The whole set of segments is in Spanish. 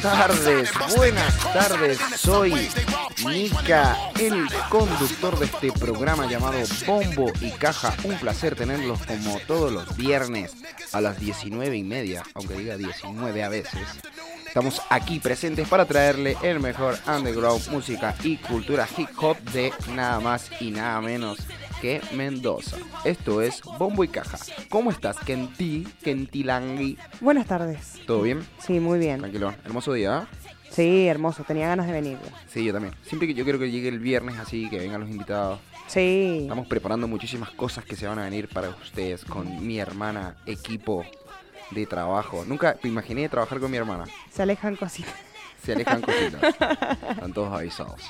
buenas tardes, soy Nika, el conductor de este programa llamado Bombo y Caja. Un placer tenerlos como todos los viernes a las 19:30, aunque diga 19 a veces. Estamos aquí presentes para traerle el mejor underground, música y cultura hip hop de nada más y nada menos que Mendoza. Esto es Bombo y Caja. ¿Cómo estás, Kentilangui? Buenas tardes. ¿Todo bien? Sí, muy bien. Tranquilo. Hermoso día, ¿eh? Sí, hermoso. Tenía ganas de venir. Sí, yo también. Siempre que yo quiero que llegue el viernes así, que vengan los invitados. Sí. Estamos preparando muchísimas cosas que se van a venir para ustedes con mi hermana, equipo de trabajo. Nunca me imaginé trabajar con mi hermana. Se alejan cositas. Se alejan cositas. Están todos avisados.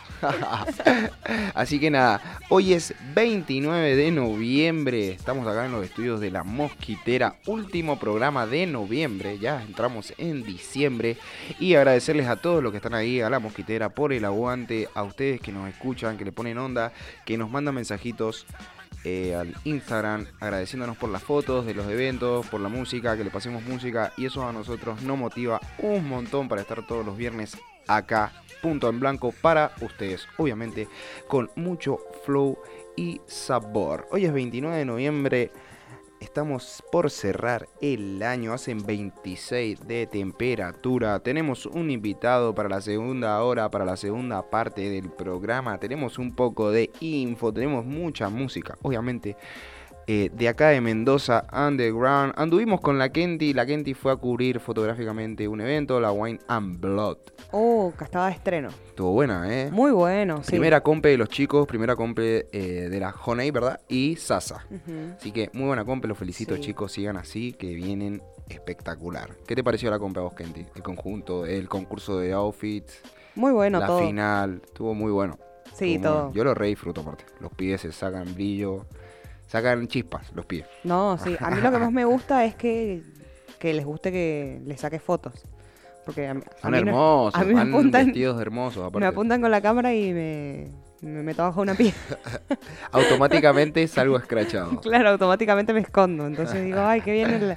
Así que nada, hoy es 29 de noviembre. Estamos acá en los estudios de La Mosquitera. Último programa de noviembre. Ya entramos en diciembre. Y agradecerles a todos los que están ahí, a La Mosquitera, por el aguante. A ustedes que nos escuchan, que le ponen onda, que nos mandan mensajitos al Instagram, agradeciéndonos por las fotos de los eventos, por la música, que le pasemos música, y eso a nosotros nos motiva un montón para estar todos los viernes acá, punto en blanco, para ustedes, obviamente con mucho flow y sabor. Hoy es 29 de noviembre, estamos por cerrar el año, hacen 26 de temperatura. Tenemos un invitado para la segunda hora, para la segunda parte del programa. Tenemos un poco de info, tenemos mucha música, obviamente, de acá de Mendoza, underground. Anduvimos con la Kenty fue a cubrir fotográficamente un evento, la Wine and Blood. Oh, que estaba de estreno. Estuvo buena, ¿eh? Muy bueno, sí. Primera compe de los chicos, primera compe de la Honey, ¿verdad? Y Sasa. Así que muy buena compe, los felicito, sí. Chicos, sigan así, que vienen espectacular. ¿Qué te pareció la compe a vos, Kenty? El conjunto, el concurso de outfits. Muy bueno, todo. La final, estuvo muy bueno. Sí, estuvo todo. Bueno. Yo lo re disfruto aparte. Los pibes se sacan brillo, sacan chispas, los pibes. No, sí. A mí lo que más me gusta es que les guste que les saque fotos. Porque son hermosos, a mí me apuntan, vestidos hermosos aparte. Me apuntan con la cámara y me meto bajo una piedra. Automáticamente salgo escrachado. Claro, automáticamente me escondo. Entonces digo, ay, qué bien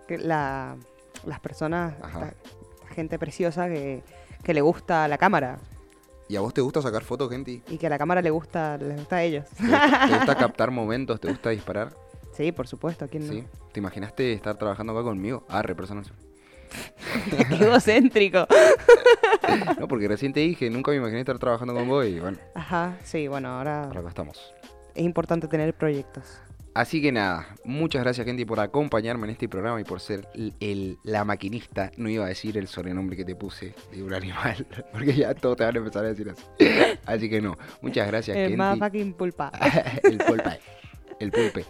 las personas, la gente preciosa que le gusta la cámara. ¿Y a vos te gusta sacar fotos, Kenty? Y que a la cámara les gusta a ellos. ¿Te gusta captar momentos? ¿Te gusta disparar? Sí, por supuesto. ¿Quién no? ¿Sí? ¿Te imaginaste estar trabajando acá conmigo? Personas. Qué egocéntrico. No, porque recién te dije, nunca me imaginé estar trabajando con vos y bueno. Ajá, sí, bueno, ahora acá estamos. Es importante tener proyectos. Así que nada, muchas gracias, Kenty, por acompañarme en este programa y por ser la maquinista. No iba a decir el sobrenombre que te puse de un animal, porque ya todos te van a empezar a decir así. Así que no, muchas gracias, Kenty. El más fucking pulpa. El pulpe.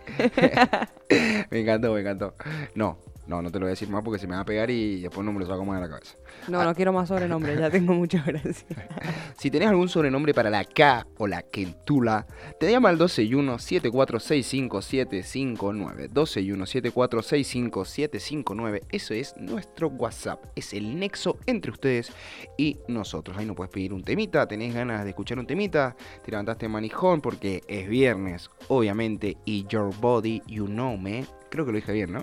Me encantó. No te lo voy a decir más porque se me va a pegar y después no me lo saco más de la cabeza. No quiero más sobrenombres, ya tengo muchas gracias. Si tenés algún sobrenombre para la K o la Kentula, te llama al 12-1-7465-759. 12-1-7465-759. Eso es nuestro WhatsApp. Es el nexo entre ustedes y nosotros. Ahí nos puedes pedir un temita. ¿Tenés ganas de escuchar un temita? Te levantaste manijón porque es viernes, obviamente. Y Your Body, You Know Me. Creo que lo dije bien, ¿no?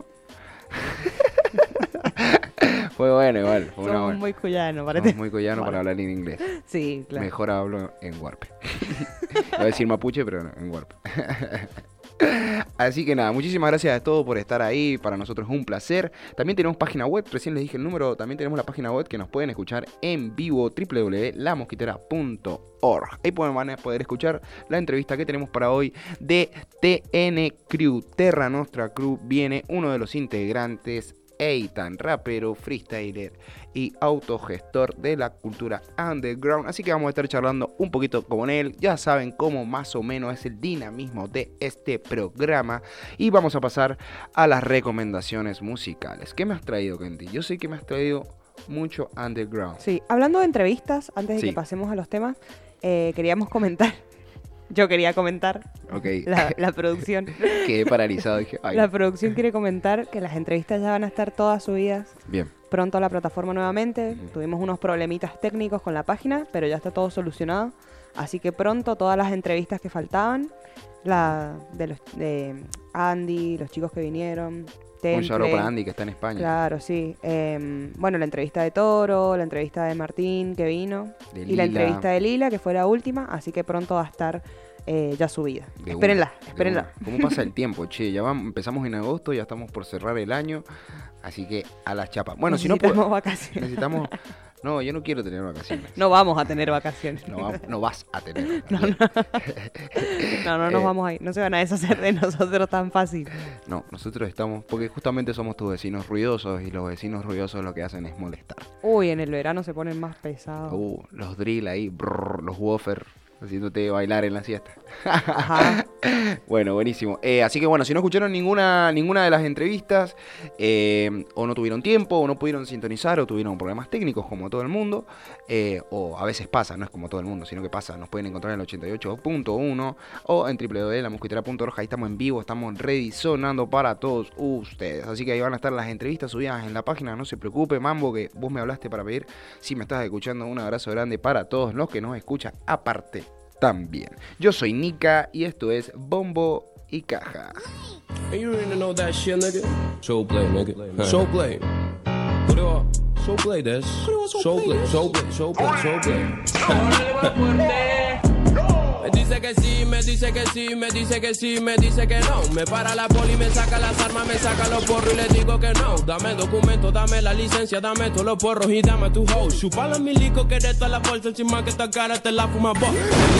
Fue bueno igual. Somos muy cuyanos, parece. Somos muy cuyanos para hablar en inglés. Sí, claro. Mejor hablo en Warp. Voy a decir mapuche, pero no, en Warp. Así que nada, muchísimas gracias a todos por estar ahí. Para nosotros es un placer. También tenemos página web, recién les dije el número. También tenemos la página web que nos pueden escuchar en vivo, www.lamosquitera.org. Ahí van a poder escuchar la entrevista que tenemos para hoy de TN Crew. Terra Nostra Crew. Viene uno de los integrantes, Eitan, rapero, freestyler y autogestor de la cultura underground. Así que vamos a estar charlando un poquito con él. Ya saben cómo más o menos es el dinamismo de este programa. Y vamos a pasar a las recomendaciones musicales. ¿Qué me has traído, Kenty? Yo sé que me has traído mucho underground. Sí, hablando de entrevistas, antes de que pasemos a los temas, queríamos comentar. Yo quería comentar la producción. Quedé paralizado. Dije, ay. La producción quiere comentar que las entrevistas ya van a estar todas subidas pronto a la plataforma nuevamente. Tuvimos unos problemitas técnicos con la página, pero ya está todo solucionado. Así que pronto todas las entrevistas que faltaban, de Andy, los chicos que vinieron, Temple. Un shout para Andy, que está en España. Claro, sí. Bueno, la entrevista de Toro, la entrevista de Martín, que vino. Y la entrevista de Lila, que fue la última. Así que pronto va a estar ya subida. Espérenla. ¿Cómo pasa el tiempo, che? Ya empezamos en agosto, ya estamos por cerrar el año. Así que a las chapas. Bueno, si no necesitamos vacaciones. Necesitamos... No, yo no quiero tener vacaciones. No vamos a tener vacaciones. No vas a tener vacaciones. No nos vamos a ir. No se van a deshacer de nosotros tan fácil. No, nosotros estamos... Porque justamente somos tus vecinos ruidosos y los vecinos ruidosos lo que hacen es molestar. Uy, en el verano se ponen más pesados. Los drill ahí, los woofer, haciéndote bailar en la siesta. Ajá. Bueno, buenísimo. Así que bueno, si no escucharon ninguna de las entrevistas, o no tuvieron tiempo, o no pudieron sintonizar, o tuvieron problemas técnicos como todo el mundo, o a veces pasa, no es como todo el mundo, sino que pasa, nos pueden encontrar en el 88.1 o en www.lamosquitera.org. Ahí estamos en vivo, estamos ready, sonando para todos ustedes. Así que ahí van a estar las entrevistas subidas en la página, no se preocupe, Mambo, que vos me hablaste para pedir. Si me estás escuchando, un abrazo grande para todos los que nos escuchan aparte también. Yo soy Nika y esto es Bombo y Caja. And you really know that shit, nigga? Soul play, nigga. Soul play. Put it on. Soul play, this. Soul play, soul play, soul play, soul play. Me dice que sí, me dice que sí, me dice que sí, me dice que no. Me para la poli, me saca las armas, me saca los porros y le digo que no. Dame documento, dame la licencia, dame todos los porros y dame tu hoe. Chupala mi lico, que de toda la bolsa encima que esta cara te la fuma vos.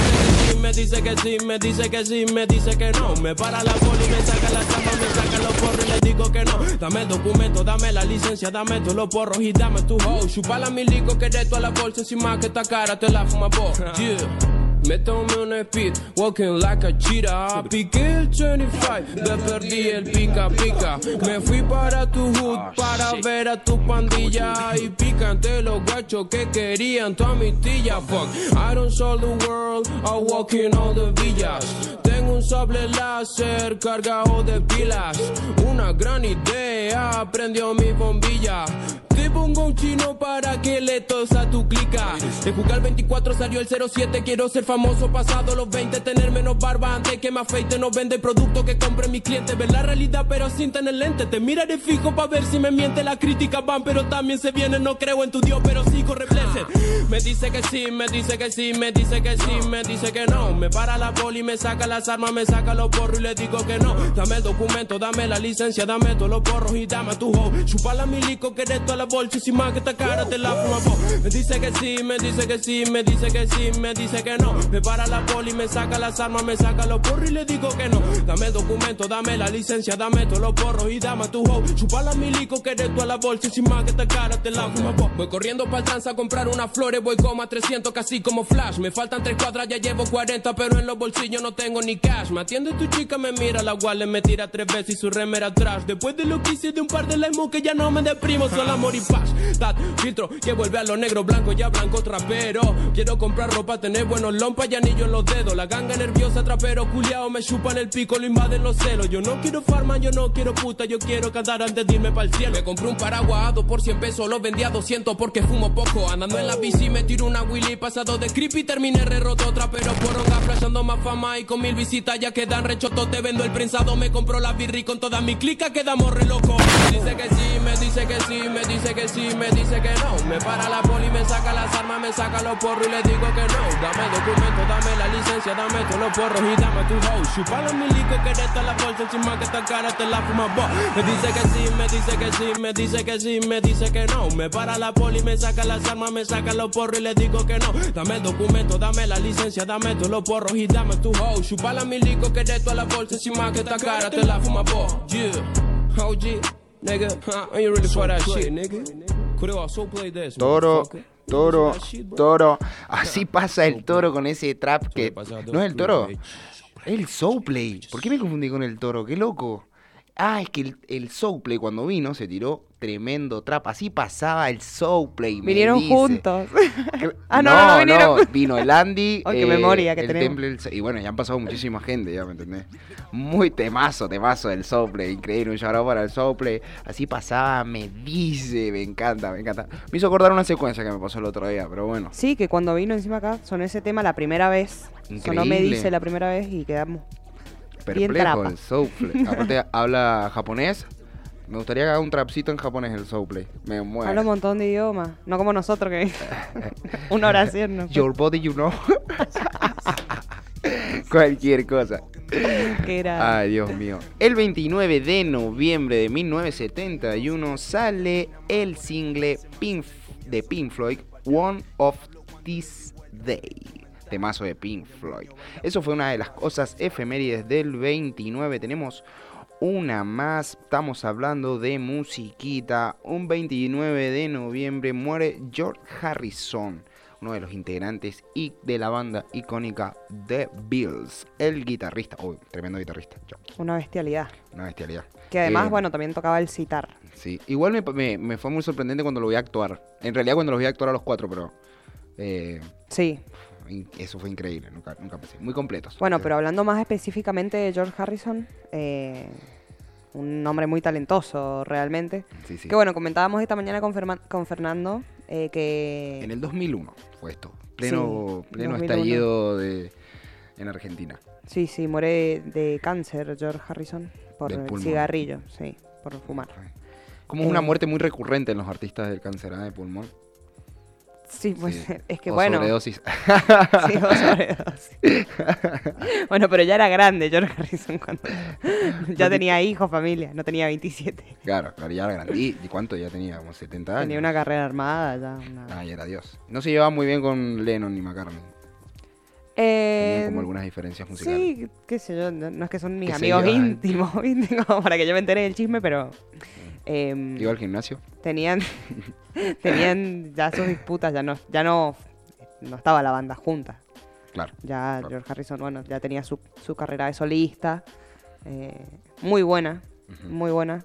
Me dice que sí, me dice que sí, me dice que no. Me para la poli, me saca las armas, me saca los porros y le digo que no. Dame el documento, dame la licencia, dame todos los porros y dame tu hoe. Chupala mi lico, que de toda la bolsa encima que esta cara te la fuma vos. Yeah. Me tomé un speed, walking like a cheetah. Piqué el 25, me perdí el pica pica. Me fui para tu hood para ver a tu pandilla. Y picante los gachos que querían toda mi tilla. Fuck, I don't solve the world, I walk in all the villas. Tengo un sable láser cargado de pilas. Una gran idea, prendió mi bombilla. Te pongo un chino para que le tosa tu clica. De jugar 24 salió el 07. Quiero ser famoso pasado los 20. Tener menos barba antes que me afeite. No vende producto que compre mi cliente. Ver la realidad pero sin tener lente. Te miraré fijo pa' ver si me miente. Las críticas van pero también se vienen. No creo en tu Dios pero sigo reblessed. Me dice que sí, me dice que sí, me dice que sí, me dice que no. Me para la poli, me saca las armas, me saca los porros y le digo que no. Dame el documento, dame la licencia, dame todos los porros y dame tu hoe. Chupala mi lico que de toda la bolsa y más que esta cara te la fuma vos. Me dice que sí, me dice que sí, me dice que sí, me dice que no. Me para la poli, me saca las armas, me saca los porros y le digo que no. Dame el documento, dame la licencia, dame todos los porros y dame tu hoe. Chupala mi lico que de toda la bolsa y más que esta cara te la fuma vos. Voy corriendo pa'l trance a comprar unas flores, voy como a 300 casi como Flash. Me faltan 3 cuadras, ya llevo 40, pero en los bolsillos no tengo ni cash. Me atiende tu chica, me mira, la Wallet me tira 3 veces y su remera atrás. Después de lo que hice de un par de lemos que ya no me deprimo, solo amor y paz. That filtro que vuelve a los negros blancos, ya blanco trapero. Quiero comprar ropa, tener buenos lompas y anillos en los dedos. La ganga nerviosa, trapero, culiao, me chupan el pico, lo invaden los celos. Yo no quiero farma, yo no quiero puta, yo quiero cantar antes de irme pa'l cielo. Me compré un paraguas por 100 pesos, lo vendí a 200 porque fumo poco. Andando en la bici me tiro una Willy, pasado de creepy, terminé re roto, trapero poronga, flashando más fama y con 1000 visitas ya quedan rechotos. Te vendo el prensado, me compro la birri con toda mi clica, quedamos re locos. Me dice que sí, me dice que sí, me dice que sí, me dice que no. Me para la poli, me saca las armas, me saca los porros y le digo que no. Dame documento, dame la licencia, dame todos los porros y dame tu hoe. Chupala mi lico que de esta la bolsa encima que esta cara te la fuma vos. Me dice que sí, me dice que sí, me dice que sí, me dice que no. Me para la poli, me saca las armas, me saca los porros y le digo que no. Dame el documento, dame la licencia, dame todos los porros y dame tu hoe. Chupala mi lico que de esta la bolsa encima que esta cara te la fuma vos. Yeah, OG, nigga, are you ready for that shit, nigga? Toro, Toro, Toro. Así pasa el Toro con ese trap que... ¿No es el Toro? Es el Soulplay. ¿Por qué me confundí con el Toro? ¡Qué loco! Ah, es que el Soulplay cuando vino se tiró tremendo trap. Así pasaba el Soulplay. Vinieron juntos. No vinieron. Vino el Andy. Oh, qué memoria que el tenemos. Temple, y bueno, ya han pasado muchísima gente, ya me entendés. Muy temazo del Soulplay. Increíble, un shout para el Soulplay. Así pasaba, me dice, me encanta, me encanta. Me hizo acordar una secuencia que me pasó el otro día, pero bueno. Sí, que cuando vino encima acá sonó ese tema la primera vez. Increíble. Sonó Me Dice la primera vez y quedamos perplejo el Soulplay. Aparte habla japonés. Me gustaría que haga un trapcito en japonés el Soulplay. Me muero. Habla un montón de idiomas. No como nosotros que una oración, ¿no? Your body, you know. Cualquier cosa. Ay, Dios mío. El 29 de noviembre de 1971 sale el single de Pink Floyd, One of These Days. Temazo de Pink Floyd. Eso fue una de las cosas efemérides del 29. Tenemos una más. Estamos hablando de musiquita. Un 29 de noviembre muere George Harrison, uno de los integrantes y de la banda icónica The Beatles. El guitarrista, tremendo guitarrista. Una bestialidad. Una bestialidad. Que además, también tocaba el sitar. Sí, igual me fue muy sorprendente cuando lo vi actuar. En realidad cuando los vi actuar a los 4, pero... sí. Eso fue increíble, nunca pensé. Muy completos. Bueno, pero hablando más específicamente de George Harrison, un hombre muy talentoso realmente. Sí, sí. Que bueno, comentábamos esta mañana con Fernando que... En el 2001 fue esto, pleno estallido en Argentina. Sí, muere de cáncer George Harrison por el cigarrillo, sí, por fumar. Como una muerte muy recurrente en los artistas del cáncer de pulmón. Sí, pues sí. Es que sobredosis. Sí, o sobredosis. Bueno, pero ya era grande George Harrison cuando ya tenía hijos, familia, no tenía 27. Claro, ya era grande. ¿Y cuánto ya tenía? Como 70 años. Tenía una carrera armada ya. Ya era Dios. No se llevaba muy bien con Lennon ni McCartney. Tenían como algunas diferencias musicales. Sí, qué sé yo, no es que son mis amigos íntimos, como para que yo me entere del chisme, pero... ¿Iba al gimnasio? Tenían ya sus disputas, ya no estaba la banda junta. Claro. George Harrison, ya tenía su carrera de solista, muy buena, muy buena.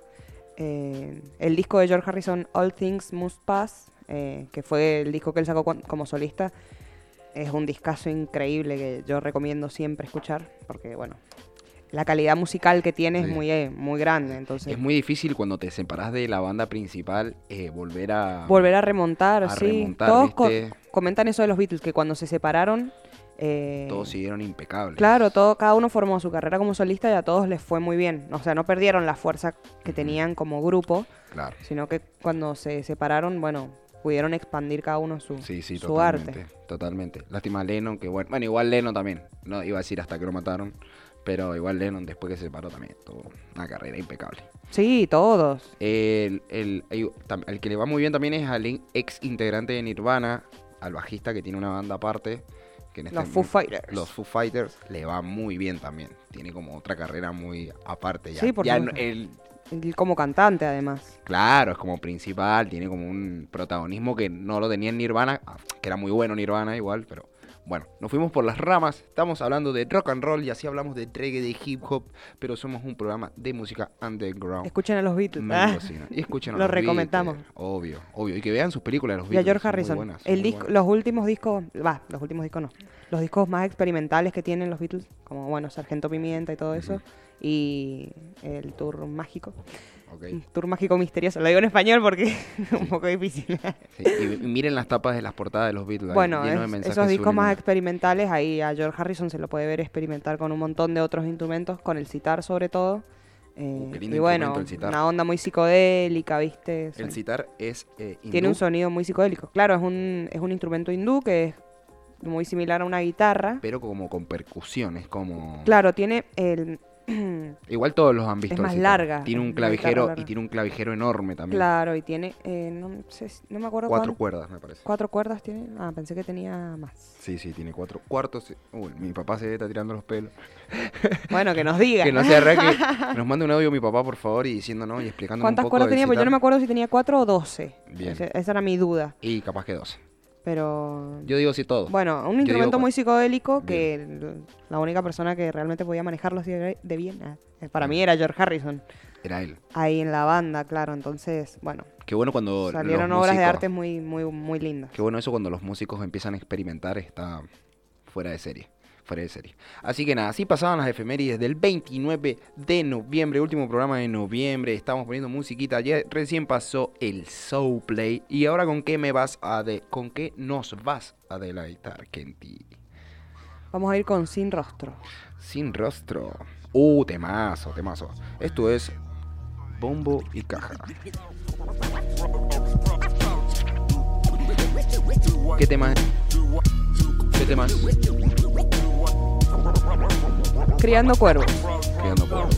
El disco de George Harrison, All Things Must Pass, que fue el disco que él sacó como solista, es un discazo increíble que yo recomiendo siempre escuchar, porque la calidad musical que tiene es muy grande. Entonces es muy difícil cuando te separás de la banda principal volver a remontar, sí. Todos comentan eso de los Beatles, que cuando se separaron... todos siguieron impecables. Claro, cada uno formó su carrera como solista y a todos les fue muy bien. O sea, no perdieron la fuerza que tenían como grupo, claro, sino que cuando se separaron, pudieron expandir cada uno su arte. Totalmente. Lástima Lennon, que igual Lennon también. No iba a decir hasta que lo mataron. Pero igual Lennon, después que se separó, también tuvo una carrera impecable. Sí, todos. El que le va muy bien también es al ex integrante de Nirvana, al bajista que tiene una banda aparte. Que los Foo Fighters. Los Foo Fighters le va muy bien también. Tiene como otra carrera muy aparte. Sí, porque él como cantante, además. Claro, es como principal, tiene como un protagonismo que no lo tenía en Nirvana, que era muy bueno Nirvana igual, pero... Bueno, nos fuimos por las ramas, estamos hablando de rock and roll y así hablamos de reggae, de hip hop, pero somos un programa de música underground. Escuchen a los Beatles. Y escuchen a los recomendamos. Beatles, obvio. Y que vean sus películas de los Beatles. Y a George Harrison. Los últimos discos no. Los discos más experimentales que tienen los Beatles, como Sargento Pimienta y todo eso, y el tour mágico. Okay. Tour mágico misterioso. Lo digo en español porque es un poco difícil. Sí, y miren las tapas de las portadas de los Beatles. Esos discos más experimentales, ahí a George Harrison se lo puede ver experimentar con un montón de otros instrumentos, con el sitar sobre todo. Y una onda muy psicodélica, ¿viste? El sitar es hindú. Tiene un sonido muy psicodélico. Claro, es un instrumento hindú que es muy similar a una guitarra. Pero como con percusiones, como... Claro, tiene Igual todos los han visto. Es más larga. Tiene un clavijero y tiene un clavijero enorme también. Claro, y tiene, no me acuerdo 4 cuerdas, me parece. 4 cuerdas tiene. Pensé que tenía más. Sí, tiene 4 cuartos. Mi papá se está tirando los pelos. Bueno, que nos diga. Que no se arranque. Nos mande un audio mi papá, por favor, y diciéndonos y explicándonos un poco. ¿Cuántas cuerdas tenía? Pues yo no me acuerdo si tenía 4 o 12. Bien. Esa era mi duda. Y capaz que 12. Pero... Yo digo sí todo. Bueno, un instrumento muy psicodélico que la única persona que realmente podía manejarlo así de bien, para mí era George Harrison. Era él. Ahí en la banda, claro. Entonces, qué bueno cuando salieron obras de arte muy, muy, muy lindas. Qué bueno eso cuando los músicos empiezan a experimentar, está fuera de serie. Así que nada, así pasaban las efemérides del 29 de noviembre, último programa de noviembre. Estamos poniendo musiquita. Ayer recién pasó el Soulplay. Y ahora ¿con qué nos vas a deleitar, Kenty? Vamos a ir con Sin Rostro. Sin Rostro. Temazo. Esto es Bombo y Caja. ¿Qué temas? ¿Qué temas? Criando Cuervos. Criando Cuervos.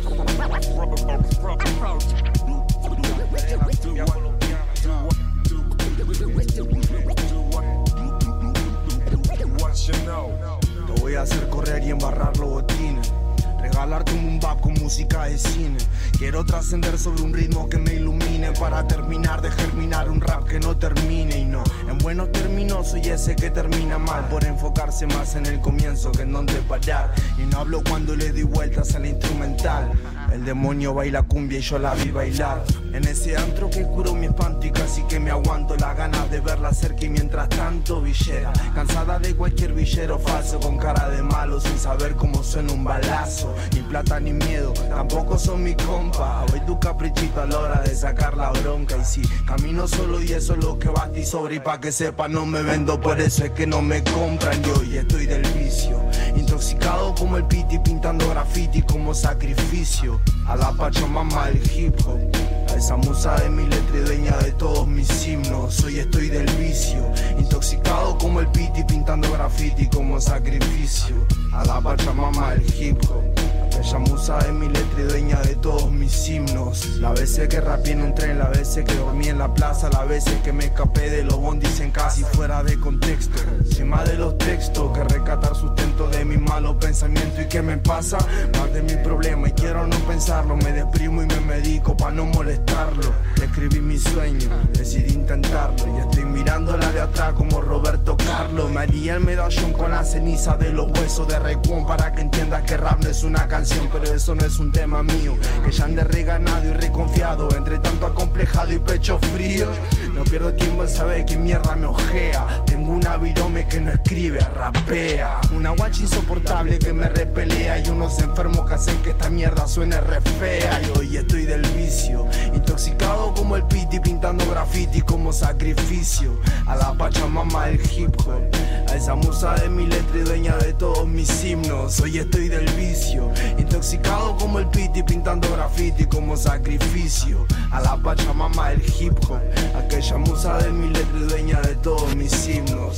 Te voy a hacer correr y embarrar los botines, regalarte un bap con música de cine. Quiero trascender sobre un ritmo que me ilumine, para terminar de germinar un rap que no termine. Y no, en buenos términos soy ese que termina mal, por enfocarse más en el comienzo que en donde parar. Y no hablo cuando le doy vueltas a la instrumental. El demonio baila cumbia y yo la vi bailar en ese antro que curó mi espanto, y casi que me aguanto las ganas de verla cerca. Y mientras tanto villera, cansada de cualquier villero falso, con cara de malo sin saber cómo suena un balazo. Ni plata ni miedo, tampoco son mi compa. Voy tu caprichito a la hora de sacar la bronca. Y si camino solo y eso es lo que basta y sobra. Y pa' que sepa no me vendo, por eso es que no me compran. Yo hoy estoy del vicio, intoxicado como el piti, pintando graffiti como sacrificio a la Pachamama del hip hop, a esa musa de mi letra y dueña de todos mis himnos. Hoy estoy del vicio, intoxicado como el piti, pintando graffiti como sacrificio a la Pachamama del hip hop, ella musa de mi letra y dueña de todos mis himnos. Las veces que rapié en un tren, las veces que dormí en la plaza, las veces que me escapé de los bondis en casi fuera de contexto. Sin más de los textos que rescatar sustento de mis malos pensamientos. ¿Y qué me pasa? Más de mi problema y quiero no pensarlo. Me deprimo y me medico pa' no molestarlo. Escribí mi sueño, decidí intentarlo y estoy mirándola de atrás como Roberto Carlos. Me haría el medallón con la ceniza de los huesos de Rayquan para que entiendas que rap no es una canción, pero eso no es un tema mío. Que ya ande reganado y reconfiado, entre tanto acomplejado y pecho frío. No pierdo tiempo en saber que mierda me ojea. Tengo una virome que no escribe, rapea. Una guacha insoportable que me repelea y unos enfermos que hacen que esta mierda suene re fea. Y hoy estoy del vicio, intoxicado como el piti, pintando graffiti como sacrificio a la Pachamama del hip hop, a esa musa de mi letra y dueña de todos mis himnos. Hoy estoy del vicio, intoxicado como el piti, pintando graffiti como sacrificio a la Pachamama del hip hop, aquella musa de mi letra y dueña de todos mis himnos.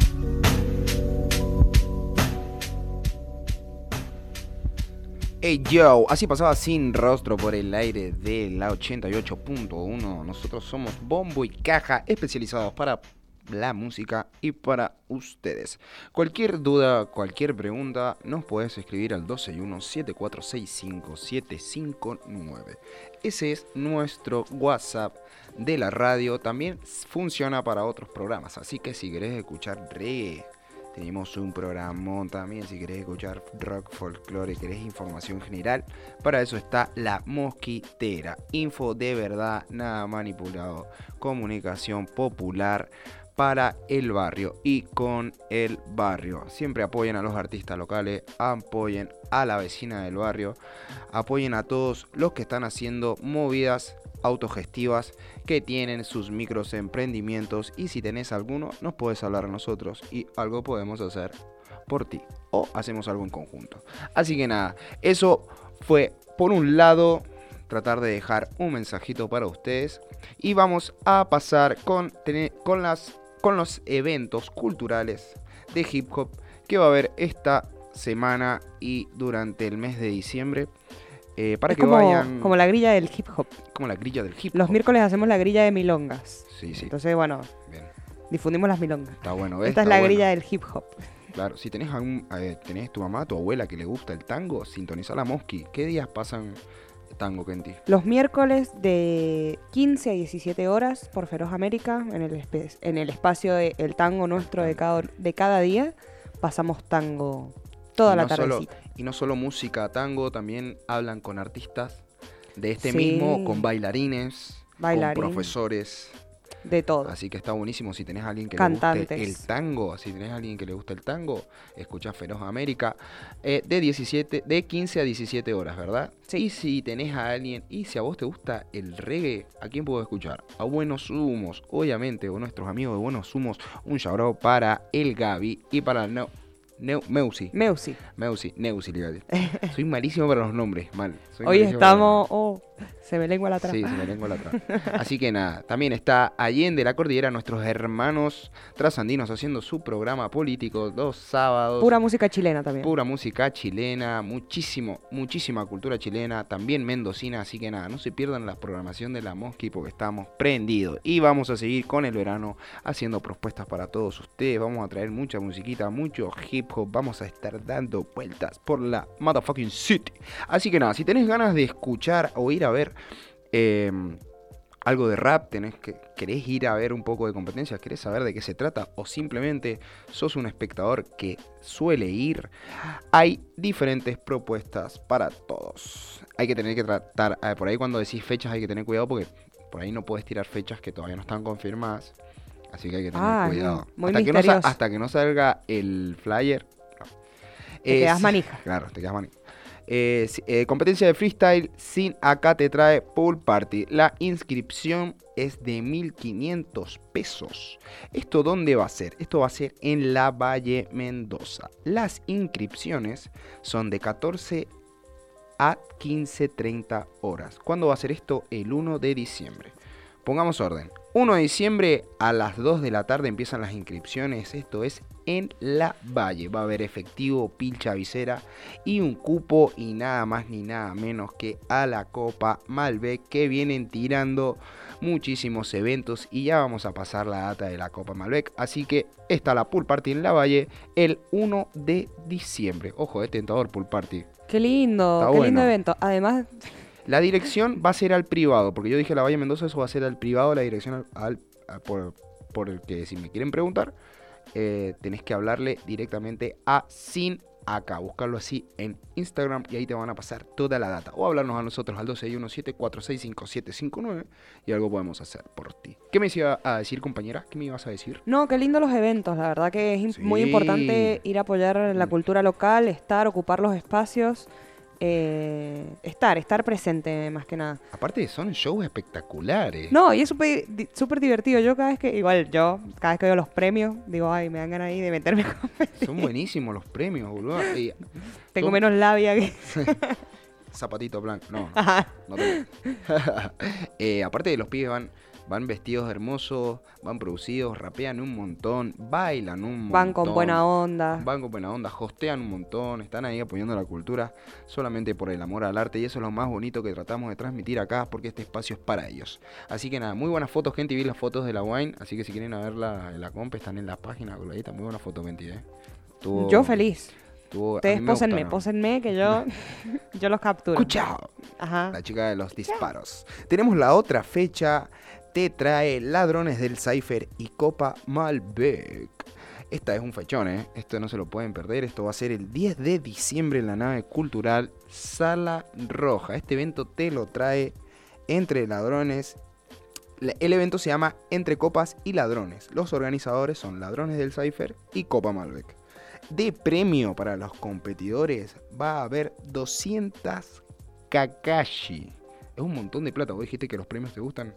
Hey yo, así pasaba Sin Rostro por el aire de la 88.1. Nosotros somos Bombo y Caja, especializados para la música y para ustedes. Cualquier duda, cualquier pregunta, nos puedes escribir al 261-7465-759. Ese es nuestro WhatsApp de la radio. También funciona para otros programas, así que si querés escuchar reggae, tenemos un programón también. Si querés escuchar rock, folclore, querés información general, para eso está La Mosquitera. Info de verdad, nada manipulado. Comunicación popular para el barrio y con el barrio. Siempre apoyen a los artistas locales, apoyen a la vecina del barrio, apoyen a todos los que están haciendo movidas autogestivas, que tienen sus micros emprendimientos, y si tenés alguno nos puedes hablar a nosotros y algo podemos hacer por ti o hacemos algo en conjunto. Así que nada, eso fue por un lado tratar de dejar un mensajito para ustedes, y vamos a pasar con los eventos culturales de hip hop que va a haber esta semana y durante el mes de diciembre. Para es que como, vayan... como la grilla del hip hop. Como la grilla del hip hop. Los miércoles hacemos la grilla de milongas. Sí, sí. Entonces, bueno, Bien. difundimos las milongas. Está bueno, ¿ves? Esta es Está la bueno. grilla del hip hop. Claro, si tenés tenés tu mamá, tu abuela que le gusta el tango, sintoniza la Mosqui. ¿Qué días pasan tango, Kenty? Los miércoles de 15 a 17 horas por Feroz América, en el espacio de El Tango Nuestro de cada día, pasamos tango toda la tardecita. Y no solo música tango, también hablan con artistas de este Sí. mismo, con bailarines, con profesores. De todo. Así que está buenísimo. Si tenés a alguien que Cantantes. le guste el tango, escuchá Feroz América, de 15 a 17 horas, ¿verdad? Sí. Y si tenés a alguien, y si a vos te gusta el reggae, ¿a quién puedo escuchar? A Buenos Humos, obviamente, o nuestros amigos de Buenos Humos. Un shout para el Gaby y para Meusi. Neusi, le iba a decir. Soy malísimo para los nombres, mal. Hoy estamos... Se me lengua la traba. Sí, se me lengua la traba. Así que nada, también está Allende la Cordillera, nuestros hermanos trasandinos haciendo su programa político los sábados. Pura música chilena también. Pura música chilena, muchísima cultura chilena, también mendocina, así que nada, no se pierdan la programación de la Mosqui porque estamos prendidos. Y vamos a seguir con el verano haciendo propuestas para todos ustedes, vamos a traer mucha musiquita, mucho hip hop, vamos a estar dando vueltas por la motherfucking city. Así que nada, si tenés ganas de escuchar o ir a ver algo de rap, querés ir a ver un poco de competencias, querés saber de qué se trata o simplemente sos un espectador que suele ir, hay diferentes propuestas para todos. Hay que tener que tratar, por ahí cuando decís fechas hay que tener cuidado porque por ahí no puedes tirar fechas que todavía no están confirmadas, así que hay que tener cuidado. Muy Hasta que no salga el flyer. No. Te quedas manija. Claro, te quedas manija. Competencia de freestyle sin acá te trae Pool Party. La inscripción es de 1.500 pesos. ¿Esto dónde va a ser? Esto va a ser en La Valle, Mendoza. Las inscripciones son de 14 a 15:30 horas. ¿Cuándo va a ser esto? El 1 de diciembre. Pongamos orden. 1 de diciembre a las 2 de la tarde empiezan las inscripciones. Esto es en La Valle. Va a haber efectivo, pilcha, visera y un cupo y nada más ni nada menos que a la Copa Malbec, que vienen tirando muchísimos eventos y ya vamos a pasar la data de la Copa Malbec. Así que está la Pool Party en La Valle el 1 de diciembre. Ojo, tentador Pool Party. Qué lindo, Está qué bueno. lindo evento. Además, La dirección va a ser al privado, porque yo dije La Valle Mendoza, eso va a ser al privado, la dirección por el que si me quieren preguntar, tenés que hablarle directamente a Sin Acá, buscarlo así en Instagram y ahí te van a pasar toda la data. O hablarnos a nosotros al 261-746-5759 y algo podemos hacer por ti. ¿Qué me iba a decir, compañera? ¿Qué me ibas a decir? no, qué lindo los eventos. La verdad que es Sí. muy importante ir a apoyar la cultura local, ocupar los espacios. Estar presente más que nada. Aparte son shows espectaculares. No, y es súper divertido. Cada vez que veo los premios, digo, ay, me dan ganas ahí de meterme con... Son buenísimos los premios, boludo. Tengo son- menos labia que... Zapatito blanco, no. Ajá. No tengo. Aparte de los pibes van vestidos hermosos, van producidos, rapean un montón, bailan un montón. Van con buena onda. Van con buena onda, hostean un montón, están ahí apoyando la cultura solamente por el amor al arte y eso es lo más bonito que tratamos de transmitir acá porque este espacio es para ellos. Así que nada, muy buenas fotos, gente, vi las fotos de la wine, así que si quieren ver la comp están en la página, coladita, muy buena foto, mentira. Yo feliz. A Ustedes mí me gustaron. pósenme que yo los capturo. Escucha, Ajá. la chica de los disparos. Tenemos la otra fecha, te trae Ladrones del Cypher y Copa Malbec. Esta es un fechón, esto no se lo pueden perder. Esto va a ser el 10 de diciembre en la nave cultural Sala Roja. Este evento te lo trae Entre Ladrones. El evento se llama Entre Copas y Ladrones. Los organizadores son Ladrones del Cypher y Copa Malbec. De premio para los competidores va a haber 200 Kakashi. Es un montón de plata. Vos dijiste que los premios te gustan.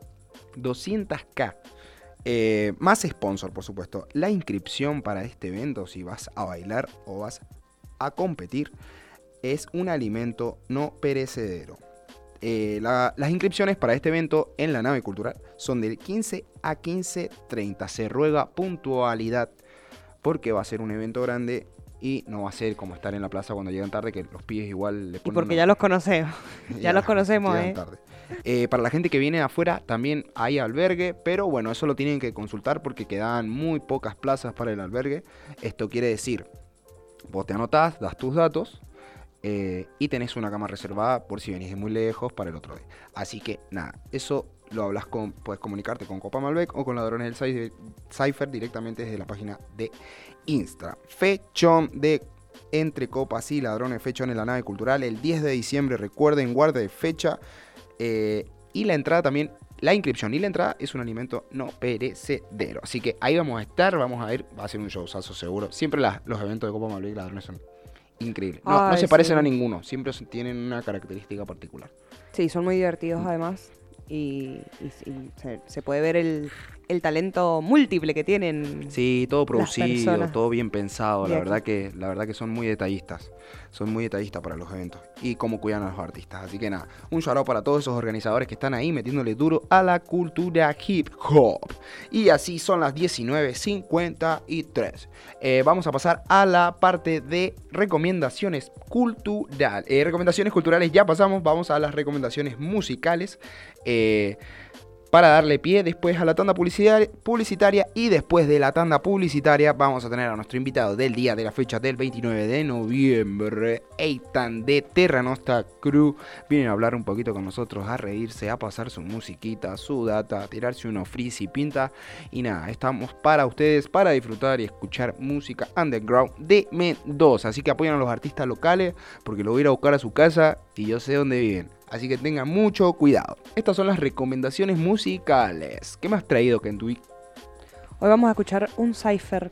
200k. Más sponsor, por supuesto. La inscripción para este evento, si vas a bailar o vas a competir, es un alimento no perecedero. Las inscripciones para este evento en la nave cultural son del 15 a 15:30. Se ruega puntualidad porque va a ser un evento grande y no va a ser como estar en la plaza cuando llegan tarde, que los pibes igual le Y ponen porque ya los conocemos. Ya los conocemos, llegan tarde. Para la gente que viene de afuera también hay albergue, pero bueno, eso lo tienen que consultar porque quedan muy pocas plazas para el albergue. Esto quiere decir, vos te anotás, das tus datos y tenés una cama reservada por si venís de muy lejos para el otro día. Así que nada, eso lo hablas puedes comunicarte con Copa Malbec o con Ladrones del Cypher directamente desde la página de Insta. Fechón de Entre Copas y Ladrones, fechón en la nave cultural el 10 de diciembre. Recuerden, guarda de fecha. Y la entrada también, la inscripción y la entrada es un alimento no perecedero. Así que ahí vamos a estar, vamos a ir, va a ser un showzazo seguro. Siempre los eventos de Copa Malbec y Ladrones son increíbles. No se parecen a ninguno, siempre tienen una característica particular. Sí, son muy divertidos además. Y se puede ver el talento múltiple que tienen. Sí, todo producido, personas. todo bien pensado. Bien. La verdad que son muy detallistas. Son muy detallistas para los eventos y cómo cuidan a los artistas. Así que nada, un shout out para todos esos organizadores que están ahí metiéndole duro a la cultura hip hop. Y así son las 19:53. Vamos a pasar a la parte de recomendaciones culturales. Recomendaciones culturales ya pasamos, vamos a las recomendaciones musicales. Para darle pie después a la tanda publicitaria, y después de la tanda publicitaria vamos a tener a nuestro invitado del día de la fecha del 29 de noviembre, Eitan de Terra Nostra Crew. Vienen a hablar un poquito con nosotros, a reírse, a pasar su musiquita, su data, a tirarse unos frizz y pinta. Y nada, estamos para ustedes, para disfrutar y escuchar música underground de Mendoza. Así que apoyan a los artistas locales porque lo voy a ir a buscar a su casa y yo sé dónde viven. Así que tengan mucho cuidado. Estas son las recomendaciones musicales. ¿Qué me has traído, Kentui? Hoy vamos a escuchar un cypher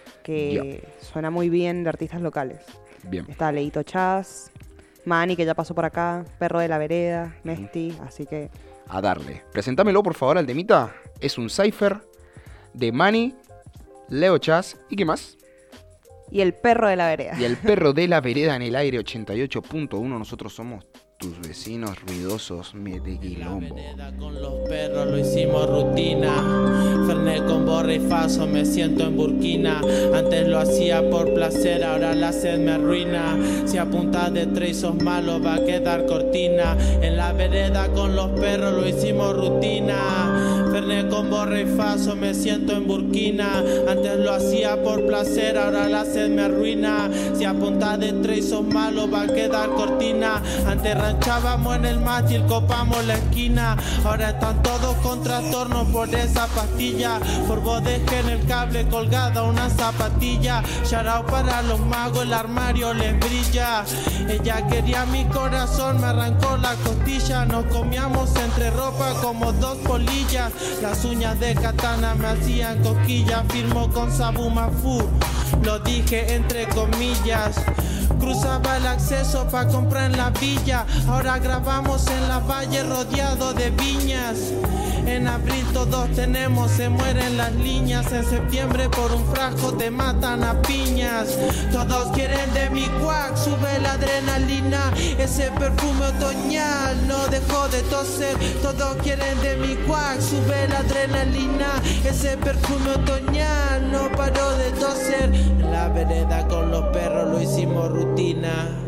que suena muy bien de artistas locales. Bien. Está Leito Chas, Manny, que ya pasó por acá, Perro de la Vereda, Mesti, así que... A darle. Presentámelo, por favor, al temita. Es un cypher de Manny, Leo Chas y ¿qué más? Y el Perro de la Vereda. Y el Perro de la Vereda en el aire 88.1. Nosotros somos tus vecinos ruidosos, mete quilombo. Con los perros lo hicimos rutina. Fernet con borra y faso, me siento en Burkina. Antes lo hacía por placer, ahora la sed me arruina. Si apuntas de tres sos malo, va a quedar cortina. En la vereda con los perros lo hicimos rutina. Fernet con borra y faso, me siento en Burkina. Antes lo hacía por placer, ahora la sed me arruina. Si apuntas de tres sos malo, va a quedar cortina. Antes ranchábamos en el mástil, copamos la esquina. Ahora están todos con trastornos por esa pastilla. Por vos dejé en el cable colgada una zapatilla. Shout out para los magos, el armario les brilla. Ella quería mi corazón, me arrancó la costilla. Nos comíamos entre ropa como dos polillas. Las uñas de katana me hacían cosquillas. Firmo con Sabu Mafu, lo dije entre comillas. Cruzaba el acceso pa' comprar en la villa. Ahora grabamos en la valle rodeado de viñas. En abril todos tenemos, se mueren las líneas. En septiembre por un frasco te matan a piñas. Todos quieren de mi guac, sube la adrenalina. Ese perfume otoñal no dejó de toser. Todos quieren de mi guac, sube la adrenalina. Ese perfume otoñal no paró de toser. En la vereda con los perros lo hicimos rutina.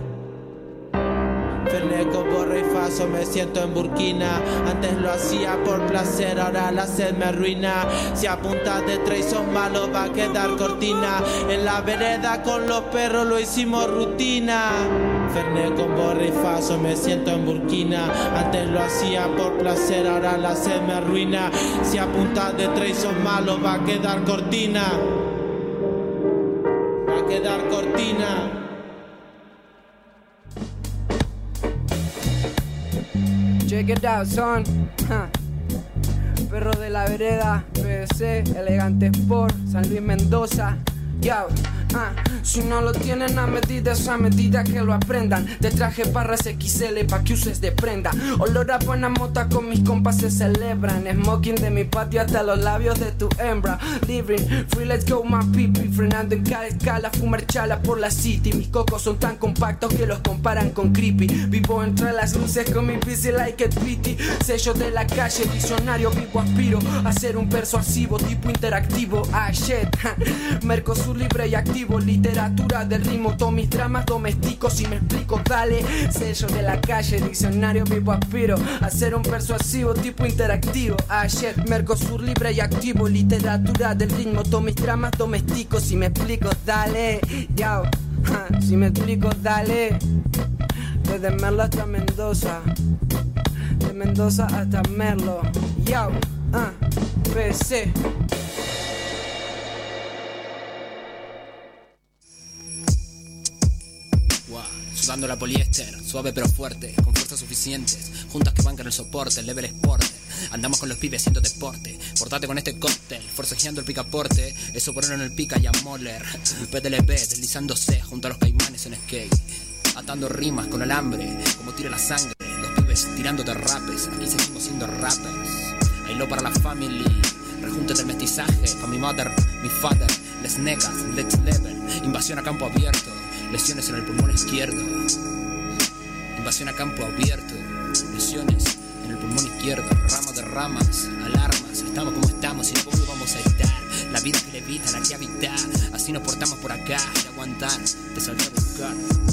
Fernet con borra y faso, me siento en Burkina. Antes lo hacía por placer, ahora la sed me arruina. Si apuntas de tres sos malo, va a quedar cortina. En la vereda con los perros lo hicimos rutina. Fernet con borra y faso, me siento en Burkina. Antes lo hacía por placer, ahora la sed me arruina. Si apuntas de tres sos malo, va a quedar cortina. Va a quedar cortina. Check it out, son. Perro de la Vereda, PVC, Elegante Sport, San Luis Mendoza. Yo, si no lo tienen a medida que lo aprendan. Te traje barras XL pa' que uses de prenda. Olor a buena mota con mis compas se celebran. Smoking de mi patio hasta los labios de tu hembra. Living free, let's go my pipi. Frenando en cada escala, fumar chala por la city. Mis cocos son tan compactos que los comparan con creepy. Vivo entre las luces con mi bici like it pity. Sello de la calle, diccionario vivo, aspiro a ser un persuasivo tipo interactivo. Shit, Mercosur libre y activo, literatura del ritmo, todos mis dramas domésticos. Si me explico, dale. Sello de la calle, diccionario vivo, aspiro a ser un persuasivo tipo interactivo. Shit, Mercosur libre y activo, literatura del ritmo, todos mis dramas domésticos. Si me explico, dale. Yo, si me explico, dale. Desde Merlo hasta Mendoza, de Mendoza hasta Merlo. Yo, PC. Sudando la poliéster, suave pero fuerte, con fuerzas suficientes, juntas que bancan el soporte, el level sport. Andamos con los pibes haciendo deporte, portate con este cóctel, forcejeando el picaporte, eso ponerlo en el pica y a Moller. PTLB deslizándose junto a los caimanes en skate, atando rimas con alambre, como tira la sangre, los pibes tirándote rapes, aquí seguimos siendo rappers. Ahí lo para la family, rejunte del mestizaje. Pa' mi mother, mi father, les negas, next level. Invasión a campo abierto, lesiones en el pulmón izquierdo. Invasión a campo abierto, lesiones en el pulmón izquierdo. Ramos de ramas, alarmas, estamos como estamos y no cómo vamos a estar. La vida que le evita, la que habita, así nos portamos por acá. Y aguantar, te saldré a buscar.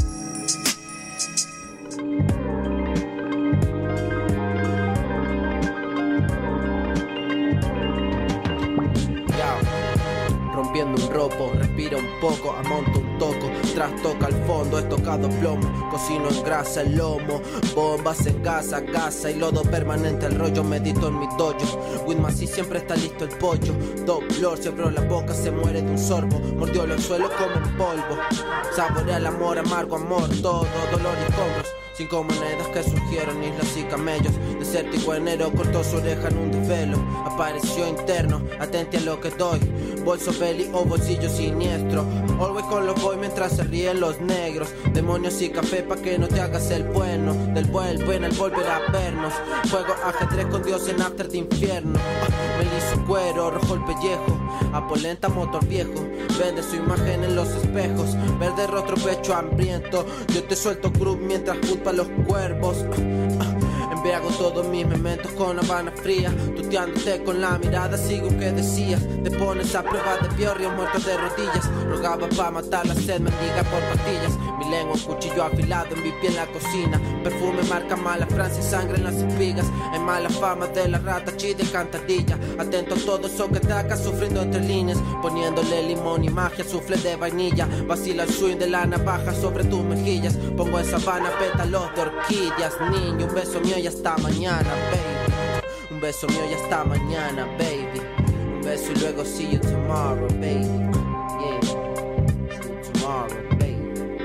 Rompiendo un ropo, respira un poco, amonto un toco, trastoca al fondo, es tocado plomo, cocino en grasa el lomo, bombas en gasa, y lodo permanente, el rollo medito en mi dojo, Winmasi siempre está listo el pollo, Doblor se abrió la boca, se muere de un sorbo, mordió el suelo como en polvo, saborea el amor, amargo amor, todo dolor y escombros. 5 monedas que surgieron, islas y camellos. Desértico enero cortó su oreja en un desvelo. Apareció interno, atente a lo que doy. Bolso belly o bolsillo siniestro. Always con los boys mientras se ríen los negros. Demonios y café pa' que no te hagas el bueno. Del vuelvo en el volver a vernos. Juego ajedrez con Dios en after de infierno. Me liso cuero, rojo el pellejo. Apolenta motor viejo. Vende su imagen en los espejos. Verde rostro, pecho hambriento. Yo te suelto cruz mientras pa' los cuervos. Embriago todos mis mementos con habana fría. Tuteándote con la mirada, sigo que decías. Te pones a prueba de piorrios muertos de rodillas. Rogaba pa' matar la sed, mendiga por pastillas. Mi lengua un cuchillo afilado en mi pie en la cocina. Perfume marca mala Francia, sangre en las espigas. En mala fama de la rata, chida y cantadilla. Atento a todo eso que ataca, sufriendo entre líneas. Poniéndole limón y magia, sufle de vainilla. Vacila el swing de la navaja sobre tus mejillas. Pongo en sabana pétalos de orquídeas. Niño, un beso mío y hasta mañana, baby. Un beso mío y hasta mañana, baby. Un beso y luego see you tomorrow, baby. Yeah, see you tomorrow, baby.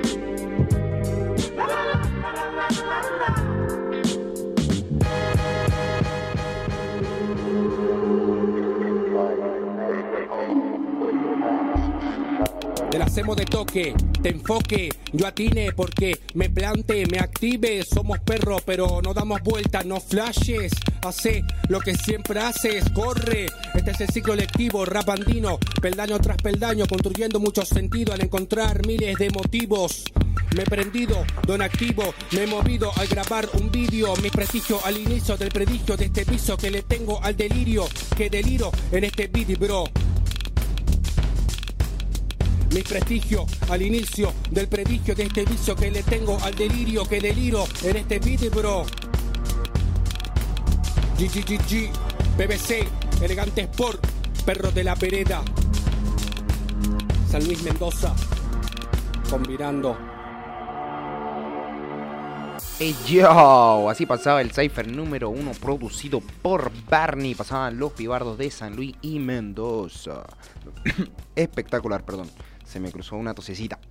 Te la hacemos de toque, te enfoque, yo atine porque me plante, me active. Somos perros pero no damos vueltas, no flashes. Hace lo que siempre haces, corre. Este es el ciclo lectivo, rap andino, peldaño tras peldaño, construyendo mucho sentido al encontrar miles de motivos. Me he prendido, don activo, me he movido al grabar un vídeo. Mi prestigio al inicio del predigio de este piso que le tengo al delirio. Que deliro en este beat, bro. Mi prestigio al inicio del predigio de este vicio que le tengo al delirio, que deliro en este beat, bro. GGGG, BBC, Elegante Sport, Perros de la Vereda, San Luis Mendoza, combinando. Hey yo, así pasaba el Cypher número 1 producido por Barney. Pasaban los pibardos de San Luis y Mendoza. Espectacular, perdón. Se me cruzó una tosecita.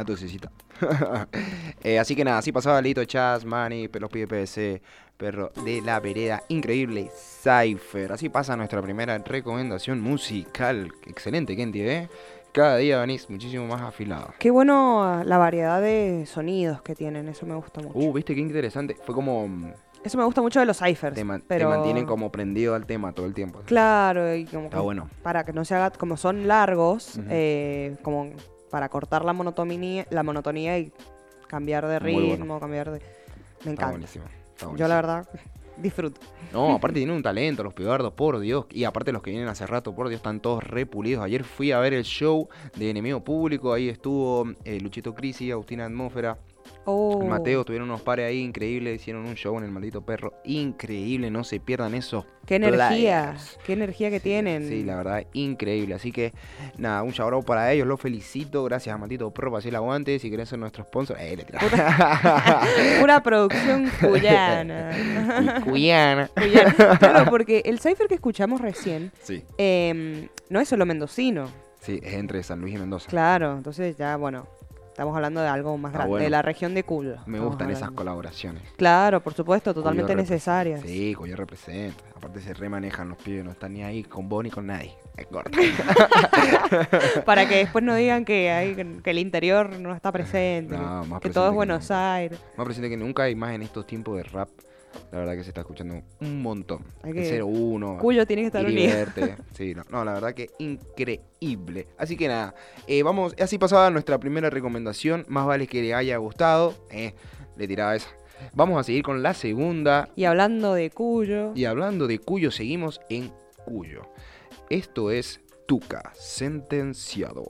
Así que nada, así pasaba Lito, Chas, Manny, los pide PVC, Perro de la Vereda. Increíble Cypher. Así pasa nuestra primera recomendación musical. Excelente, Kenty, ¿eh? Cada día venís muchísimo más afilado. Qué bueno la variedad de sonidos que tienen, eso me gusta mucho. Viste qué interesante. Fue como... Eso me gusta mucho de los cyphers. Te pero... mantienen como prendido al tema todo el tiempo. Claro, y como está bueno. Para que no se haga, como son largos, como para cortar la monotonía y cambiar de ritmo, cambiar de... Me encanta. Está buenísimo. Yo la verdad disfruto. No, aparte tienen un talento los pibardos, por Dios. Y aparte los que vienen hace rato, por Dios, están todos repulidos. Ayer fui a ver el show de Enemigo Público. Ahí estuvo Luchito Crisi, Agustina Atmósfera, Mateo. Tuvieron unos pares ahí increíbles. Hicieron un show en el Maldito Perro increíble. No se pierdan esos. Qué energía. Qué energía que tienen. Sí, la verdad, increíble. Así que, nada, un shout out para ellos. Los felicito. Gracias a Maldito Perro por hacer el aguante. Si querés ser nuestro sponsor, le tirás. Pura producción cuyana. Cuyana. Claro, porque el cypher que escuchamos recién sí. No es solo mendocino. Sí, es entre San Luis y Mendoza. Claro, entonces ya, bueno, estamos hablando de algo más grande, bueno. De la región de Cuyo. Me gustan esas colaboraciones. Claro, por supuesto, totalmente necesarias. Sí, Cuyo representa. Aparte se remanejan los pibes, no están ni ahí con vos ni con nadie. Es corto. Para que después no digan que el interior no está presente, no, más que todo es Buenos Aires. Más presente que nunca, y más en estos tiempos de rap. La verdad que se está escuchando un montón. Hay que- El 01. Cuyo tiene que estar unido. Iriverte. Sí, no, la verdad que increíble. Así que nada, vamos, así pasaba nuestra primera recomendación. Más vale que le haya gustado. Le tiraba esa. Vamos a seguir con la segunda. Y hablando de Cuyo, Y hablando de Cuyo, seguimos en Cuyo. Esto es Tuca, sentenciado.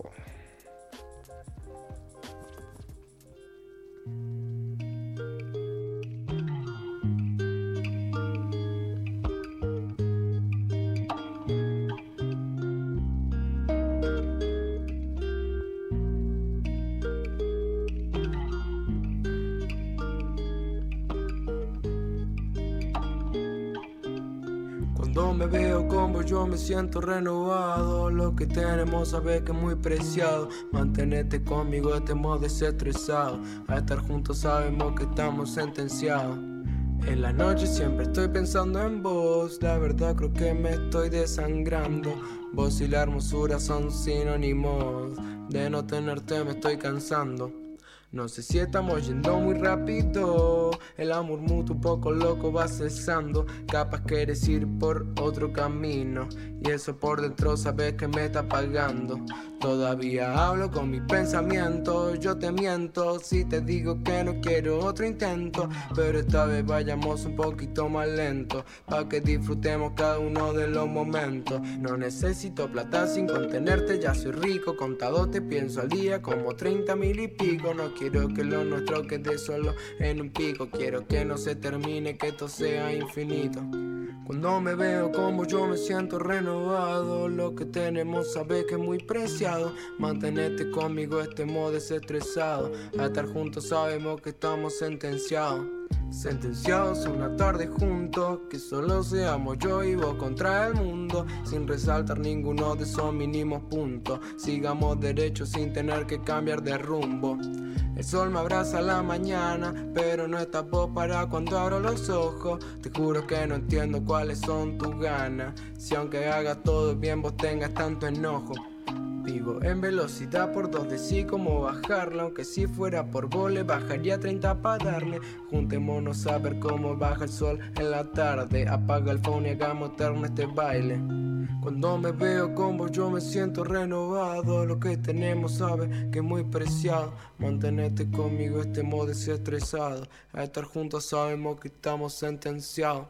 Cuando me veo con vos yo me siento renovado. Lo que tenemos sabes que es muy preciado. Mantenerte conmigo este modo desestresado. A estar juntos sabemos que estamos sentenciados. En la noche siempre estoy pensando en vos. La verdad creo que me estoy desangrando. Vos y la hermosura son sinónimos. De no tenerte me estoy cansando. No sé si estamos yendo muy rápido. El amor mutuo un poco loco va cesando. Capaz quieres ir por otro camino. Y eso por dentro sabes que me está apagando. Todavía hablo con mis pensamientos. Yo te miento si te digo que no quiero otro intento. Pero esta vez vayamos un poquito más lento. Pa' que disfrutemos cada uno de los momentos. No necesito plata sin contenerte. Ya soy rico, contado te pienso al día como 30.000 y pico. No quiero que lo nuestro quede solo en un pico. Quiero que no se termine, que esto sea infinito. Cuando me veo como yo me siento renovado. Lo que tenemos sabes que es muy preciado. Mantenerte conmigo este modo desestresado. A estar juntos sabemos que estamos sentenciados. Sentenciados a una tarde juntos. Que solo seamos yo y vos contra el mundo. Sin resaltar ninguno de esos mínimos puntos. Sigamos derechos sin tener que cambiar de rumbo. El sol me abraza a la mañana, pero no estás vos para cuando abro los ojos. Te juro que no entiendo cuáles son tus ganas. Si aunque hagas todo bien vos tengas tanto enojo. Vivo en velocidad por 2 decí cómo bajarla. Aunque si fuera por vos le bajaría 30 para darle. Juntémonos a ver cómo baja el sol en la tarde. Apaga el phone y hagamos eterno este baile. Cuando me veo con vos yo me siento renovado. Lo que tenemos sabes que es muy preciado. Mantenerte conmigo este modo desestresado. A estar juntos sabemos que estamos sentenciados.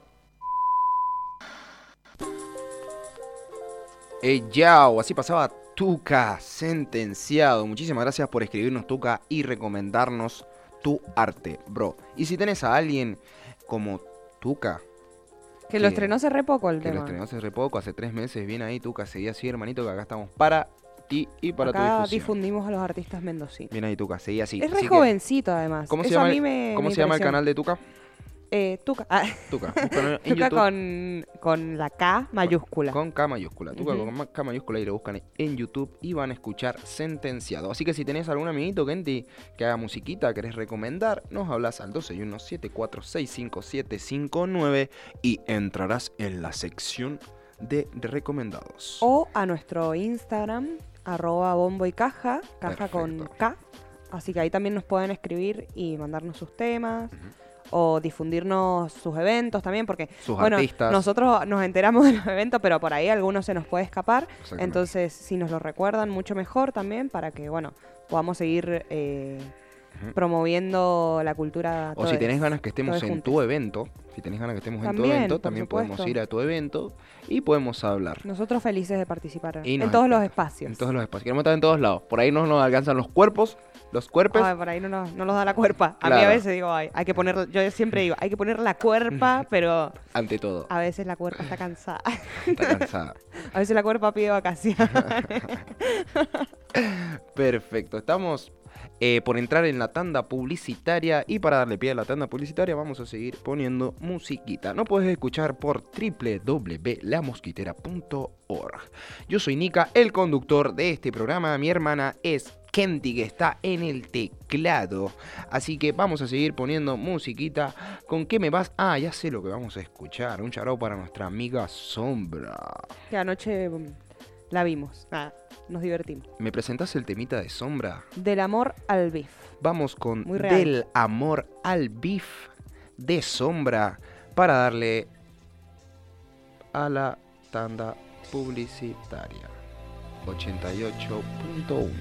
Yao, así pasaba Tuca, sentenciado. Muchísimas gracias por escribirnos, Tuca, y recomendarnos tu arte, bro. Y si tenés a alguien como Tuca, que lo estrenó hace re poco el que tema. lo estrenó hace re poco, hace 3 meses, bien ahí, Tuca, seguí así, hermanito, que acá estamos para ti y para tu Acá difusión. difundimos a los artistas mendocinos. Bien ahí, Tuca, seguí así. Es re Así que, jovencito además. ¿Cómo se Eso llama, a mí me ¿cómo se llama el impresiona. canal de Tuca? Tuca. Ah, Tuca, búscalo en Tuca YouTube. con la K mayúscula. Con K mayúscula. Tuca Ujú. con K mayúscula y lo buscan en YouTube y van a escuchar Sentenciado. Así que si tenés algún amiguito, Kenty, que haga musiquita, querés recomendar, nos hablas al 261-7465-759 y entrarás en la sección de recomendados. O a nuestro Instagram, @bomboycaja, caja con Perfecto. K. Así que ahí también nos pueden escribir y mandarnos sus temas. O difundirnos sus eventos también, porque Sus bueno, artistas. nosotros nos enteramos de los eventos, pero por ahí algunos se nos puede escapar. Exactamente. Entonces, si nos lo recuerdan, mucho mejor también, para que, bueno, podamos seguir promoviendo la cultura. O si tenés ganas que estemos todos en juntos. tu evento, si tenés ganas que estemos en tu También, evento, por también supuesto. podemos ir a tu evento y podemos hablar. Nosotros felices de participar Y en nos todos los encanta. espacios. En todos los espacios. Queremos estar en todos lados. Por ahí no nos alcanzan los cuerpos. Ay, por ahí no nos da la cuerpa. A mí Claro. a veces digo, ay, hay que poner, yo siempre digo, hay que poner la cuerpa, pero Ante todo. a veces la cuerpa está cansada. Está cansada. A veces la cuerpa pide vacaciones. Perfecto. Estamos por entrar en la tanda publicitaria. Y para darle pie a la tanda publicitaria vamos a seguir poniendo musiquita. No puedes escuchar por www.lamosquitera.org. Yo soy Nika, el conductor de este programa. Mi hermana es Kenty, que está en el teclado. Así que vamos a seguir poniendo musiquita. ¿Con qué me vas? Ah, ya sé lo que vamos a escuchar. Un charao para nuestra amiga Sombra. Que anoche la vimos. Nada, nos divertimos. ¿Me presentás el temita de Sombra? Del amor al beef. Vamos con Muy real. Del amor al beef de Sombra. para darle a la tanda publicitaria. 88.1.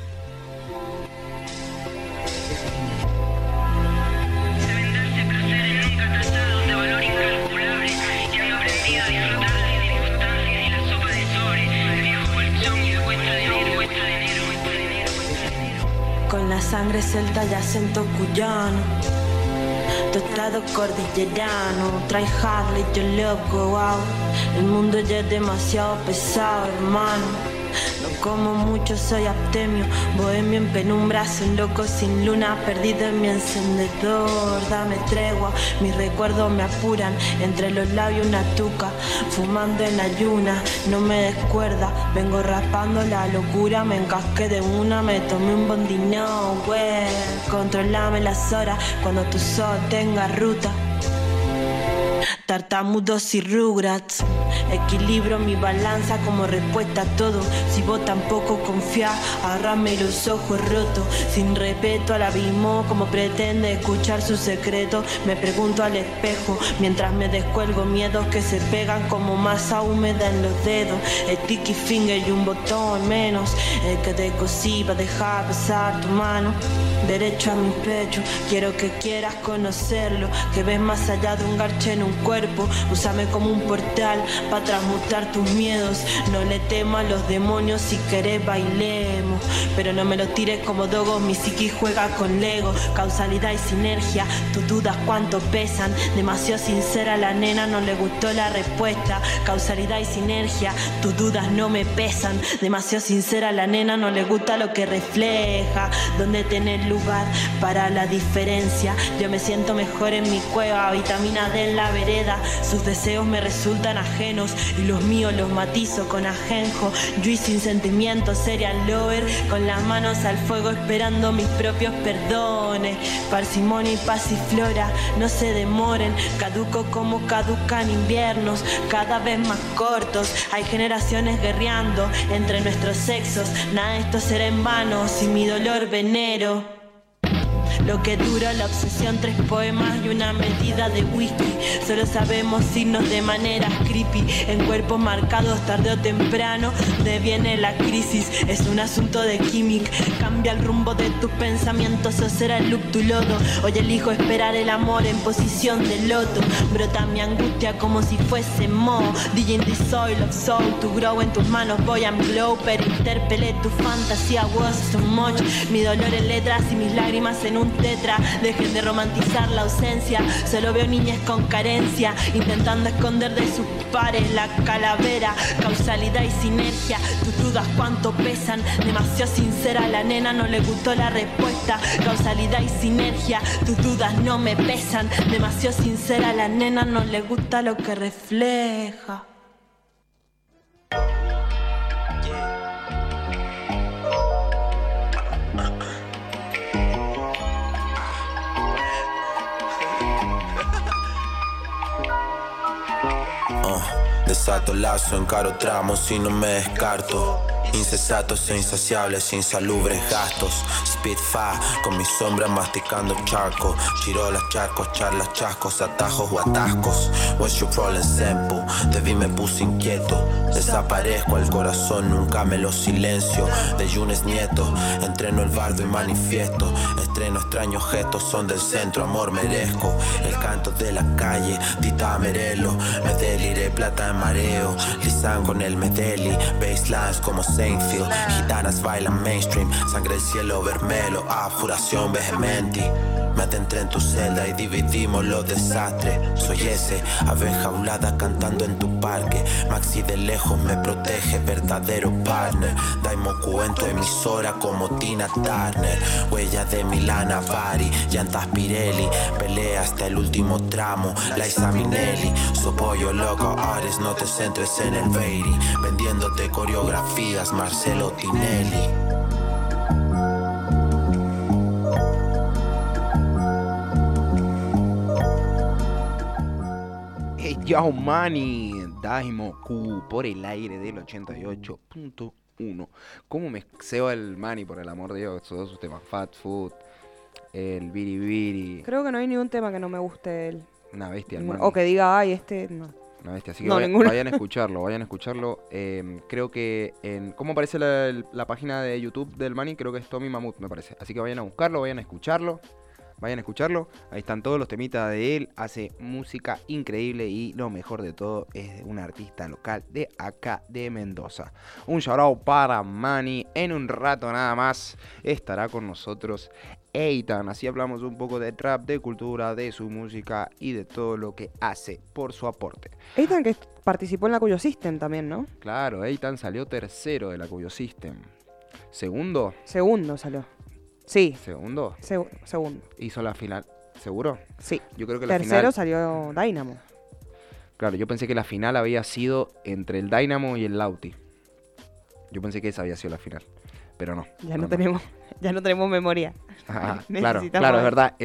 Con la sangre celta y acento cuyano, tostado cordillerano, trae Harley, yo love go out. El mundo ya es demasiado pesado, hermano. No como mucho, soy abstemio, bohemio en penumbras, un loco sin luna, perdido en mi encendedor. Dame tregua, mis recuerdos me apuran, entre los labios una tuca, fumando en ayuna, no me descuerda, vengo raspando la locura, me encasqué de una, me tomé un bondino, güey. Controlame las horas, cuando tu sol tenga ruta. Tartamudos y rugrats, equilibro mi balanza como respuesta a todo. Si vos tampoco confiás, agárrame los ojos rotos. Sin respeto al abismo, como pretende escuchar su secreto. Me pregunto al espejo, mientras me descuelgo miedos que se pegan como masa húmeda en los dedos. Sticky finger y un botón menos, el que te cosí va a dejar besar tu mano. Derecho a mi pecho, quiero que quieras conocerlo, que ves más allá de un garche en un cuerpo. Úsame como un portal para transmutar tus miedos. No le temas a los demonios, si querés bailemos, pero no me lo tires como dogos, mi psiqui juega con Lego. Causalidad y sinergia, tus dudas cuánto pesan. Demasiado sincera la nena, no le gustó la respuesta. Causalidad y sinergia, tus dudas no me pesan. Demasiado sincera la nena, no le gusta lo que refleja. Donde tenés lugar para la diferencia, yo me siento mejor en mi cueva, vitamina D en la vereda. Sus deseos me resultan ajenos y los míos los matizo con ajenjo. Yo y sin sentimientos, serial lover, con las manos al fuego esperando mis propios perdones. Parsimonia y pasiflora, no se demoren, caduco como caducan inviernos, cada vez más cortos. Hay generaciones guerreando entre nuestros sexos, nada de esto será en vano si mi dolor venero. Lo que dura la obsesión, 3 poemas y una medida de whisky. Solo sabemos irnos de maneras creepy, en cuerpos marcados tarde o temprano. Deviene la crisis, es un asunto de química. Cambia el rumbo de tus pensamientos o será el loop tu lodo. Hoy elijo esperar el amor en posición de loto. Brota mi angustia como si fuese moho. DJ in the soil of soul, to grow en tus manos voy a glow. Pero interpelé tu fantasía, was too much. Mi dolor en letras y mis lágrimas en un tetra. Dejen de romantizar la ausencia, solo veo niñas con carencia intentando esconder de sus pares la calavera. Causalidad y sinergia, tus dudas cuánto pesan. Demasiado sincera la nena, no le gustó la respuesta. Causalidad y sinergia, tus dudas no me pesan. Demasiado sincera la nena, no le gusta lo que refleja. Desato lazo, encaro tramos y no me descarto. Incesatos e insaciables, insalubres gastos. Spitfire, con mi sombra masticando charco. Chirolas, charcos, charlas, chascos, atajos o atascos. What's your problem, simple? Te vi, me puse inquieto. Desaparezco al corazón, nunca me lo silencio. De Yunes Nieto, entreno el bardo y manifiesto. Estreno extraños gestos, son del centro, amor merezco. El canto de la calle, Tita Merelo. Me deliré, plata en mareo. Lisan con el medeli, baselines como Seinfeld. Gitanas bailan mainstream, sangre el cielo vermelo, abjuración vehemente. Me adentré en tu celda y dividimos los desastres. Soy ese, ave enjaulada cantando en tu parque. Maxi de lejos me protege, verdadero partner. Daimoku en tu emisora como Tina Turner. Huella de Milana Bari, llantas Pirelli. Pelea hasta el último tramo, Liza Minnelli. So pollo loco, Ares, no te centres en el baby. Vendiéndote coreografías, Marcelo Tinelli. Yo Money, Daimoku por el aire del 88.1. ¿Cómo me ceba el Money, por el amor de Dios? Todos sus temas, Fat Food, el Biri Biri. Creo que no hay ningún tema que no me guste de él. Una bestia, el Mani. O que diga, ay, no. Una bestia, así que No, vayan a escucharlo. Creo que ¿cómo aparece la página de YouTube del Mani? Creo que es Tommy Mamut, me parece. Así que vayan a buscarlo, vayan a escucharlo. Ahí están todos los temitas de él. Hace música increíble y lo mejor de todo es un artista local de acá de Mendoza. Un shoutout para Mani. En un rato nada más estará con nosotros Eitan. Así hablamos un poco de trap, de cultura, de su música y de todo lo que hace por su aporte. Eitan que participó en la Cuyo System también, ¿no? Claro, Eitan salió tercero de la Cuyo System. ¿Segundo? Segundo salió. Sí. ¿Segundo? Segundo. ¿Hizo la final? ¿Seguro? Sí. Yo creo que la tercero final... salió Dynamo. Claro, yo pensé que la final había sido entre el Dynamo y el Lauti. Yo pensé que esa había sido la final, pero no. Ya no tenemos memoria. Claro, es verdad.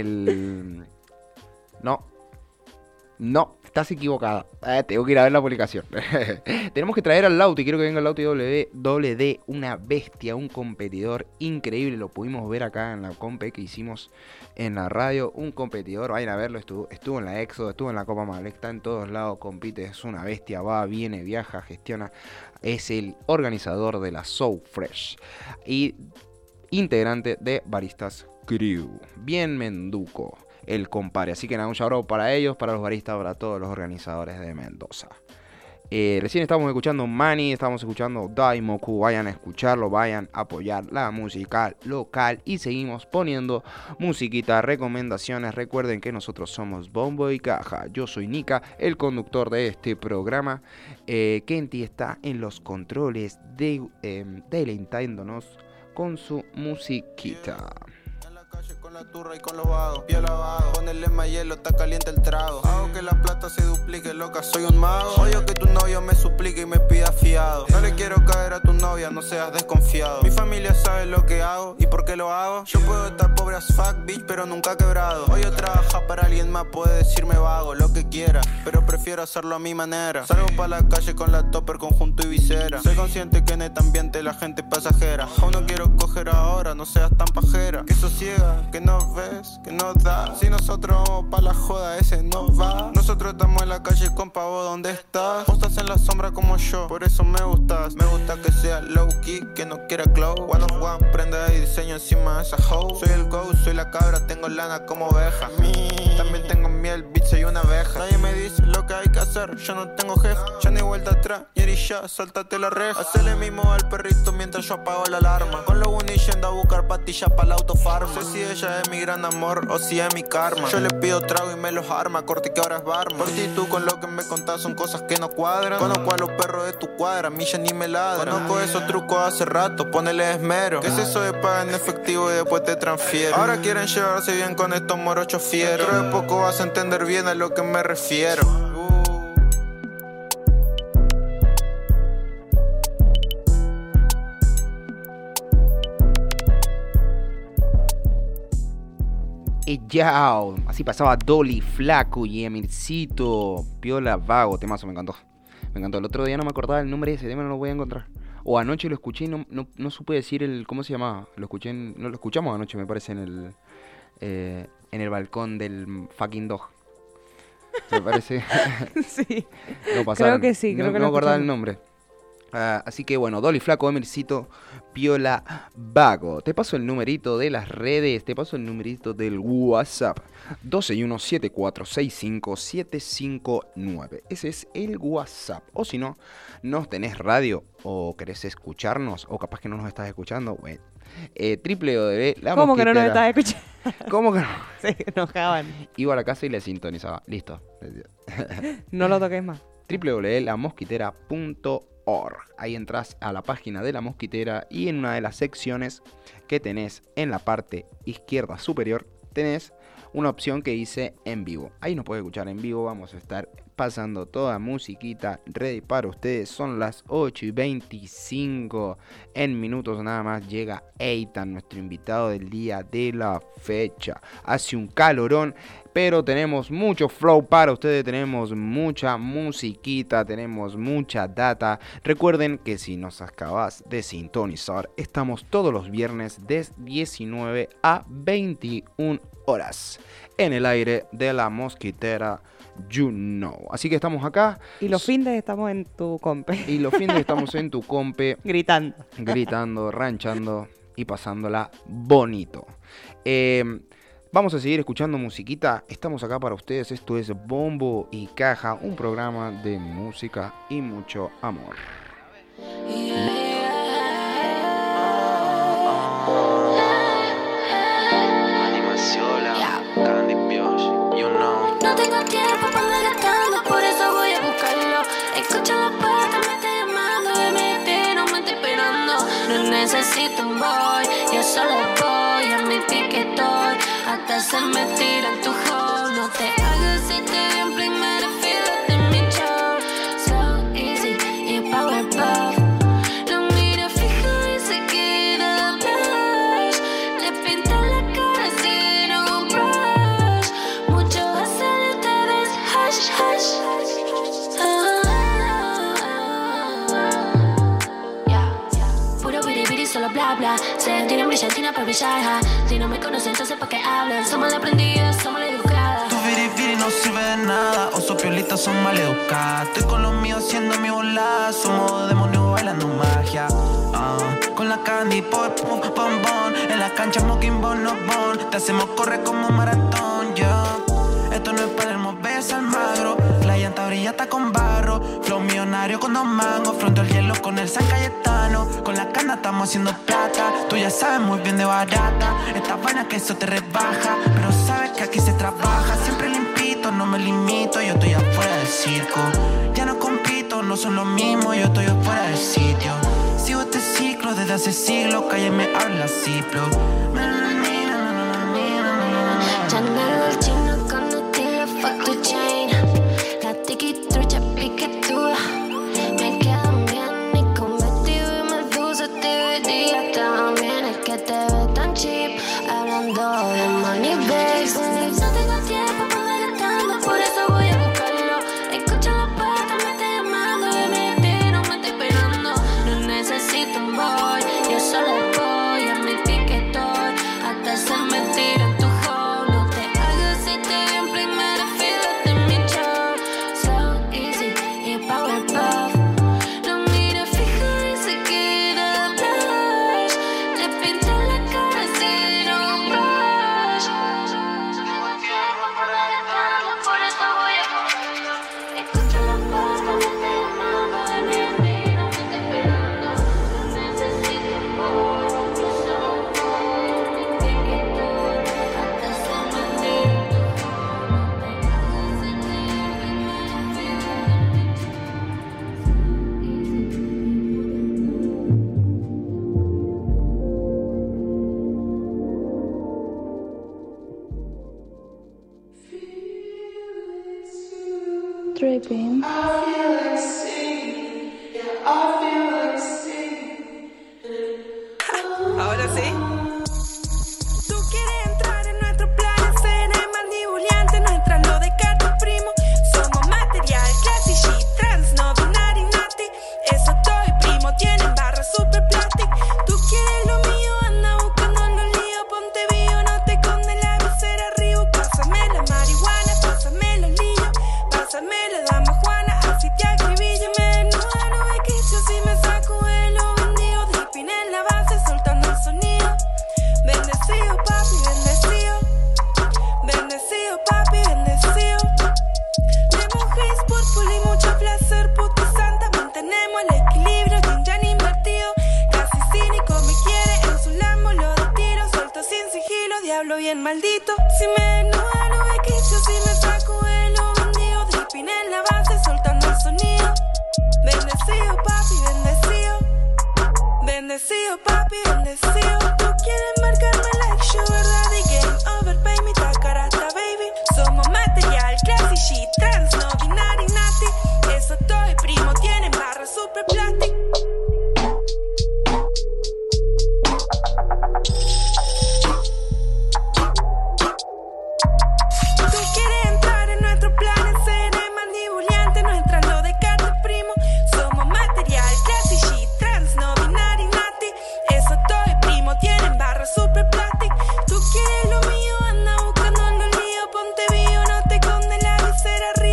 No, estás equivocada. Tengo que ir a ver la publicación. Tenemos que traer al Lauti. Quiero que venga el Lauti WD, una bestia, un competidor increíble. Lo pudimos ver acá en la compe que hicimos en la radio. Un competidor, vayan a verlo. Estuvo en la Éxodo, estuvo en la Copa Malbec, está en todos lados, compite. Es una bestia, va, viene, viaja, gestiona. Es el organizador de la So Fresh y integrante de Baristas Crew. Bien Menduco, el compadre. Así que nada, un shout para ellos, para los baristas, para todos los organizadores de Mendoza. Recién estamos escuchando Mani, estamos escuchando Daimoku. Vayan a escucharlo, vayan a apoyar la música local y seguimos poniendo musiquita, recomendaciones. Recuerden que nosotros somos Bombo y Caja. Yo soy Nika, el conductor de este programa. Kenty está en los controles deleitándonos con su musiquita. Con la turra y con los vagos, pio lavado, ponerle más hielo, está caliente el trago. Hago que la plata se duplique, loca, soy un mago. Odio que tu novio me suplique y me pida fiado. No le quiero caer a tu novia, no seas desconfiado. Mi familia sabe lo que hago y por qué lo hago. Yo puedo estar pobre as fuck, bitch, pero nunca quebrado. Hoy yo trabajar para alguien más, puede decirme vago, lo que quiera, pero prefiero hacerlo a mi manera. Salgo pa' la calle con la topper, conjunto y visera. Soy consciente que en este ambiente la gente es pasajera. Aún no quiero coger ahora, no seas tan pajera. Que sosiega, que no ves, que no da. Si nosotros vamos pa' la joda, ese no va. Nosotros estamos en la calle, compa, vos ¿dónde estás? Vos estás en la sombra como yo, por eso me gustas. Me gusta que sea low key, que no quiera glow. One of one, prenda de diseño encima de esa hoe. Soy el go, soy la cabra, tengo lana como oveja. También tengo miel, bitch, soy una abeja. Nadie me dice lo que hay que hacer, yo no tengo jefe. Ya ni vuelta atrás, y ya, sáltate la reja. Hacele mimo al perrito mientras yo apago la alarma. Con los unis yendo a buscar pastillas pa' la autofarma. No sé si ella es mi gran amor o si es mi karma. Yo le pido trago y me los arma, corte que ahora es barman. Por ti tú con lo que me contás son cosas que no cuadran. Conozco a los perros de tu cuadra, a mí ya ni me ladran. Conozco esos trucos hace rato, ponele esmero. ¿Qué es eso de pagar en efectivo y después te transfiero? Ahora quieren llevarse bien con estos morochos fieros. Pero de poco vas a entender bien a lo que me refiero. Yao, así pasaba Dolly, Flaco y Emircito. Piola Vago, temazo, me encantó. Me encantó. El otro día no me acordaba el nombre de ese tema, no lo voy a encontrar. O anoche lo escuché y no supe decir ¿cómo se llamaba? Lo escuchamos anoche, me parece, en el balcón del fucking dog. Me parece. Sí. Lo pasaron. Creo que sí, creo que no lo me acordaba escuchamos. el nombre. Así que bueno, Dolly, Flaco, Emircito, Piola Vago. Te paso el numerito de las redes, te paso el numerito del WhatsApp. 12-1-7465-759. Ese es el WhatsApp. O si no, no tenés radio o querés escucharnos, o capaz que no nos estás escuchando, bueno. ¿Cómo que no nos estás escuchando? ¿Cómo que no? Se enojaban. Iba a la casa y le sintonizaba. Listo. No lo toques más. www.lamosquitera.org. Ahí entras a la página de La Mosquitera y en una de las secciones que tenés en la parte izquierda superior tenés una opción que dice en vivo. Ahí nos puede escuchar en vivo. Vamos a estar pasando toda musiquita ready para ustedes. Son las 8:25. En minutos nada más llega Eitan, nuestro invitado del día de la fecha. Hace un calorón, pero tenemos mucho flow para ustedes, tenemos mucha musiquita, tenemos mucha data. Recuerden que si nos acabas de sintonizar, estamos todos los viernes de 19 a 21 horas en el aire de La Mosquitera You Know. Así que estamos acá. Y los fines estamos en tu compe. Y los fines estamos en tu compe. Gritando, ranchando y pasándola bonito. Vamos a seguir escuchando musiquita. Estamos acá para ustedes. Esto es Bombo y Caja, un programa de música y mucho amor. No tengo tiempo para andar gastando, por eso voy a buscarlo. Escucha la puerta, me está llamando, no me estoy esperando. No necesito un boy, yo solo voy a admitir que estoy hasta se me tira en tu hall. No te hagas si te ven primero, fíjate en mi show. So easy y Powerpuff. Lo mira fijo y se queda blush. Le pinta la cara sin un brush. Mucho hacen ustedes hush, hush. Puro biribiri, solo bla bla. Se tienen brillantina por brillar, ja. Si no me conocen, entonces ¿pa' qué hablan? Somos la aprendida, somos la educada. Tu biribiri no sirve de nada. Oso piolitas son maleducadas. Estoy con los míos haciendo mi volada. Somos demonios bailando magia. Con la candy pop, bombón. En la cancha smoking bon, no bon. Te hacemos correr como maratón, yo. Esto no es Palermo, ves al magro. La llanta brilla está con barro. Flow millonario con 2 mangos. Fronto al hielo con el San Cayetano. Con la cana estamos haciendo plata. Tú ya sabes muy bien de barata. Esta vaina que eso te rebaja. Pero sabes que aquí se trabaja. Siempre limpito, no me limito. Yo estoy afuera del circo. Ya no compito, no son lo mismo. Yo estoy afuera del sitio. Sigo este ciclo desde hace siglos. Calle me habla ciplo. Chanel el chino con estilo, fuck tu chain. La tiki trucha piquetúa. Me quedan bien y con vestido y medusa te vería también. Es que te ves tan cheap, hablando de money base. No tengo tiempo para andar gastando, por eso voy a buscarlo. Escucha la puerta, me está llamando, no me estoy esperando. No necesito un boy, yo solo voy a admitir que estoy hasta se me tira en tu hall. No te hagas si te ven primero, fíjate en mi show. So easy y Powerpuff. Lo mira fijo y se queda blush. Le pinta la cara sin un brush. Por eso voy a buscarlo. Escucha la puerta, me está llamando, no me estoy esperando. No necesito un boy, yo solo voy a admitir que estoy hasta se me tira en tu hall. No te hagas si te ven primero, fíjate en mi Dripping. Ahora sí. Tú quieres entrar en nuestro plan, ser mandibuleante, no entras lo de carta primo. Somos material, classy shit, trans, no binary, nati. Eso estoy primo, tienen barra super plastic. Tú quieres lo mío, anda buscando los líos, ponte bio, no te esconde la visera arriba. Pásame la marihuana, pásame los líos, pásame la dama Juana, así te acribillo, me desnuda, no hay quicio si me saco el vendido, dripping en la base, soltando el sonido. Bendecido papi, bendecido. Bendecido papi, bendecido. De mujeres púrpura y mucho placer, puta santa, mantenemos el equilibrio, yin yang invertido. Casi cínico me quiere, en su lambo lo de tiro, suelto sin sigilo, diablo bien maldito. Si me desnuda no hay quicio, si me saco el vendido, dripping en la base, soltando el sonido. Bendecido papi, bendecido. Bendecido papi, bendecido. Tú quieres marcarme like yo, ¿verdad? Y game over, pay me tacarata, baby. Somos material, classy shit, trans, no binary, nati. Eso estoy primo, tienen barra super plastic. Tú quieres entrar en nuestro plan, ser mandibuleante, no entras lo de carta primo. Somos material, classy shit, trans, no binary, nati. Eso estoy primo, tienen barra super plastic. Tú quieres lo mío, anda buscando los líos, ponte bio, no te esconde la visera arriba.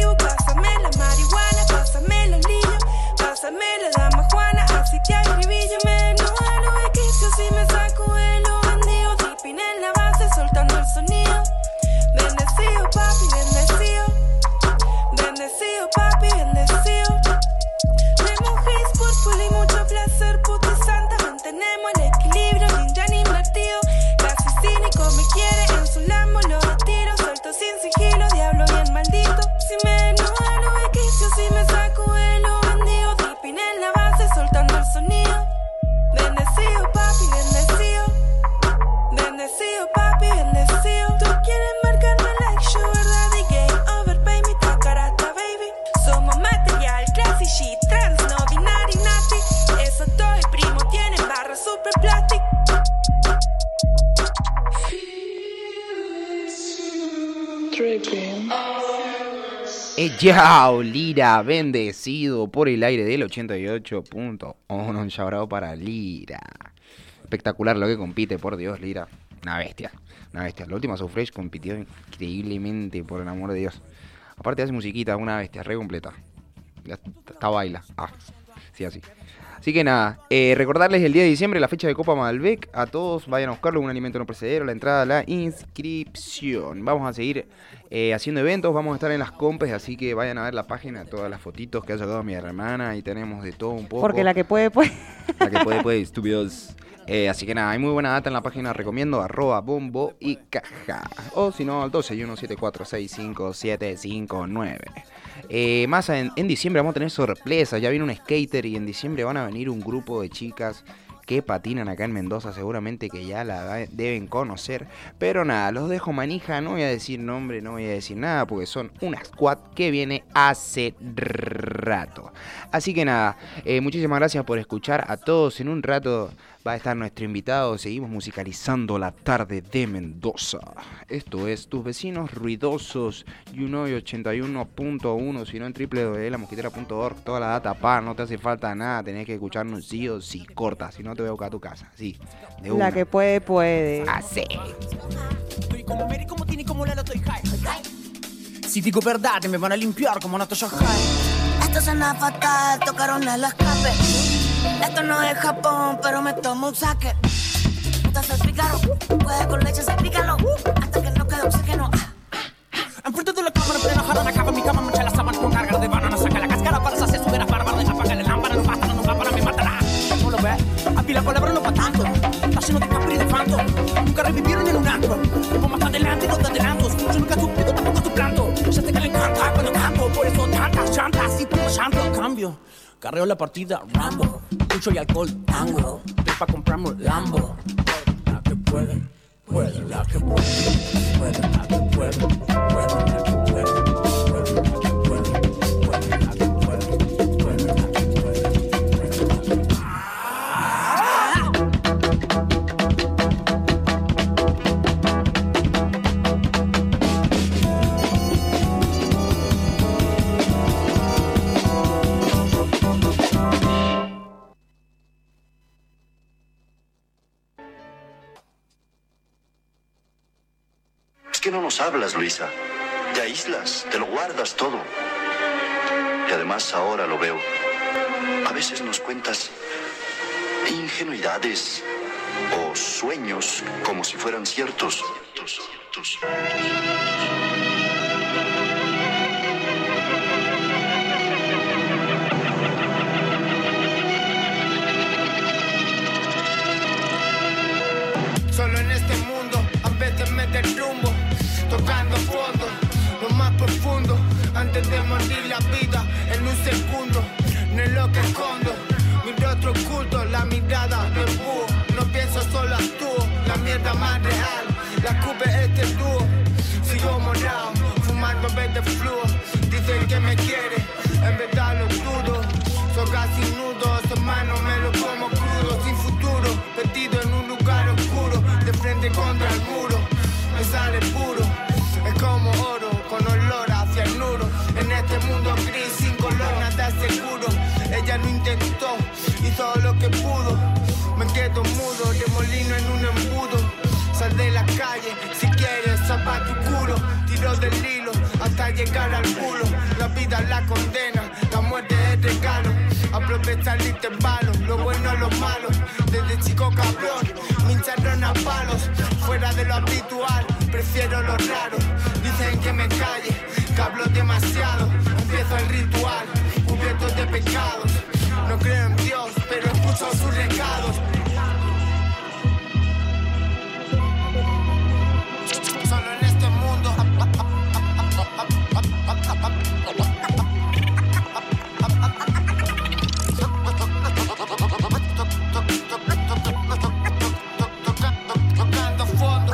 Yao, Lira, bendecido por el aire del 88.1, un chabrado para Lira. Espectacular lo que compite, por Dios, Lira. Una bestia. La última So Fresh compitió increíblemente, por el amor de Dios. Aparte hace musiquita, una bestia, re completa. Hasta baila. Sí, así. Así que nada, recordarles el día de diciembre, la fecha de Copa Malbec. A todos vayan a buscarlo, un alimento no perecedero, la entrada, la inscripción. Vamos a seguir haciendo eventos, vamos a estar en las compes, así que vayan a ver la página, todas las fotitos que ha sacado mi hermana. Ahí tenemos de todo un poco. Porque la que puede, puede. La que puede, estúpidos. Así que nada, hay muy buena data en la página, recomiendo @bombo y caja. O si no, al 12-174-65759. Más en diciembre vamos a tener sorpresas, ya viene un skater y en diciembre van a venir un grupo de chicas que patinan acá en Mendoza, seguramente que ya la deben conocer. Pero nada, los dejo manija, no voy a decir nombre, no voy a decir nada, porque son una squad que viene hace rato. Así que nada, muchísimas gracias por escuchar a todos. En un rato va a estar nuestro invitado, seguimos musicalizando la tarde de Mendoza. Esto es Tus Vecinos Ruidosos, Junoy 81.1, si no en www.lamosquitera.org, toda la data no te hace falta nada, tenés que escucharnos sí o sí, corta, si no te voy a buscar a tu casa, sí, de una. La que puede, puede. Así. Si digo verdad me van a limpiar como Nato Shahai. Esto suena fatal, tocaron el escape. Esto no es Japón, pero me tomo un saque. Entonces explícalo, puede con leche, explícalo. Hasta que no quede oxígeno. Enfrente de la cámara, en plena jarana, acaba mi cama, mancha la sábana con carga de banana. Saca la cáscara para hacer subir a bárbaro. Apaga la lámpara, no basta, no va para me matará. ¿Cómo lo ves? Aquí la palabra no va tanto. Está lleno de capri y de fanto. Nunca revivieron en un antro. Vamos más adelante y no te adelanto. Yo nunca suplico, tampoco tu planto. Ya sé que le encanta cuando canto. Por eso tantas chantas y pongo llanto. Cambio, carreo la partida, Rambo. Mucho y alcohol, tango. Ven pa' comprarme Lambo. La que puede, puede, la que puede, puede, la que puede, puede, la que puede, puede, la que puede, puede, la que puede, puede, la que puede. ¿Por qué no nos hablas, Luisa? Te aíslas, te lo guardas todo. Y además ahora lo veo. A veces nos cuentas ingenuidades o sueños como si fueran ciertos. Solo en este mundo a veces me derrumbo, tocando fondo, lo más profundo, antes de morir la vida en un segundo, no es lo que escondo, mi rostro oculto, la mirada de búho, no pienso solo actúo, la mierda más real, la cube este dúo, sigo morado, fumando verde fluo, dicen que me quiere, en verdad lo dudo, soy casi nudo, hermano me lo como crudo, sin futuro, metido en un lugar oscuro, de frente contra el muro, me sale puro, es como oro, con olor hacia el nudo, en este mundo gris, sin color, nada seguro, ella lo intentó, hizo lo que pudo, me quedo mudo, remolino en un embudo, sal de la calle, si quieres, zapa tu culo, tiro del hilo, hasta llegar al culo, la vida la condena, la muerte es regalo, aprovecha el intervalo, lo bueno, lo malo, desde chico cabrón, me hincharon a palos, fuera de lo habitual, prefiero lo raro, dicen que me calle, que hablo demasiado, empiezo el ritual, cubierto de pecados, no creo en Dios, pero escucho sus recados. Solo en este mundo tocando fondo,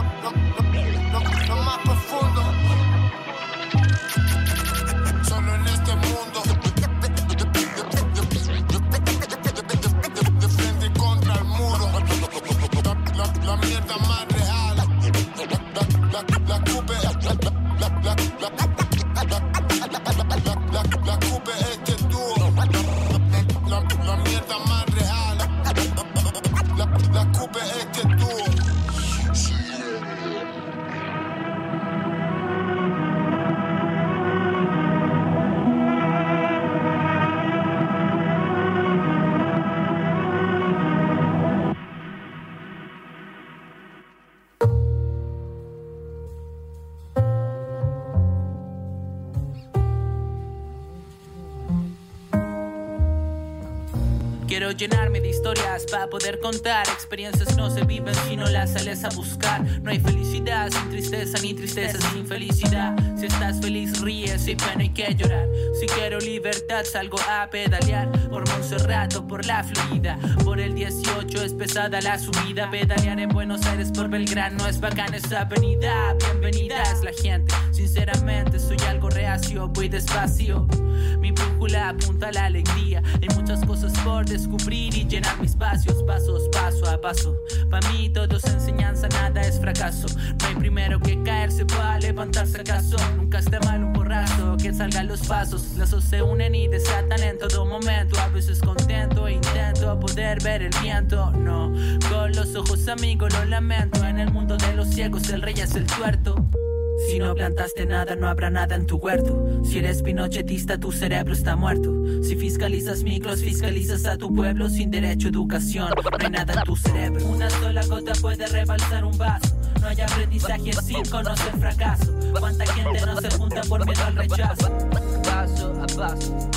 lo más profundo. Solo en La coupe este dúo. La mierda más real. La coupe este dúo. Quiero llenarme de historias para poder contar. Experiencias no se viven si no las sales a buscar. No hay felicidad sin tristeza, ni tristeza sin felicidad. Si estás feliz ríes, si pena hay que llorar. Si quiero libertad salgo a pedalear. Por Montserrat o por la Florida. Por el 18 es pesada la subida. Pedalear en Buenos Aires por Belgrano es bacana esa avenida. Bienvenida es la gente, sinceramente soy algo reacio, voy despacio. Mi brújula apunta a la alegría. Hay muchas cosas por descubrir y llenar mis espacios, pasos, paso a paso. Pa' mí todo es enseñanza, nada es fracaso. No hay primero que caerse para levantarse acaso. Nunca está mal un borrazo, que salgan los pasos. Lazos se unen y desatan en todo momento. A veces contento, intento poder ver el viento. No, con los ojos amigo lo lamento. En el mundo de los ciegos el rey es el tuerto. Si no plantaste nada, no habrá nada en tu huerto. Si eres pinochetista, tu cerebro está muerto. Si fiscalizas micros, fiscalizas a tu pueblo. Sin derecho a educación, no hay nada en tu cerebro. Una sola gota puede rebalsar un vaso. No hay aprendizaje sin conocer fracaso. Cuánta gente no se junta por miedo al rechazo. Paso a paso.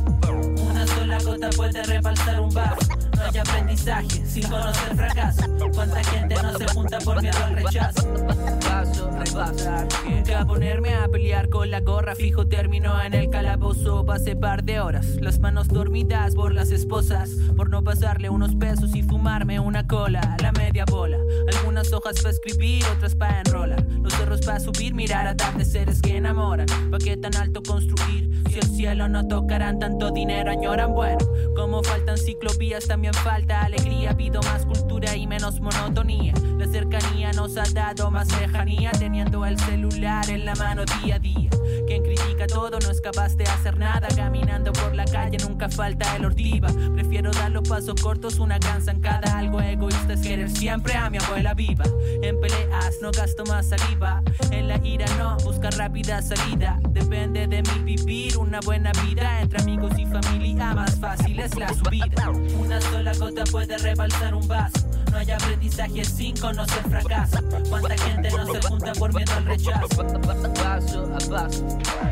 Una sola gota puede rebalsar un vaso. No hay aprendizaje sin conocer fracaso. Cuánta gente no se junta por miedo al rechazo. Paso, repasar. Nunca ponerme a pelear con la gorra. Fijo término en el calabozo. Pasé par de horas. Las manos dormidas por las esposas. Por no pasarle unos pesos y fumarme una cola. La media bola. Algunas hojas para escribir, otras para enrolar. Los cerros para subir, mirar atardeceres que enamoran. ¿Pa' qué tan alto construir? Si el cielo no tocarán, tanto dinero añoran. Bueno, como faltan ciclovías, también falta alegría. Ha habido más cultura y menos monotonía. La cercanía nos ha dado más lejanía, teniendo el celular en la mano día a día. Quien critica todo no es capaz de hacer nada. Caminando por la calle nunca falta el ortiva. Prefiero dar los pasos cortos, una gran zancada. Algo egoísta es querer siempre a mi abuela viva. En peleas no gasto más saliva. En la ira no, busca rápida salida. Depende de mí vivir una buena vida. Entre amigos y familia más fácil es la subida. Una sola gota puede rebalsar un vaso. No hay aprendizaje sin conocer fracaso. Cuánta gente no se junta por miedo al rechazo. Paso a paso.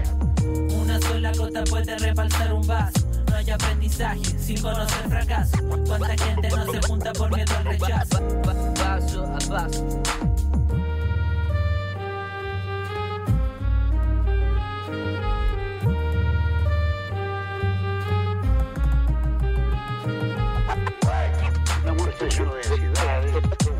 Una sola gota puede rebalsar un vaso. No hay aprendizaje sin conocer fracaso. Cuánta gente no se junta por miedo al rechazo. Paso a paso. La muerte es lleno de ansiedades.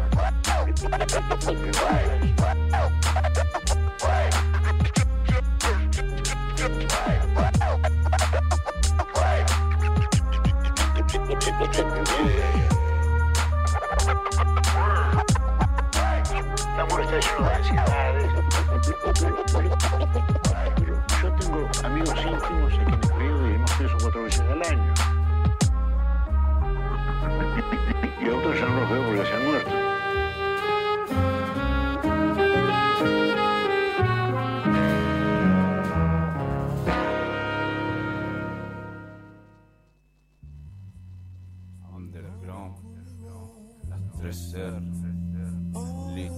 La muerte es lleno de ansiedades. Yo tengo amigos íntimos a quienes veo y hemos 3 o 4 veces al año. Y a otros ya no los veo porque se han muerto. Underground, las 3 R, Lit,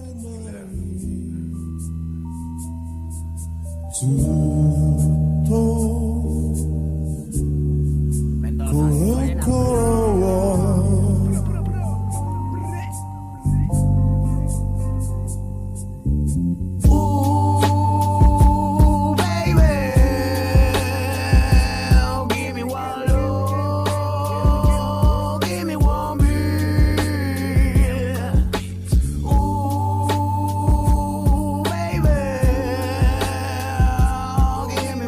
Give me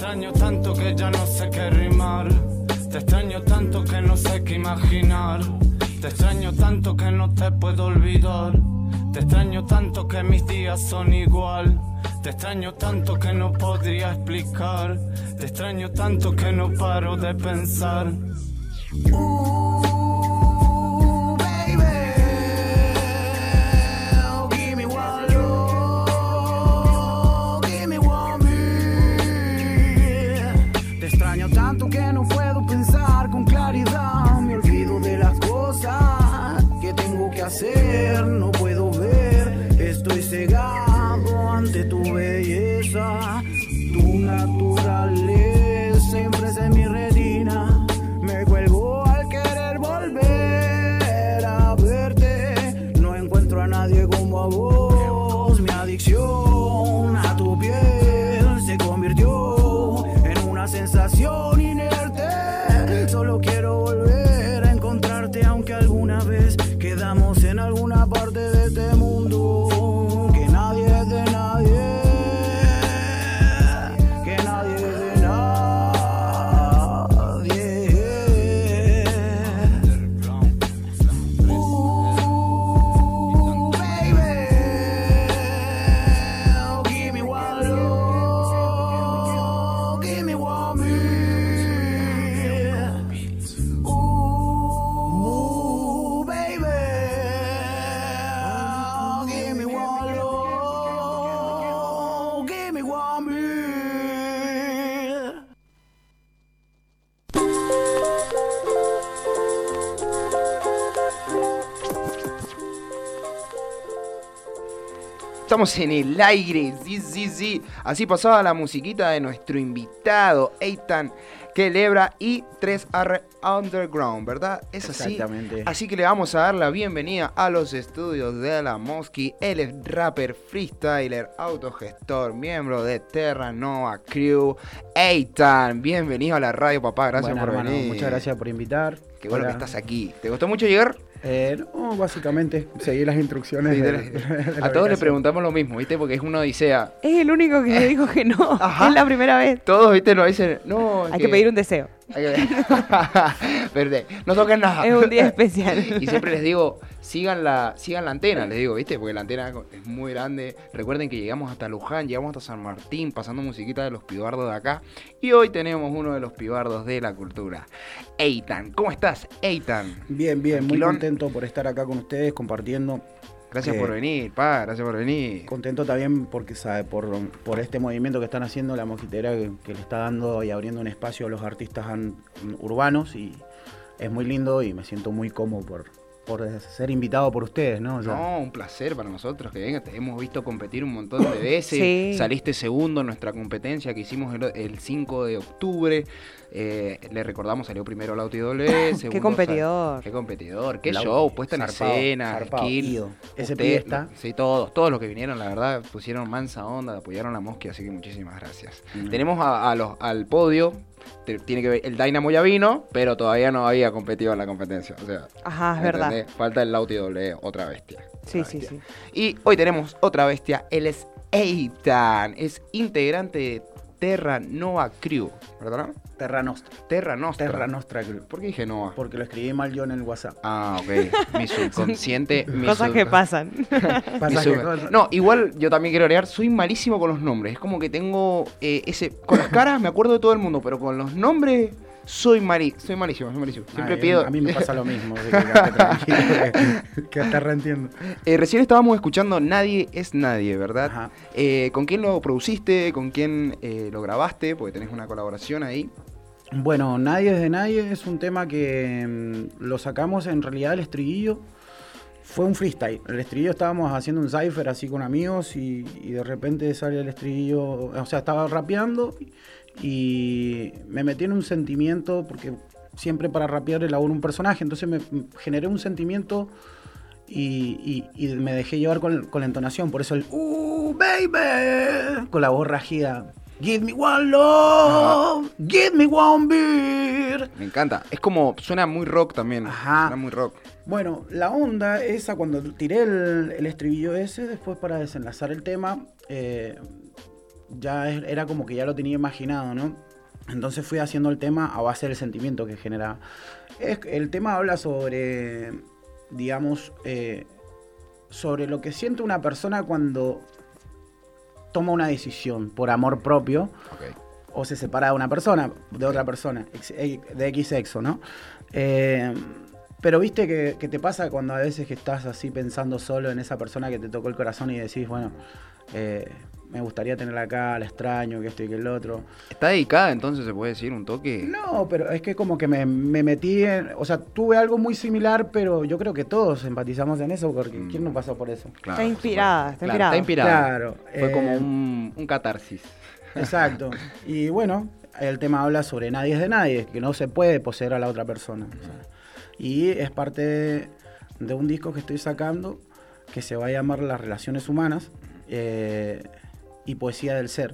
extraño tanto que ya no sé qué rimar. Te extraño tanto que no sé qué imaginar. Te extraño tanto que no te puedo olvidar. Te extraño tanto que mis días son igual. Te extraño tanto que no podría explicar. Te extraño tanto que no paro de pensar. Tanto que no puedo pensar con claridad. Me olvido de las cosas que tengo que hacer. No puedo ver, estoy cegado ante tu belleza. Tu naturaleza impresa en mi retina. Me cuelgo al querer volver a verte. No encuentro a nadie como a vos. Mi adicción a tu piel se convirtió en una sensación inerte. Solo quiero volver a encontrarte, aunque alguna vez quedamos en alguna parte de este mundo. Que nadie es de nadie, que nadie es de nadie. Baby, give me one love, give me one me. Baby, give me one love, give me one me. Estamos en el aire, sí. Así pasaba la musiquita de nuestro invitado, Eitan Quelebra y 3R Underground, ¿verdad? Es así. Exactamente. Así que le vamos a dar la bienvenida a los estudios de La Mosqui. Él es rapper, freestyler, autogestor, miembro de Terra Nova Crew. Eitan, bienvenido a la radio, papá. Gracias Bueno, por hermano, venir. muchas gracias por invitar. Qué bueno Hola. que estás aquí. ¿Te costó mucho llegar? No, básicamente seguí las instrucciones. Sí, de a la todos le ubicación. preguntamos lo mismo, ¿viste? Porque es una odisea. Es el único que me dijo que no. Ajá. Es la primera vez. Todos, ¿viste? Nos dicen, no. es Hay que pedir un deseo. Verde, no toquen nada. Es un día especial. Y siempre les digo, sigan la antena, les digo, ¿viste? Porque la antena es muy grande. Recuerden que llegamos hasta Luján, llegamos hasta San Martín, pasando musiquita de los pibardos de acá. Y hoy tenemos uno de los pibardos de la cultura. Eitan, ¿cómo estás, Eitan? Bien, muy Tranquilón. contento por estar acá con ustedes, compartiendo. Gracias por venir, pa, gracias por venir. Contento también porque sabe por este movimiento que están haciendo la mosquitera, que le está dando y abriendo un espacio a los artistas urbanos, y es muy lindo y me siento muy cómodo por ser invitado por ustedes, ¿no? O sea, No, un placer para nosotros que venga. Te hemos visto competir un montón de veces. Sí. Saliste segundo en nuestra competencia que hicimos el 5 de octubre. Le recordamos, salió primero el Auto IW. Qué competidor. Qué competidor, qué El show, Auti, puesta en zarpado, escena, zarpado, skill. ido. Ese Usted- pibe está. Sí, todos los que vinieron, la verdad, pusieron mansa onda, apoyaron la Mosqui, así que muchísimas gracias. Tenemos al podio. Tiene que ver, el Dynamo ya vino, pero todavía no había competido en la competencia. O sea, Ajá, es verdad. ¿entendés? Falta el Lauti W, otra bestia. Sí, sí, sí. Y hoy tenemos otra bestia, él es Eitan, es integrante de Terra Nova Crew, ¿verdad? Terra Nostra. Terra Nostra. Terra Nostra Crew. ¿Por qué dije Nova? Porque lo escribí mal yo en el WhatsApp. Ah, ok. Mi subconsciente. Cosas que pasan. No, igual yo también quiero agregar, soy malísimo con los nombres. Es como que tengo con las caras me acuerdo de todo el mundo, pero con los nombres soy malísimo. Siempre pido. A mí me pasa lo mismo. Así que quédate tranquilo, que hasta reentiendo. Recién estábamos escuchando Nadie es Nadie, ¿verdad? ¿Con quién lo produciste? ¿Con quién lo grabaste? Porque tenés una colaboración ahí. Bueno, Nadie es de Nadie es un tema que lo sacamos, en realidad el estribillo fue un freestyle. El estribillo estábamos haciendo un cypher así con amigos y de repente sale el estribillo, o sea, estaba rapeando y me metí en un sentimiento, porque siempre para rapear elaboro un personaje, entonces me generé un sentimiento y me dejé llevar con la entonación, por eso el baby, con la voz rajida. Give me one love, give me one beer. Me encanta. Es como, suena muy rock también. Ajá. Suena muy rock. Bueno, la onda esa, cuando tiré el estribillo ese, después para desenlazar el tema, era como que ya lo tenía imaginado, ¿no? Entonces fui haciendo el tema a base del sentimiento que generaba. El tema habla sobre, digamos, sobre lo que siente una persona cuando toma una decisión por amor propio, o se separa de una persona, de otra persona, de X sexo, ¿no? Pero viste que te pasa cuando a veces que estás así pensando solo en esa persona que te tocó el corazón y decís, bueno, me gustaría tenerla acá, la extraño, que esto y que el otro. ¿Está dedicada entonces, se puede decir, un toque? No, pero es que como que me metí en... O sea, tuve algo muy similar, pero yo creo que todos empatizamos en eso, porque ¿quién no pasó por eso? Claro, Está inspirada, está inspirada. Está inspirada. Claro. Fue como un catarsis. Exacto. Y bueno, el tema habla sobre nadie es de nadie, que no se puede poseer a la otra persona. O sea, y es parte de un disco que estoy sacando que se va a llamar Las Relaciones Humanas y Poesía del Ser,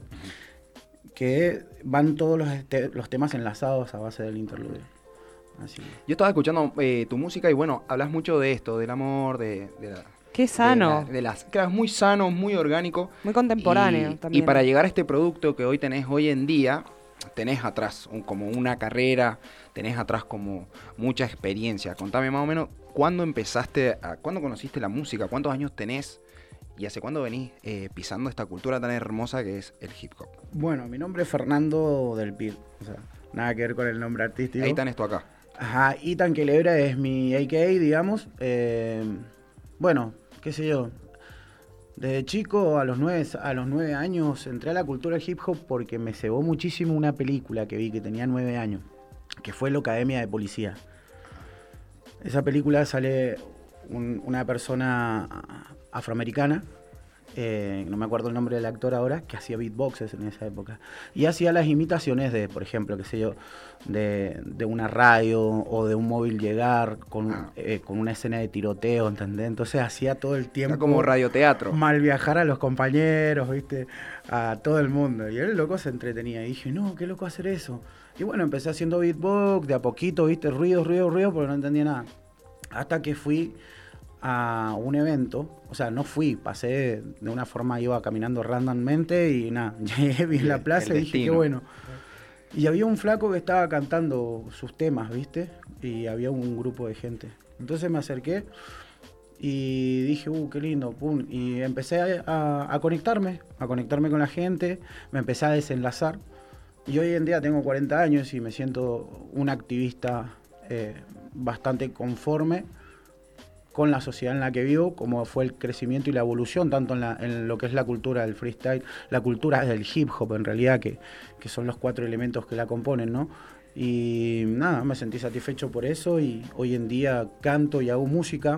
que van todos los temas enlazados a base del interludio. Así. Yo estaba escuchando tu música y bueno, hablas mucho de esto, del amor, de la... Qué sano. Claro, es muy sano, muy orgánico. Muy contemporáneo también. Y para llegar a este producto que hoy tenés hoy en día, tenés atrás como una carrera, tenés atrás como mucha experiencia. Contame más o menos, ¿cuándo conociste la música? ¿Cuántos años tenés? ¿Y hace cuándo venís pisando esta cultura tan hermosa que es el hip hop? Bueno, mi nombre es Fernando del Pir, o sea, nada que ver con el nombre artístico. Ethan esto acá. Ajá, Ethan Quelebra es mi AKA, digamos. Bueno, qué sé yo, desde chico a los 9 años entré a la cultura del hip hop porque me cebó muchísimo una película que vi que tenía 9 años, que fue La Academia de Policía. Esa película sale una persona afroamericana, no me acuerdo el nombre del actor ahora, que hacía beatboxes en esa época. Y hacía las imitaciones de, por ejemplo, qué sé yo, de una radio o de un móvil llegar con una escena de tiroteo, ¿entendés? Entonces hacía todo el tiempo... Era como radioteatro. Mal viajar a los compañeros, ¿viste? A todo el mundo. Y el loco se entretenía. Y dije, no, qué loco hacer eso. Y bueno, empecé haciendo beatbox, de a poquito, ¿viste? Ruido, porque no entendía nada. Hasta que fui a un evento, o sea, no fui, pasé de una forma, iba caminando randommente y nada, llegué, vi en la plaza y dije, qué bueno. Y había un flaco que estaba cantando sus temas, ¿viste? Y había un grupo de gente. Entonces me acerqué y dije, qué lindo, pum. Y empecé a conectarme con la gente, me empecé a desenlazar. Y hoy en día tengo 40 años y me siento un activista bastante conforme con la sociedad en la que vivo, como fue el crecimiento y la evolución, tanto en lo que es la cultura del freestyle, la cultura del hip hop en realidad, que son los 4 elementos que la componen, ¿no? Y nada, me sentí satisfecho por eso y hoy en día canto y hago música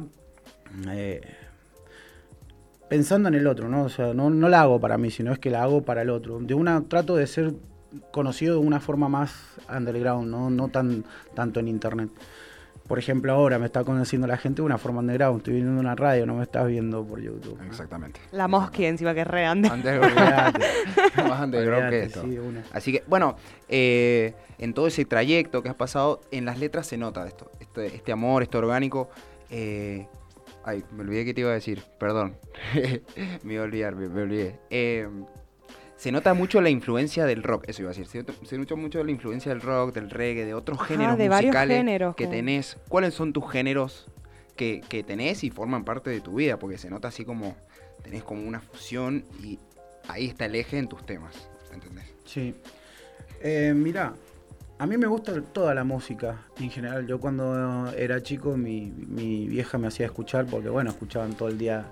pensando en el otro, ¿no? O sea, no la hago para mí, sino es que la hago para el otro. Trato de ser conocido de una forma más underground, no tanto en internet. Por ejemplo, ahora me está conociendo la gente de una forma underground. Estoy viendo una radio, no me estás viendo por YouTube. Exactamente. La Mosqui encima que es re underground. Más underground que esto. Sí, así que, bueno, en todo ese trayecto que has pasado, en las letras se nota esto. Este amor, esto orgánico. Ay, me olvidé que te iba a decir. Perdón. me olvidé. Se nota mucho la influencia del rock, eso iba a decir. Se nota mucho la influencia del rock, del reggae, de otros géneros de musicales varios géneros, que tenés. ¿Cuáles son tus géneros que tenés y forman parte de tu vida? Porque se nota así como tenés como una fusión y ahí está el eje en tus temas, ¿entendés? Sí. Mirá, a mí me gusta toda la música en general. Yo cuando era chico mi vieja me hacía escuchar porque, bueno, escuchaban todo el día...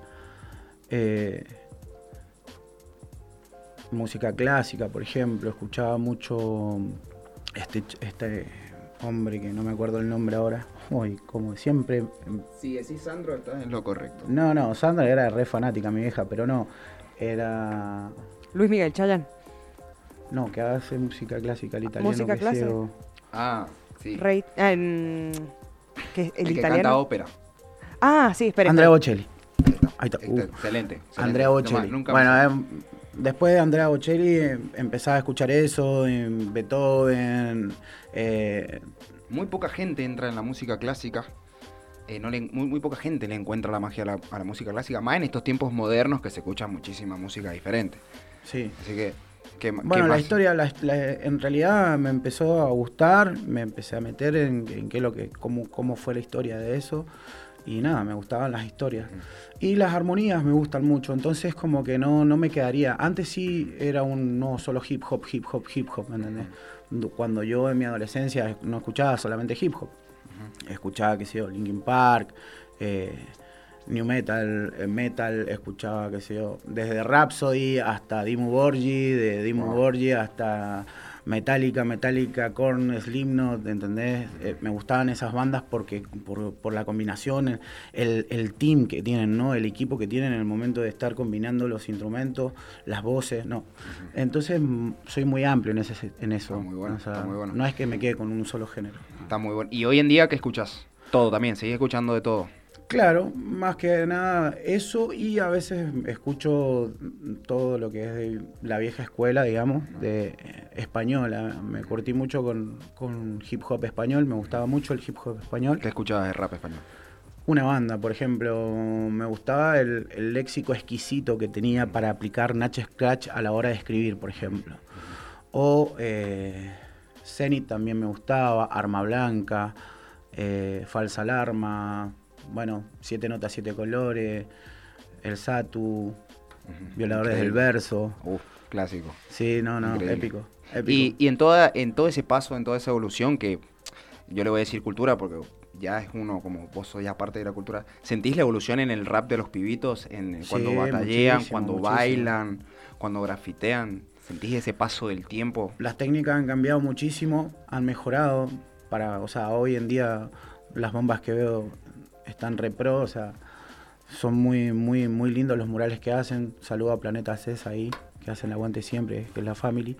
música clásica, por ejemplo, escuchaba mucho este hombre que no me acuerdo el nombre ahora, hoy como siempre. Si decís Sandro, estás en lo correcto. No, Sandra era re fanática, mi vieja, pero no, era... Luis Miguel Chayanne. No, que hace música clásica, el italiano. ¿Música clásica? Sí. ¿Que el que italiano? canta ópera. Sí, espera. Andrea Bocelli. Ahí está. Excelente. Andrea Bocelli. Bueno, después de Andrea Bocelli empezaba a escuchar eso, en Beethoven. Muy poca gente entra en la música clásica. Muy poca gente le encuentra la magia a la música clásica, más en estos tiempos modernos que se escucha muchísima música diferente. Sí. Así que Bueno, la historia, en realidad me empezó a gustar, me empecé a meter en cómo fue la historia de eso. Y nada, me gustaban las historias. Y las armonías me gustan mucho, entonces como que no me quedaría. Antes sí era no solo hip hop, ¿me entendés? Cuando yo en mi adolescencia no escuchaba solamente hip hop. Escuchaba, qué sé yo, Linkin Park, New Metal, Metal, escuchaba, qué sé yo, desde Rhapsody hasta Dimmu Borgir, de Dimmu Borgir hasta Metallica, Korn, Slipknot, ¿entendés? Me gustaban esas bandas porque por la combinación, el team que tienen, ¿no? El equipo que tienen en el momento de estar combinando los instrumentos, las voces, ¿no? Entonces soy muy amplio en eso. Está muy bueno, o sea, está muy bueno. No es que me quede con un solo género. Está muy bueno. ¿Y hoy en día qué escuchas? Todo también, ¿seguís escuchando de todo? Claro, más que nada eso, y a veces escucho todo lo que es de la vieja escuela, digamos, de española. Me curtí mucho con hip hop español, me gustaba mucho el hip hop español. ¿Qué escuchabas de rap español? Una banda, por ejemplo, me gustaba el léxico exquisito que tenía para aplicar Nach Scratch a la hora de escribir, por ejemplo. O Zenith también me gustaba, Arma Blanca, Falsa Alarma... Bueno, 7 notas, 7 colores, El Satu, Violadores del Verso. Clásico. Sí, épico. Y en todo ese paso, en toda esa evolución, que yo le voy a decir cultura porque ya es uno, como vos sos ya parte de la cultura, ¿sentís la evolución en el rap de los pibitos? Cuando batallean, cuando bailan, cuando grafitean, ¿sentís ese paso del tiempo? Las técnicas han cambiado muchísimo, han mejorado. O sea, hoy en día las bombas que veo están repro, o sea, son muy lindos los murales que hacen. Saludo a Planeta CES ahí, que hacen el aguante siempre, que es la family.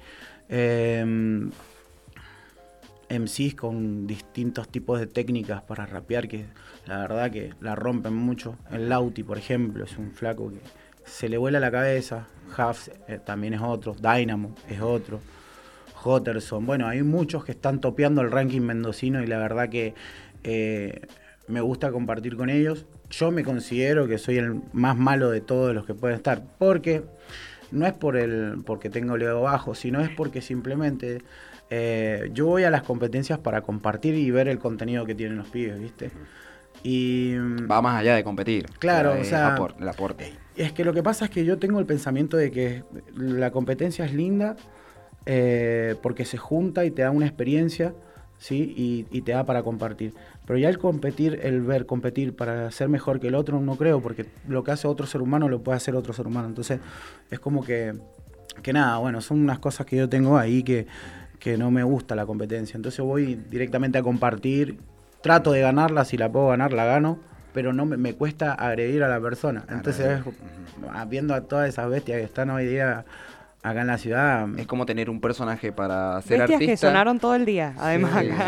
MCs con distintos tipos de técnicas para rapear, que la verdad que la rompen mucho. El Lauti, por ejemplo, es un flaco que se le vuela la cabeza. Huff también es otro, Dynamo es otro, Hotterson. Bueno, hay muchos que están topeando el ranking mendocino y la verdad que me gusta compartir con ellos. Yo me considero que soy el más malo de todos los que pueden estar, porque no es porque tengo el ego bajo, sino es porque simplemente yo voy a las competencias para compartir y ver el contenido que tienen los pibes, ¿viste? Y va más allá de competir. Claro, o sea, el aporte. Es que lo que pasa es que yo tengo el pensamiento de que la competencia es linda porque se junta y te da una experiencia, ¿sí? Y te da para compartir. Pero ya el ver competir para ser mejor que el otro, no creo, porque lo que hace otro ser humano lo puede hacer otro ser humano. Entonces, es como que nada, bueno, son unas cosas que yo tengo ahí que no me gusta la competencia. Entonces voy directamente a compartir, trato de ganarla, si la puedo ganar, la gano, pero no me cuesta agredir a la persona. Entonces, viendo a todas esas bestias que están hoy día acá en la ciudad. Es como tener un personaje para ser bestias artista. Que sonaron todo el día, además.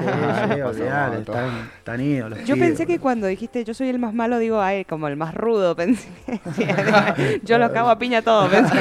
Están ídolos. Yo pensé que cuando dijiste yo soy el más malo, digo, ay, como el más rudo, pensé. Yo lo cago a piña todo, pensé.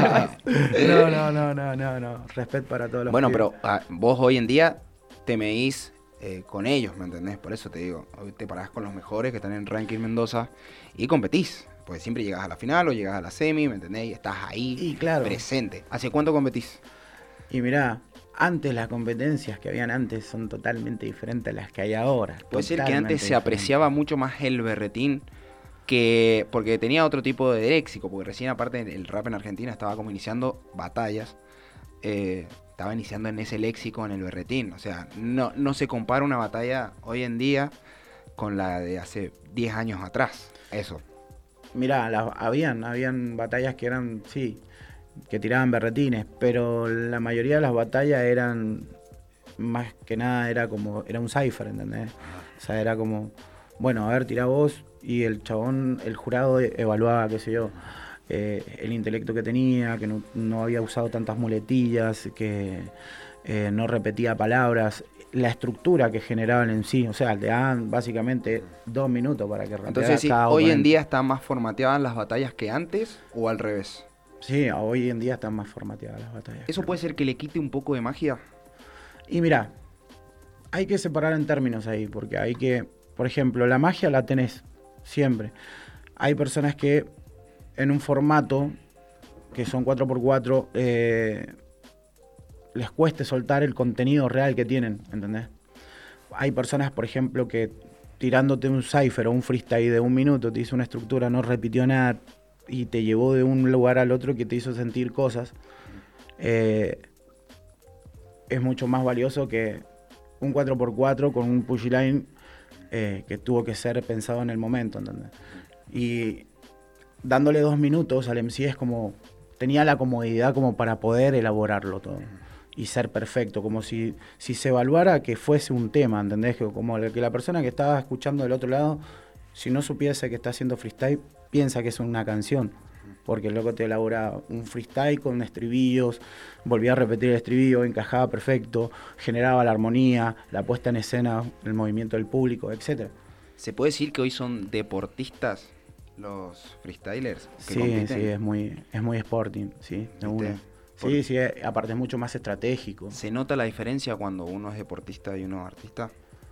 No. Respeto para todos los Bueno, pibes. pero vos hoy en día te medís con ellos, ¿me entendés? Por eso te digo, hoy te parás con los mejores que están en Ranking Mendoza y competís. Porque siempre llegas a la final o llegas a la semi, ¿me entendés? Y estás ahí, claro, presente. ¿Hace cuánto competís? Y mirá, antes las competencias que habían antes son totalmente diferentes a las que hay ahora. Puede ser que antes se apreciaba mucho más el berretín, porque tenía otro tipo de léxico, porque recién aparte el rap en Argentina estaba como iniciando batallas, estaba iniciando en ese léxico, en el berretín. O sea, no se compara una batalla hoy en día con la de hace 10 años atrás. Eso. Mirá, habían batallas que eran, sí, que tiraban berretines, pero la mayoría de las batallas eran, más que nada, era un cipher, ¿entendés? O sea, era como, bueno, a ver, tirá vos, y el chabón, el jurado evaluaba, qué sé yo, el intelecto que tenía, que no había usado tantas muletillas, que no repetía palabras, la estructura que generaban en sí, o sea, te daban básicamente 2 minutos para que rapeara. Entonces, sí, hoy en día están más formateadas las batallas que antes, o al revés. Sí, hoy en día están más formateadas las batallas. ¿Eso puede ser que le quite un poco de magia? Y mirá, hay que separar en términos ahí, porque hay que, por ejemplo, la magia la tenés siempre. Hay personas que en un formato que son 4x4 les cueste soltar el contenido real que tienen, ¿entendés? Hay personas, por ejemplo, que tirándote un cypher o un freestyle de 1 minuto, te hizo una estructura, no repitió nada y te llevó de un lugar al otro que te hizo sentir cosas. Es mucho más valioso que un 4x4 con un push line que tuvo que ser pensado en el momento, ¿entendés? Y dándole 2 minutos al MC es como, tenía la comodidad como para poder elaborarlo todo y ser perfecto, como si se evaluara que fuese un tema, ¿entendés? Como que la persona que estaba escuchando del otro lado, si no supiese que está haciendo freestyle, piensa que es una canción, porque el loco te elabora un freestyle con estribillos, volvía a repetir el estribillo, encajaba perfecto, generaba la armonía, la puesta en escena, el movimiento del público, etc. ¿Se puede decir que hoy son deportistas los freestylers que Sí, compiten? sí, es muy sporting, sí, de una. Sí, aparte es mucho más estratégico. ¿Se nota la diferencia cuando uno es deportista y uno es artista?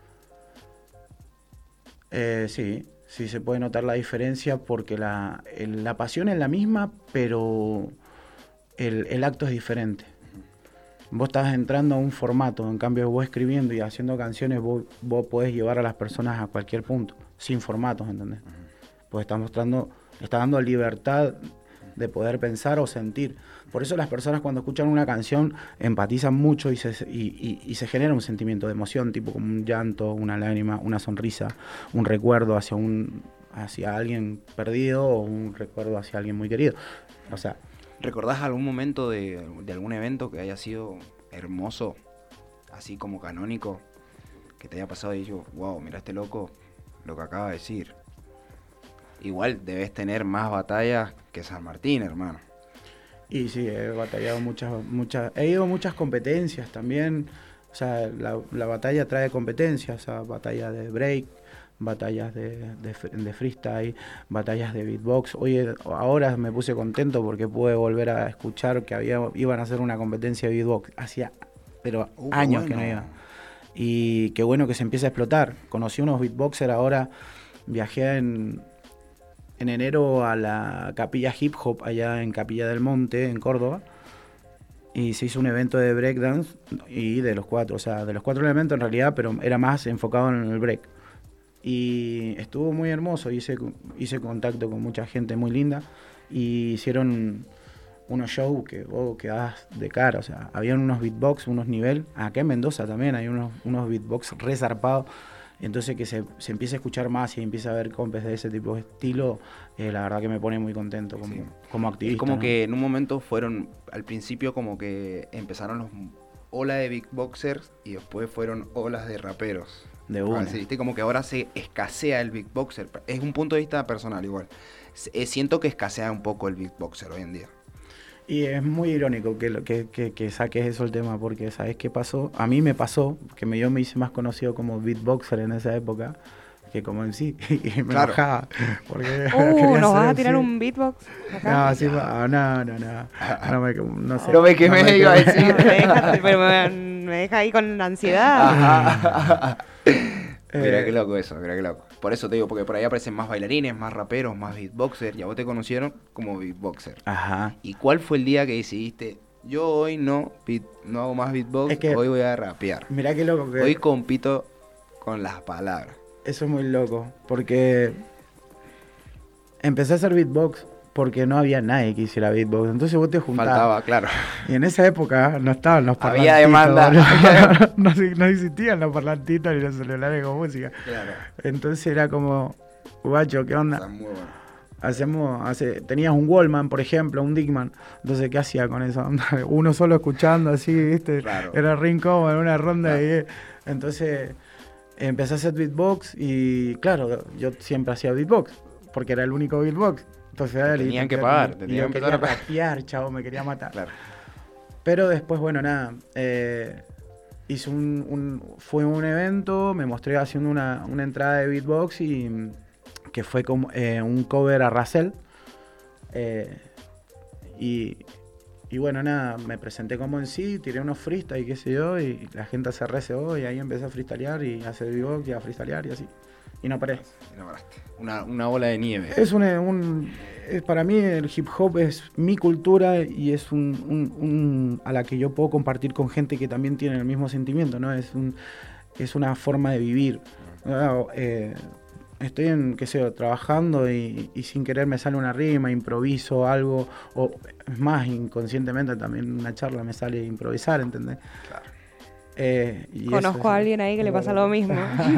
Sí se puede notar la diferencia porque la pasión es la misma, pero el acto es diferente. Vos estás entrando a un formato, en cambio vos escribiendo y haciendo canciones, vos podés llevar a las personas a cualquier punto, sin formatos, ¿entendés? Pues estás dando libertad de poder pensar o sentir. Por eso las personas cuando escuchan una canción empatizan mucho y se genera un sentimiento de emoción, tipo como un llanto, una lágrima, una sonrisa, un recuerdo hacia alguien perdido o un recuerdo hacia alguien muy querido. O sea, ¿recordás algún momento de algún evento que haya sido hermoso, así como canónico, que te haya pasado y yo, wow, mira este loco, lo que acaba de decir? Igual debes tener más batallas que San Martín, hermano. Y sí, he batallado he ido a muchas competencias también. O sea, la batalla trae competencias, o sea, batallas de break, batallas de freestyle, batallas de beatbox. Oye, ahora me puse contento porque pude volver a escuchar que iban a hacer una competencia de beatbox. Hacía, pero años que no iba. Y qué bueno que se empieza a explotar. Conocí unos beatboxers ahora, viajé en enero a la Capilla Hip Hop, allá en Capilla del Monte, en Córdoba, y se hizo un evento de breakdance y de los 4 elementos en realidad, pero era más enfocado en el break. Y estuvo muy hermoso, hice contacto con mucha gente muy linda, y hicieron unos shows que vos quedás de cara, o sea, habían unos beatbox, unos nivel, acá en Mendoza también hay unos beatbox re zarpados. Entonces que se empieza a escuchar más y empieza a ver compes de ese tipo de estilo, la verdad que me pone muy contento como activista. Es como, ¿no?, que en un momento fueron, al principio como que empezaron los olas de beatboxers y después fueron olas de raperos. De una. Así, ¿viste? Como que ahora se escasea el beatboxer. Es un punto de vista personal igual. Siento que escasea un poco el beatboxer hoy en día. Y es muy irónico que saques eso el tema, porque ¿sabes qué pasó? A mí me pasó, que yo me hice más conocido como beatboxer en esa época que como en sí, y me enojaba. Porque ¿nos vas a tirar un beatbox acá? No, sí, no sé. No me quemé, iba a decir. Pero me deja ahí con ansiedad. Ajá. Mira qué loco eso, mira qué loco. Por eso te digo, porque por ahí aparecen más bailarines, más raperos, más beatboxers, y a vos te conocieron como beatboxer. Ajá. ¿Y cuál fue el día que decidiste, yo hoy no hago más beatbox, hoy voy a rapear? Mirá qué loco que... Hoy compito con las palabras. Eso es muy loco, porque empecé a hacer beatbox porque no había nadie que hiciera beatbox, entonces vos te juntabas. Faltaba, claro. Y en esa época no estaban los parlantitos. Había demanda. No existían los parlantitos ni los celulares con música. Claro. Entonces era como, guacho, ¿qué onda? Tenías un Wallman, por ejemplo, un Dickman. Entonces, ¿qué hacía con eso? Uno solo escuchando así, ¿viste? Claro. Era re incómodo en una ronda. Claro. Entonces, empecé a hacer beatbox y, claro, yo siempre hacía beatbox, porque era el único beatbox. Entonces, tenían que pagar, tenían que empezar a rapear, chavo, me quería matar. Claro. Pero después, bueno, nada, hice fue un evento, me mostré haciendo una entrada de beatbox y que fue como un cover a Russell. Y Y bueno, nada, me presenté como en sí, tiré unos freestyle y qué sé yo, y la gente se reseó y ahí empecé a freestylear y a hacer beatbox y a freestylear y así. Y no paré. Y no paraste. Una bola de nieve. Es para mí el hip hop es mi cultura y es a la que yo puedo compartir con gente que también tiene el mismo sentimiento, ¿no? Es una forma de vivir. Estoy qué sé yo, trabajando y sin querer me sale una rima, improviso algo, o es más, inconscientemente también en una charla me sale improvisar, ¿entendés? Claro. Conozco a alguien ahí que le pasa lo mismo.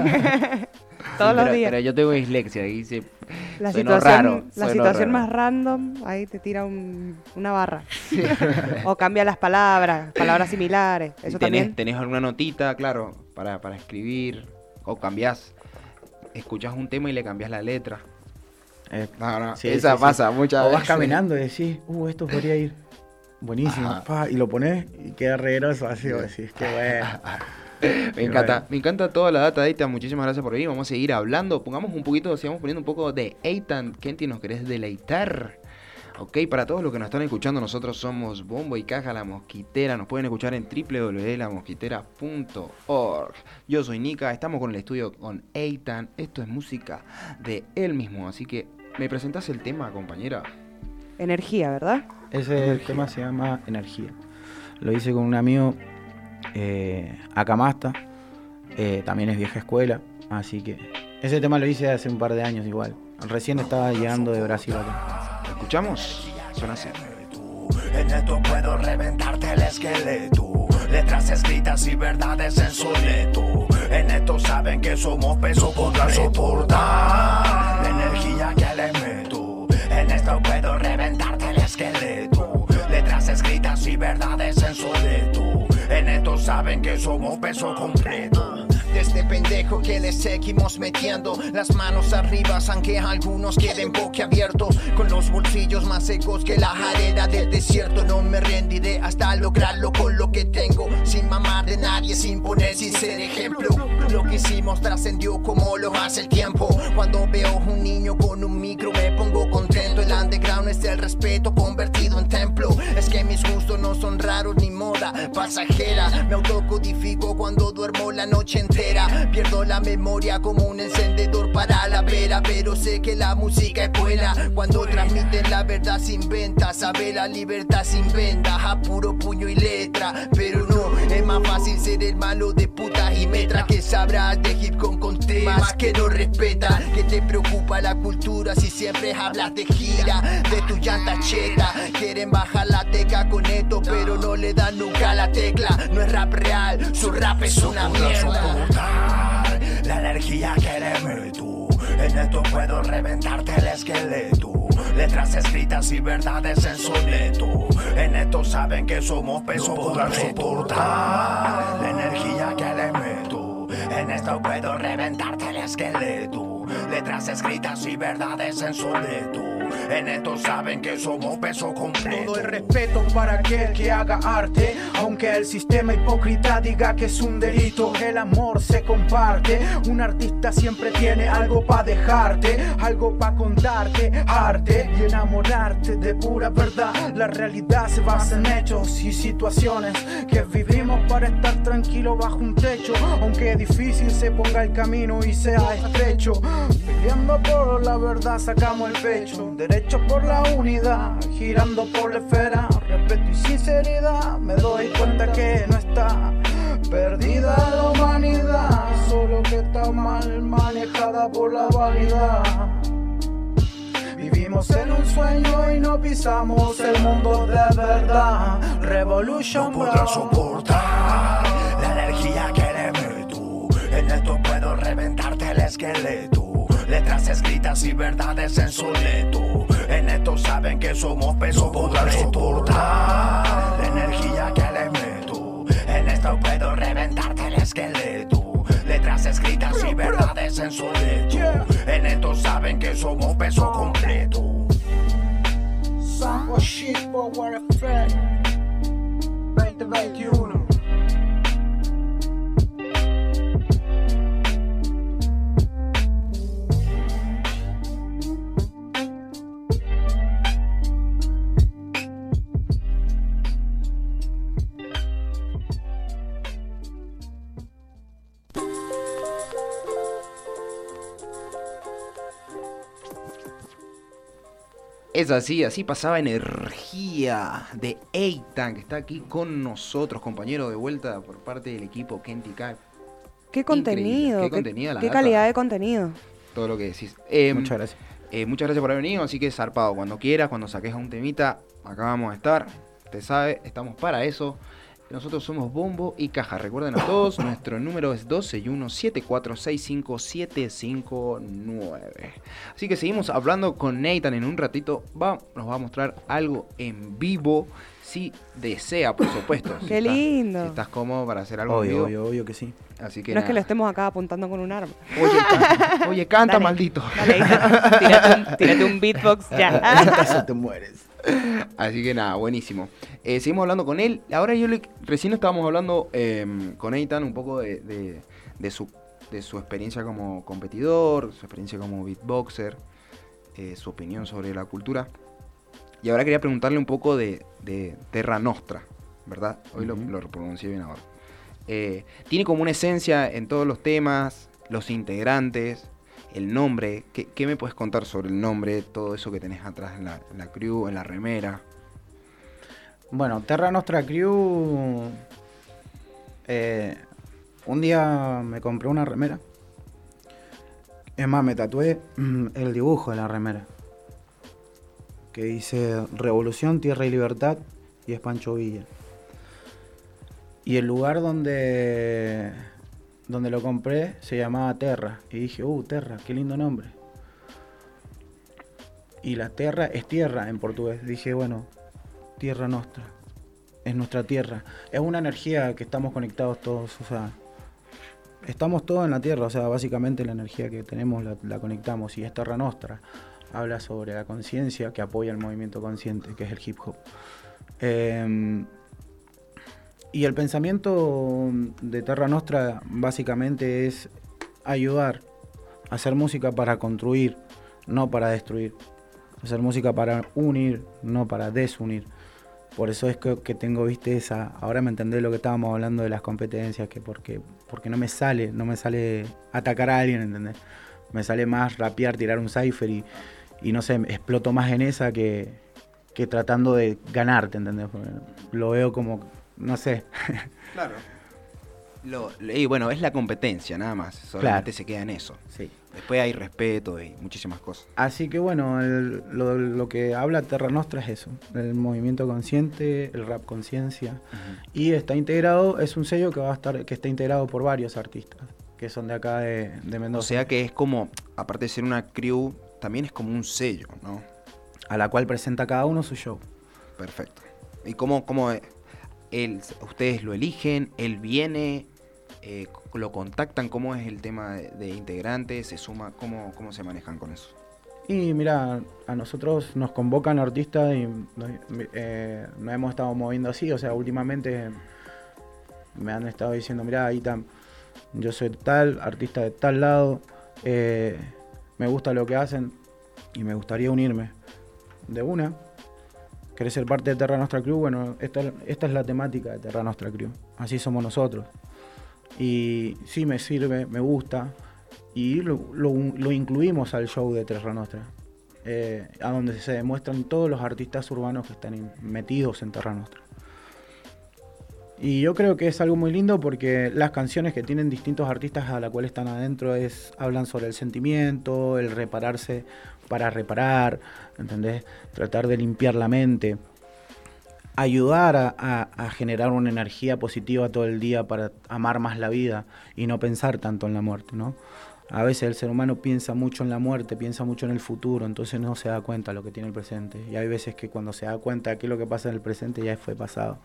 Todos los días. Pero yo tengo dislexia y dice, la sueno situación raro. más random, ahí te tira una barra. O cambia las palabras similares. Eso también. ¿Tenés alguna notita, claro, para escribir? O cambiás, escuchás un tema y le cambiás la letra. Sí, esa pasa muchas veces. O vas caminando y decís, esto podría ir buenísimo, y lo pones y queda regroso así, vos decís, qué bueno. Me encanta toda la data de Eitan, muchísimas gracias por venir. Vamos a seguir hablando, sigamos poniendo un poco de Eitan. Kenty, ¿nos querés deleitar? Ok, para todos los que nos están escuchando, nosotros somos Bombo y Caja La Mosquitera. Nos pueden escuchar en www.lamosquitera.org. Yo soy Nika, estamos con el estudio con Eitan. Esto es música de él mismo, así que ¿me presentás el tema, compañera? Energía, ¿verdad? Ese tema se llama Energía. Lo hice con un amigo, Acamasta, también es vieja escuela, así que ese tema lo hice hace un par de años igual. Recién estaba llegando de Brasil acá. ¿Lo escuchamos? Suena así. En esto puedo reventarte el esqueleto. Letras escritas y verdades en soneto. En esto saben que somos peso contra soportar la energía que les meto. En esto puedo reventarte el esqueleto. Letras escritas y verdades en soneto. En esto saben que somos peso completo. Desde pendejo que le seguimos metiendo las manos arriba, aunque algunos queden boquiabiertos, con los bolsillos más secos que la arena del desierto. No me rendiré hasta lograrlo con lo que tengo, sin mamar de nadie, sin poner, sin ser ejemplo. Lo que hicimos trascendió como lo hace el tiempo. Cuando veo un niño con un micro me pongo contento. El underground es el respeto convertido en templo. Es que mis gustos no son raros ni moda pasajera. Me autocodifico cuando duermo la noche entera. Pierdo la memoria como un encendedor para la vera, pero sé que la música es buena cuando transmiten la verdad sin venta. Sabe la libertad sin venda, a puro puño y letra. Pero no, es más fácil ser el malo de puta y metra que sabrás de hip hop con temas que no respetan. Que te preocupa la cultura si siempre hablas de gira, de tu llanta cheta. Quieren bajar la teca con esto, pero no le dan nunca la tecla. No es rap real, su rap es una mierda. La energía que le meto. En esto puedo reventarte el esqueleto. Letras escritas y verdades en soneto. En esto saben que somos peso podrán soportar la energía que le meto. En esto puedo reventarte el esqueleto. Letras escritas y verdades en soneto. En esto saben que somos peso completo. Todo el respeto para aquel que haga arte, aunque el sistema hipócrita diga que es un delito. El amor se comparte. Un artista siempre tiene algo para dejarte, algo para contarte, arte y enamorarte de pura verdad. La realidad se basa en hechos y situaciones que vivimos para estar tranquilos bajo un techo. Aunque difícil se ponga el camino y sea estrecho, peleando por la verdad sacamos el pecho. Derecho por la unidad, girando por la esfera. Respeto y sinceridad, me doy cuenta que no está perdida la humanidad, solo que está mal manejada por la vanidad. Vivimos en un sueño y no pisamos el mundo de verdad. Revolution no podrá soportar la energía que le meto. En esto puedo reventarte el esqueleto. Letras escritas y verdades en soneto. En esto saben que somos peso podrán soportar la energía que le meto. En esto puedo reventarte el esqueleto. Letras escritas y verdades en soneto. En esto saben que somos peso completo. Sample Shit Power Effect 2021. Es así, así pasaba energía de Eitan, que está aquí con nosotros, compañero de vuelta por parte del equipo Kenty Kai. Qué contenido, qué contenido, la qué data. calidad de contenido. Todo lo que decís. Muchas gracias. Muchas gracias por haber venido, así que zarpado. Cuando quieras, cuando saques a un temita, acá vamos a estar. Usted sabe, estamos para eso. Nosotros somos Bombo y Caja. Recuerden a todos, nuestro número es 12-1-7465-759. Así que seguimos hablando con Nathan en un ratito. Nos va a mostrar algo en vivo, si desea, por supuesto. Qué lindo. Si estás cómodo para hacer algo en vivo. Obvio que sí. Así que no es que lo estemos acá apuntando con un arma. Oye, canta, dale, maldito. Dale, tírate un beatbox ya. Eso te mueres. Así que nada, buenísimo. Seguimos hablando con él. Ahora recién estábamos hablando con Eitan un poco de su experiencia como competidor, su experiencia como beatboxer, su opinión sobre la cultura. Y ahora quería preguntarle un poco de Terra Nostra, ¿verdad? Hoy lo pronuncié bien ahora. Tiene como una esencia en todos los temas, los integrantes, el nombre. ¿Qué me puedes contar sobre el nombre, todo eso que tenés atrás en la crew, en la remera? Bueno, Terra Nostra Crew... un día me compré una remera. Es más, me tatué el dibujo de la remera. Que dice Revolución, Tierra y Libertad, y es Pancho Villa. Y el lugar donde lo compré se llamaba Terra. Y dije, Terra, qué lindo nombre. Y la Terra es tierra en portugués. Dije, bueno, Tierra Nostra. Es nuestra tierra. Es una energía que estamos conectados todos. O sea, estamos todos en la tierra. O sea, básicamente la energía que tenemos la conectamos. Y es Terra Nostra. Habla sobre la conciencia que apoya el movimiento consciente, que es el hip hop. Y el pensamiento de Terra Nostra básicamente es ayudar a hacer música para construir, no para destruir. Hacer música para unir, no para desunir. Por eso es que tengo, viste, esa... Ahora me entendés lo que estábamos hablando de las competencias, que porque no me sale atacar a alguien, ¿entendés? Me sale más rapear, tirar un cypher y no sé, exploto más en esa que tratando de ganarte, ¿entendés? Porque lo veo como... No sé. Claro. Y bueno, es la competencia, nada más. Solamente claro. Se queda en eso. Sí. Después hay respeto y muchísimas cosas. Así que bueno, lo que habla Terra Nostra es eso. El movimiento consciente, el rap conciencia. Y está integrado, es un sello que está integrado por varios artistas, que son de acá de Mendoza. O sea que es como, aparte de ser una crew, también es como un sello, ¿no? A la cual presenta cada uno su show. Perfecto. ¿Y cómo ustedes lo eligen? ¿Él viene? ¿Lo contactan? ¿Cómo es el tema de integrantes? ¿Se suma? ¿Cómo se manejan con eso? Y mira, a nosotros nos convocan artistas y nos hemos estado moviendo así. O sea, últimamente me han estado diciendo, mira, Eitan, yo soy tal, artista de tal lado, me gusta lo que hacen y me gustaría unirme. De una. ¿Querés ser parte de Terra Nostra Crew? Bueno, esta es la temática de Terra Nostra Crew. Así somos nosotros. Y sí, me sirve, me gusta. Y lo incluimos al show de Terra Nostra. A donde se demuestran todos los artistas urbanos que están metidos en Terra Nostra. Y yo creo que es algo muy lindo porque las canciones que tienen distintos artistas a la cual están adentro hablan sobre el sentimiento, el repararse para reparar, ¿entendés? Tratar de limpiar la mente, ayudar a generar una energía positiva todo el día para amar más la vida y no pensar tanto en la muerte, ¿no? A veces el ser humano piensa mucho en la muerte, piensa mucho en el futuro, entonces no se da cuenta de lo que tiene el presente. Y hay veces que cuando se da cuenta de qué es lo que pasa en el presente ya fue pasado.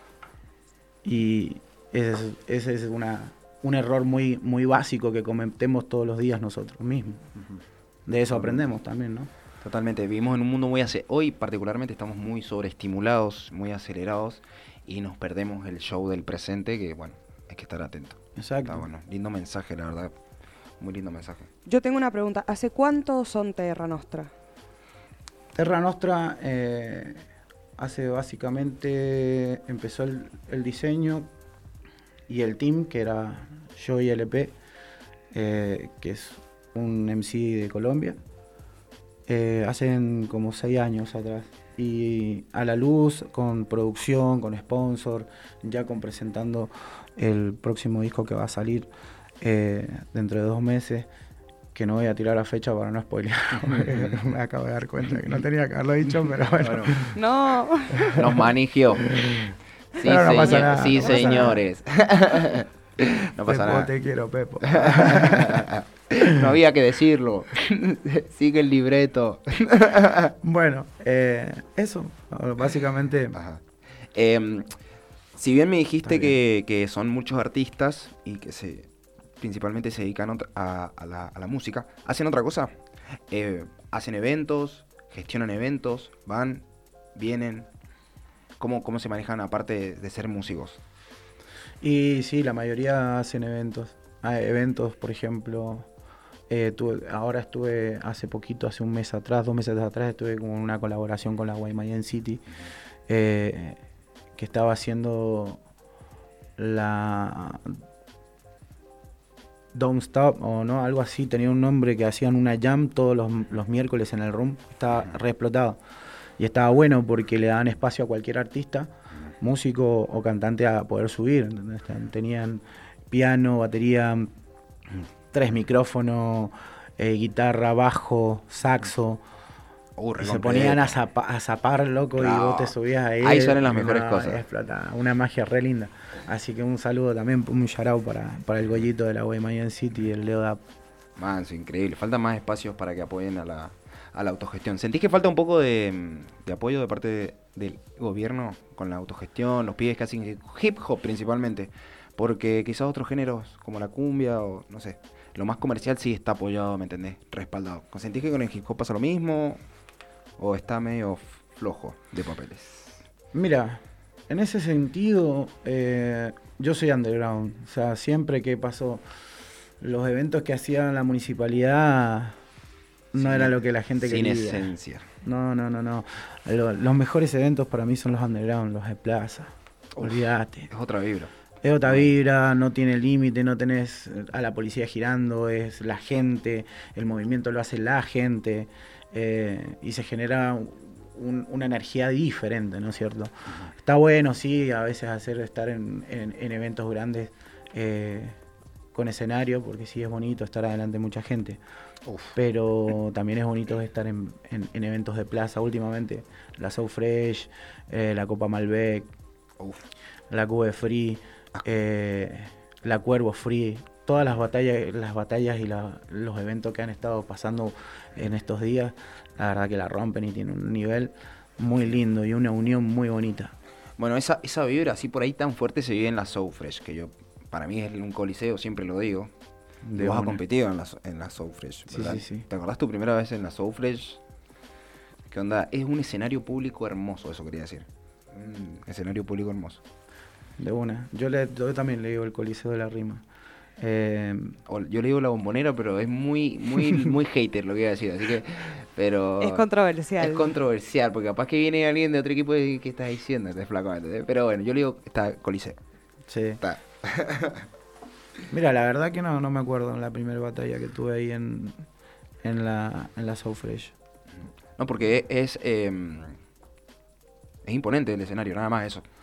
Y ese es un error muy, muy básico que cometemos todos los días nosotros mismos. De eso aprendemos también, ¿no? Totalmente. Vivimos en un mundo hoy particularmente estamos muy sobreestimulados, muy acelerados y nos perdemos el show del presente que, bueno, hay que estar atento. Exacto. Está bueno. Lindo mensaje, la verdad. Muy lindo mensaje. Yo tengo una pregunta. ¿Hace cuánto son Terra Nostra? Terra Nostra hace básicamente, empezó el diseño y el team, que era yo y LP, que es un MC de Colombia. hacen como 6 años atrás. Y a la luz, con producción, con sponsor, ya con presentando el próximo disco que va a salir dentro de 2 meses, que no voy a tirar la fecha para no spoilear. Me acabo de dar cuenta que no tenía que haberlo dicho, pero bueno. No. Nos manigió. Sí, Pero no pasa nada, sí, no pasa señores. No pasa Pepo, nada. te quiero, Pepo. No había que decirlo. Sigue el libreto. Bueno, eso, básicamente. Si bien me dijiste que son muchos artistas y que principalmente se dedican a la música, ¿hacen otra cosa? ¿Hacen eventos? ¿Gestionan eventos? ¿Van? ¿Vienen? ¿Cómo se manejan aparte de ser músicos? Y sí, la mayoría hacen eventos. Eventos, por ejemplo, ahora estuve hace poquito, hace 1 mes atrás, 2 meses atrás, estuve con una colaboración con la Guaymallén City, que estaba haciendo la Don't Stop, o no, algo así, tenía un nombre, que hacían una jam todos los miércoles en el room, estaba re explotado. Y estaba bueno porque le daban espacio a cualquier artista, músico o cantante, a poder subir, ¿entendés? Tenían piano, batería, 3 micrófonos, guitarra, bajo, saxo. Y se ponían a zapar, loco, y vos te subías ahí. Ahí salen las mejores cosas. Explota, una magia re linda. Así que un saludo también, un shout para el Goyito de la Guaymallén City y el Leo Dap. Manso, increíble. Faltan más espacios para que apoyen a la autogestión. ¿Sentís que falta un poco de apoyo de parte del gobierno con la autogestión, los pibes que hacen hip hop principalmente? Porque quizás otros géneros como la cumbia o no sé, lo más comercial sí está apoyado, ¿me entendés? Respaldado. ¿Sentís que con el hip hop pasa lo mismo o está medio flojo de papeles? Mira, en ese sentido, yo soy underground. O sea, siempre que pasó los eventos que hacía la municipalidad, no era lo que la gente quería. Sin esencia. No. Los mejores eventos para mí son los underground, los de plaza. Olvídate. Es otra vibra. Es otra vibra, no tiene límite, no tenés a la policía girando, es la gente, el movimiento lo hace la gente, y se genera una energía diferente, ¿no es cierto? Está bueno, sí, a veces estar en eventos grandes con escenario, porque sí es bonito estar adelante de mucha gente. Pero también es bonito estar en eventos de plaza. Últimamente la So Fresh, la Copa Malbec, la Cube Free, la Cuervo Free, todas las batallas y los eventos que han estado pasando en estos días, la verdad que la rompen y tienen un nivel muy lindo y una unión muy bonita. Bueno, esa vibra así por ahí tan fuerte se vive en la So Fresh, que para mí es un coliseo, siempre lo digo. Vos has competido en la So Fresh, ¿verdad? Sí. ¿Te acordás tu primera vez en la So Fresh? ¿Qué onda? Es un escenario público hermoso, eso quería decir. Un escenario público hermoso. De una. Yo también le digo el Coliseo de la Rima. Yo le digo la Bombonera, pero es muy hater lo que iba a decir, así que... Pero es controversial. Es controversial, porque capaz que viene alguien de otro equipo y ¿qué estás diciendo? Este flaco, ¿entendés? Pero bueno, yo le digo, está Coliseo. Sí. Está. Mira, la verdad que no me acuerdo en la primera batalla que tuve ahí en la So Fresh. No, porque es imponente el escenario, nada más eso.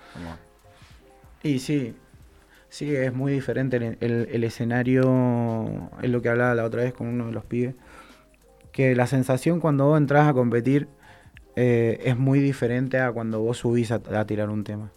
Y sí, es muy diferente el escenario, es lo que hablaba la otra vez con uno de los pibes, que la sensación cuando vos entras a competir es muy diferente a cuando vos subís a tirar un tema.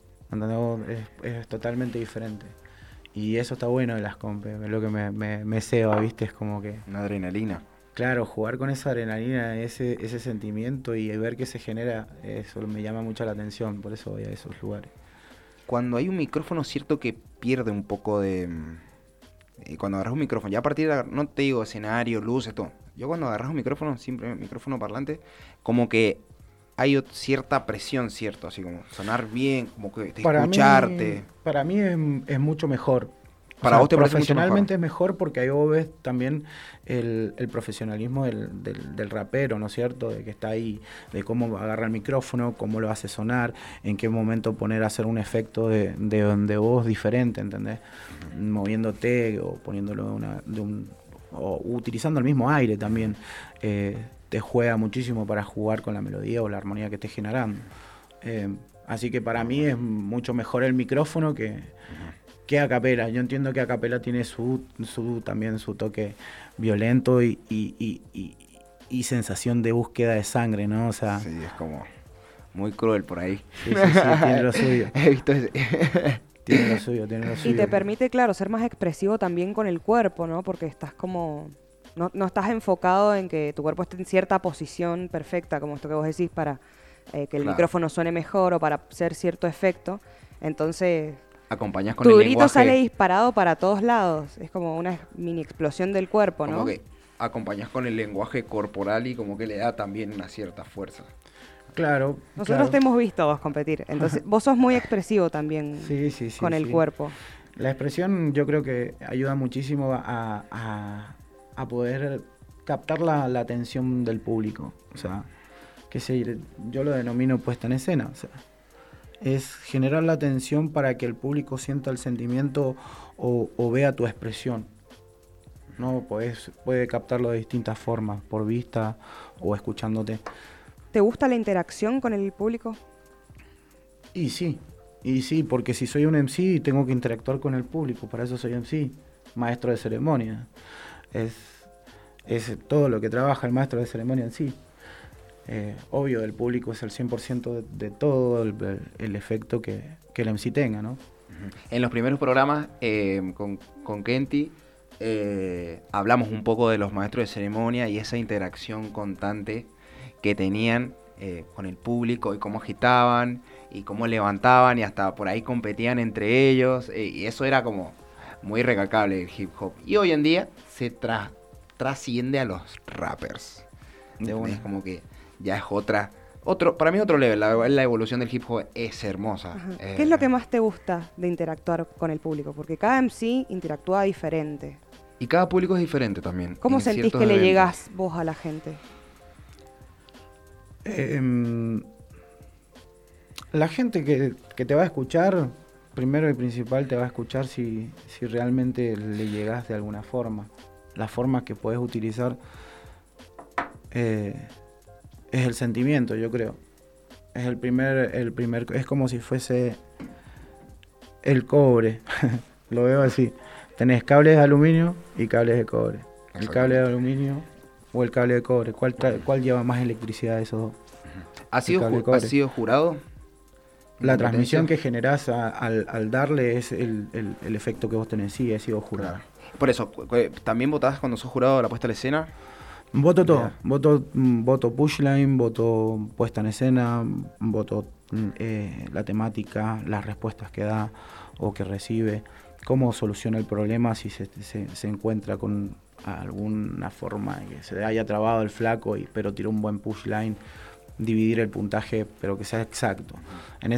Es totalmente diferente. Y eso está bueno de las compes, es lo que me ceba, ¿viste? Es como que... Una adrenalina. Claro, jugar con esa adrenalina, ese sentimiento y ver qué se genera, eso me llama mucho la atención, por eso voy a esos lugares. Cuando hay un micrófono, cierto que pierde un poco de... cuando agarras un micrófono, ya a partir de... No te digo escenario, luces, todo. Yo cuando agarras un micrófono, siempre micrófono parlante, como que hay cierta presión, ¿cierto? Así como sonar bien, como que escucharte. Para mí es mucho mejor. Para vos te parece mucho profesionalmente es mejor porque ahí vos ves también el profesionalismo del rapero, ¿no es cierto? De que está ahí, de cómo agarra el micrófono, cómo lo hace sonar, en qué momento poner a hacer un efecto de voz diferente, ¿entendés? Moviéndote o poniéndolo o utilizando el mismo aire también. te juega muchísimo para jugar con la melodía o la armonía que estés generando. Así que para mí es mucho mejor el micrófono que a capela. Yo entiendo que a capela tiene también su toque violento y sensación de búsqueda de sangre, ¿no? O sea, sí, es como muy cruel por ahí. Sí, tiene lo suyo. He visto ese. Tiene lo suyo. Y te permite, claro, ser más expresivo también con el cuerpo, ¿no? Porque estás como... No estás enfocado en que tu cuerpo esté en cierta posición perfecta, como esto que vos decís, para que el micrófono suene mejor o para hacer cierto efecto. Entonces, acompañás con tu el grito lenguaje. sale disparado para todos lados. Es como una mini explosión del cuerpo, ¿no? Como que acompañás con el lenguaje corporal y como que le da también una cierta fuerza. Claro. Nosotros te hemos visto vos competir. Entonces, vos sos muy expresivo también con el cuerpo. La expresión yo creo que ayuda muchísimo a poder captar la atención del público. O sea, yo lo denomino puesta en escena. O sea, es generar la atención para que el público sienta el sentimiento o vea tu expresión. No puede captarlo de distintas formas, por vista o escuchándote. ¿Te gusta la interacción con el público? Y sí, porque si soy un MC tengo que interactuar con el público, para eso soy MC, maestro de ceremonia. Es todo lo que trabaja el maestro de ceremonia en sí. Obvio, el público es el 100% de todo el efecto que el MC tenga, ¿no? En los primeros programas con Kenty hablamos un poco de los maestros de ceremonia y esa interacción constante que tenían con el público y cómo agitaban y cómo levantaban y hasta por ahí competían entre ellos y eso era como muy recalcable el hip hop. Y hoy en día se trasciende a los rappers. Es como que ya es para mí otro level. La evolución del hip hop es hermosa. ¿Qué es lo que más te gusta de interactuar con el público? Porque cada MC interactúa diferente. Y cada público es diferente también. ¿Cómo sentís que le llegás vos a la gente? La gente que te va a escuchar, primero y principal te va a escuchar si realmente le llegás de alguna forma. La forma que puedes utilizar es el sentimiento, yo creo. Es el primer, es como si fuese el cobre. Lo veo así. Tenés cables de aluminio y cables de cobre. El cable de aluminio o el cable de cobre. ¿Cuál lleva más electricidad de esos dos? ¿Has sido jurado? La transmisión que generás al darle es el efecto que vos tenés. Sí, he sido jurado. Por eso, ¿también votás cuando sos jurado a la puesta en escena? Voto todo. Voto pushline, voto puesta en escena, voto la temática, las respuestas que da o que recibe, cómo soluciona el problema si se encuentra con alguna forma que se haya trabado el flaco pero tiró un buen pushline, dividir el puntaje pero que sea exacto. En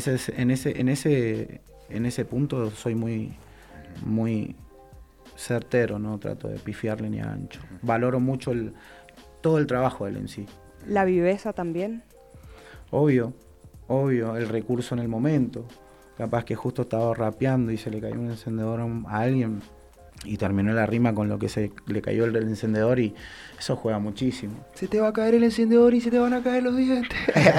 ese punto soy muy certero, no trato de pifiarle ni a ancho. Valoro mucho todo el trabajo del MC. ¿La viveza también? Obvio, el recurso en el momento. Capaz que justo estaba rapeando y se le cayó un encendedor a alguien y terminó la rima con lo que se le cayó el encendedor y eso juega muchísimo. Se te va a caer el encendedor y se te van a caer los dientes.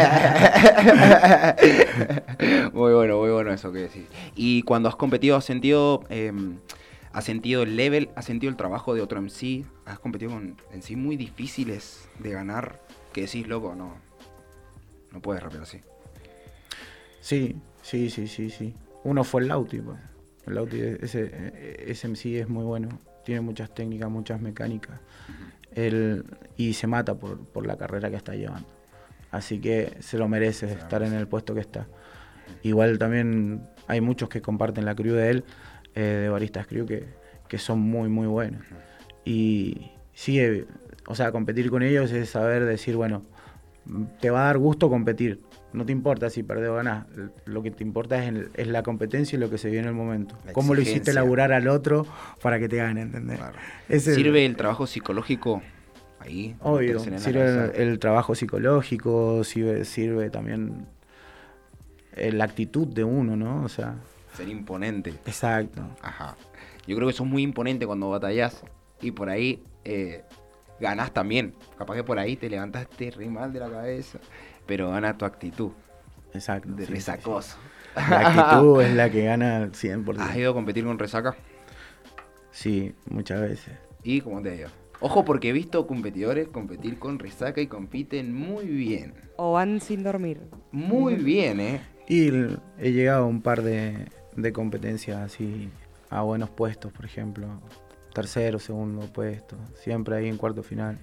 Muy bueno eso que decís. Y cuando has competido, ¿has sentido el level, has sentido el trabajo de otro MC? ¿Has competido con MC muy difíciles de ganar? Que decís, loco, no puedes rapear así. Sí. Uno fue el Lauti, pues. El Lauti, ese MC es muy bueno. Tiene muchas técnicas, muchas mecánicas. Y se mata por la carrera que está llevando. Así que se lo merece estar en el puesto que está. Igual también hay muchos que comparten la crew de él, de Baristas Crew, que son muy, muy buenos. Y sí, competir con ellos es saber decir, bueno, te va a dar gusto competir. No te importa si perdés o ganás. Lo que te importa es la competencia y lo que se vive en el momento. Cómo lo hiciste laburar al otro para que te gane, ¿entendés? Claro. ¿Sirve el trabajo psicológico ahí? Obvio, sirve el trabajo psicológico, sirve también la actitud de uno, ¿no? O sea, ser imponente. Exacto. Ajá. Yo creo que sos muy imponente cuando batallás y por ahí ganás también. Capaz que por ahí te levantaste re mal de la cabeza, pero gana tu actitud. Exacto. De sí, resacoso. sí. La actitud es la que gana al 100%. ¿Has ido a competir con resaca? Sí, muchas veces. ¿Y cómo te ha ido? Ojo, porque he visto competidores competir con resaca y compiten muy bien. O van sin dormir. Muy bien, ¿eh? Y he llegado a un par de competencias así a buenos puestos, por ejemplo. Tercero, segundo puesto. Siempre ahí en cuarto final.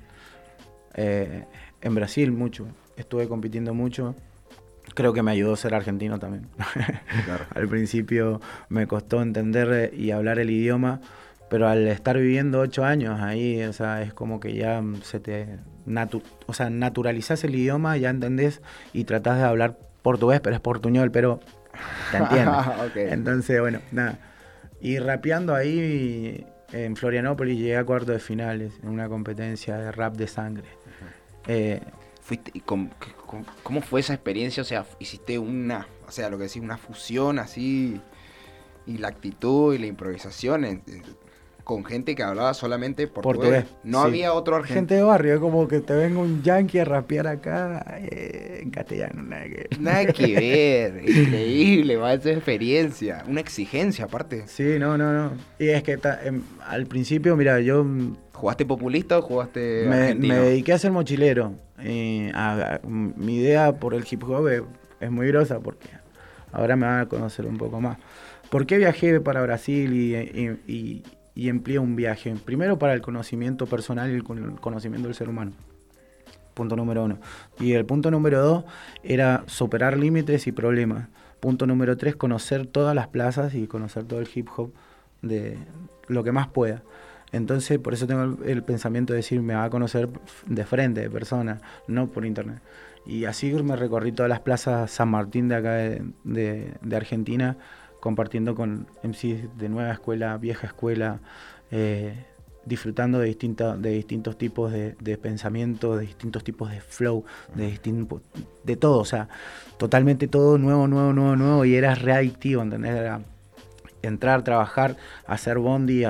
En Brasil mucho. Estuve compitiendo mucho. Creo que me ayudó ser argentino también. Claro. Al principio me costó entender y hablar el idioma, pero al estar viviendo 8 años ahí, o sea, es como que ya se te naturalizás el idioma, ya entendés y tratás de hablar portugués, pero es portuñol, pero te entiendes. Okay. Entonces, bueno, nada. Y rapeando ahí en Florianópolis llegué a cuartos de finales en una competencia de rap de sangre. ¿Cómo fue esa experiencia? O sea, hiciste lo que decís, una fusión así, y la actitud y la improvisación con gente que hablaba solamente portugués. No había otro argentino. Gente de barrio, es como que te venga un yankee a rapear acá en castellano, nada que ver. Nada que ver, increíble, va esa experiencia, una exigencia aparte. Sí, no. Y es que al principio, mira, yo... ¿Jugaste populista o jugaste argentino? Me dediqué a ser mochilero. Mi idea por el hip hop es muy grosa porque ahora me van a conocer un poco más. ¿Por qué viajé para Brasil y empleé un viaje? Primero para el conocimiento personal y el conocimiento del ser humano. Punto número 1. Y el punto número 2 era superar límites y problemas. Punto número 3, conocer todas las plazas y conocer todo el hip hop de lo que más pueda. Entonces, por eso tengo el pensamiento de decir, me va a conocer de frente, de persona, no por internet. Y así me recorrí todas las plazas San Martín de acá de Argentina, compartiendo con MCs de nueva escuela, vieja escuela, disfrutando de distintos tipos de pensamiento, de distintos tipos de flow, de todo, o sea, totalmente todo nuevo, y era readictivo, ¿entendés? Era entrar, trabajar, hacer bondi,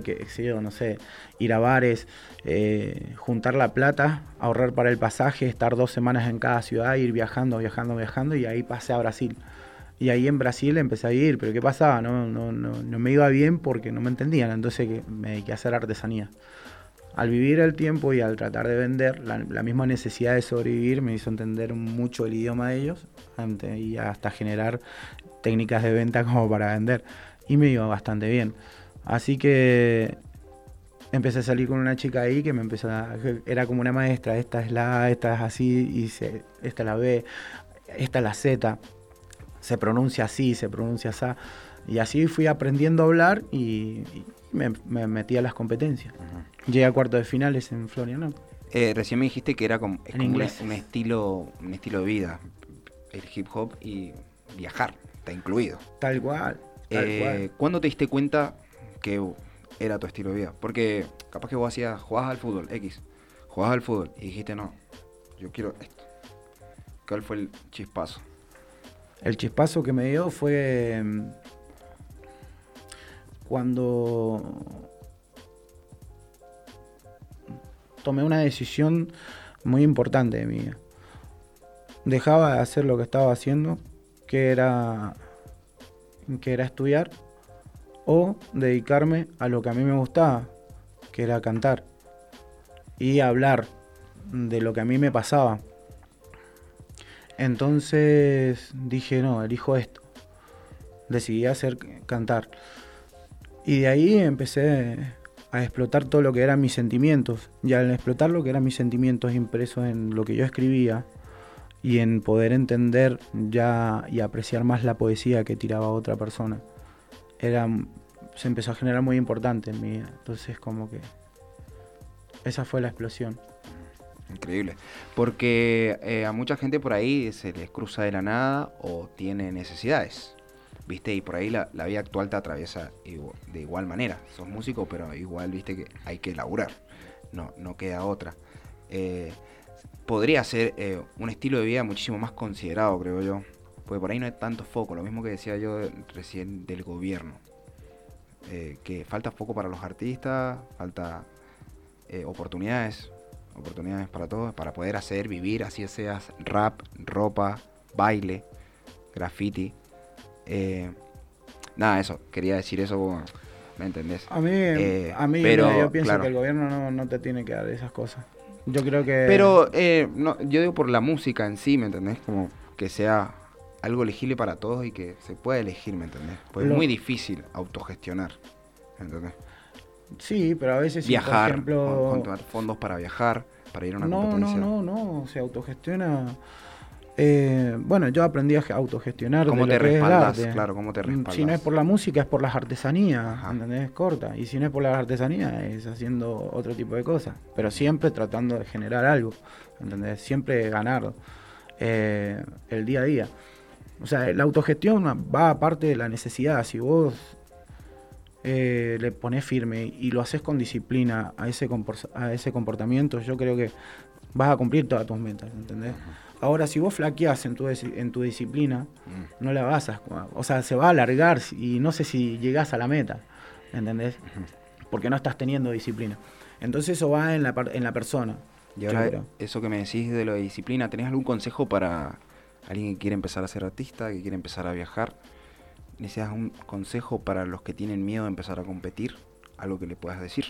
ir a bares, juntar la plata, ahorrar para el pasaje, estar 2 semanas en cada ciudad, ir viajando, y ahí pasé a Brasil. Y ahí en Brasil empecé a vivir, pero ¿qué pasaba? No me iba bien porque no me entendían, entonces me dediqué a hacer artesanía. Al vivir el tiempo y al tratar de vender, la misma necesidad de sobrevivir me hizo entender mucho el idioma de ellos y hasta generar técnicas de venta como para vender. Y me iba bastante bien. Así que empecé a salir con una chica ahí que era como una maestra, esta es la A, esta es así, esta es la B, esta es la Z, se pronuncia así, se pronuncia así. Y así fui aprendiendo a hablar y me metí a las competencias. Llegué a cuartos de finales en Florianópolis. Recién me dijiste que era como inglés. un estilo de vida, el hip hop, y viajar, está incluido. Tal cual. ¿Cuándo te diste cuenta que era tu estilo de vida? Porque capaz que vos jugabas al fútbol, jugabas al fútbol y dijiste, no, yo quiero esto. ¿Cuál fue el chispazo? El chispazo que me dio fue cuando tomé una decisión muy importante de mi vida. Dejaba de hacer lo que estaba haciendo, que era estudiar, o dedicarme a lo que a mí me gustaba, que era cantar y hablar de lo que a mí me pasaba. Entonces dije, no, elijo esto. Decidí cantar. Y de ahí empecé a explotar todo lo que eran mis sentimientos. Y al explotar lo que eran mis sentimientos impresos en lo que yo escribía, y en poder entender ya y apreciar más la poesía que tiraba otra persona, se empezó a generar muy importante en mi vida. Entonces como que esa fue la explosión. Increíble, porque a mucha gente por ahí se les cruza de la nada o tiene necesidades, ¿viste? Y por ahí la vida actual te atraviesa de igual manera. Sos músico, pero igual, ¿viste? Que hay que laburar, no queda otra. Podría ser un estilo de vida muchísimo más considerado, creo yo, porque por ahí no hay tanto foco, lo mismo que decía yo recién del gobierno, que falta foco para los artistas, falta oportunidades, oportunidades para todos, para poder hacer, vivir, así seas rap, ropa, baile, graffiti. Nada, eso, quería decir eso, ¿me entendés? A mí pero, yo pienso claro. que el gobierno no te tiene que dar esas cosas. Yo creo que... Pero no, yo digo por la música en sí, ¿me entendés? Como que sea algo elegible para todos y que se pueda elegir, ¿me entendés? Porque es muy difícil autogestionar, ¿me entendés? Sí, pero a veces... Viajar, por ejemplo... contar fondos para viajar, para ir a una No, competencia. no, se autogestiona... bueno, yo aprendí a autogestionar. ¿Cómo de te lo que es el respaldas? arte. Claro, ¿cómo te respaldas? Si no es por la música, es por las artesanías, ¿entendés? Corta. Y si no es por las artesanías, es haciendo otro tipo de cosas. Pero siempre tratando de generar algo, ¿entendés? Siempre ganar el día a día. O sea, la autogestión va aparte de la necesidad. Si vos le pones firme y lo haces con disciplina a ese comportamiento, yo creo que vas a cumplir todas tus metas, ¿entendés? Ahora, si vos flaqueás en tu disciplina, no la vas a... O sea, se va a alargar y no sé si llegás a la meta, ¿entendés? Porque no estás teniendo disciplina. Entonces eso va en la persona. Y ahora, eso que me decís de la disciplina, ¿tenés algún consejo para alguien que quiere empezar a ser artista, que quiere empezar a viajar? ¿Necesitas un consejo para los que tienen miedo de empezar a competir? ¿Algo que le puedas decir?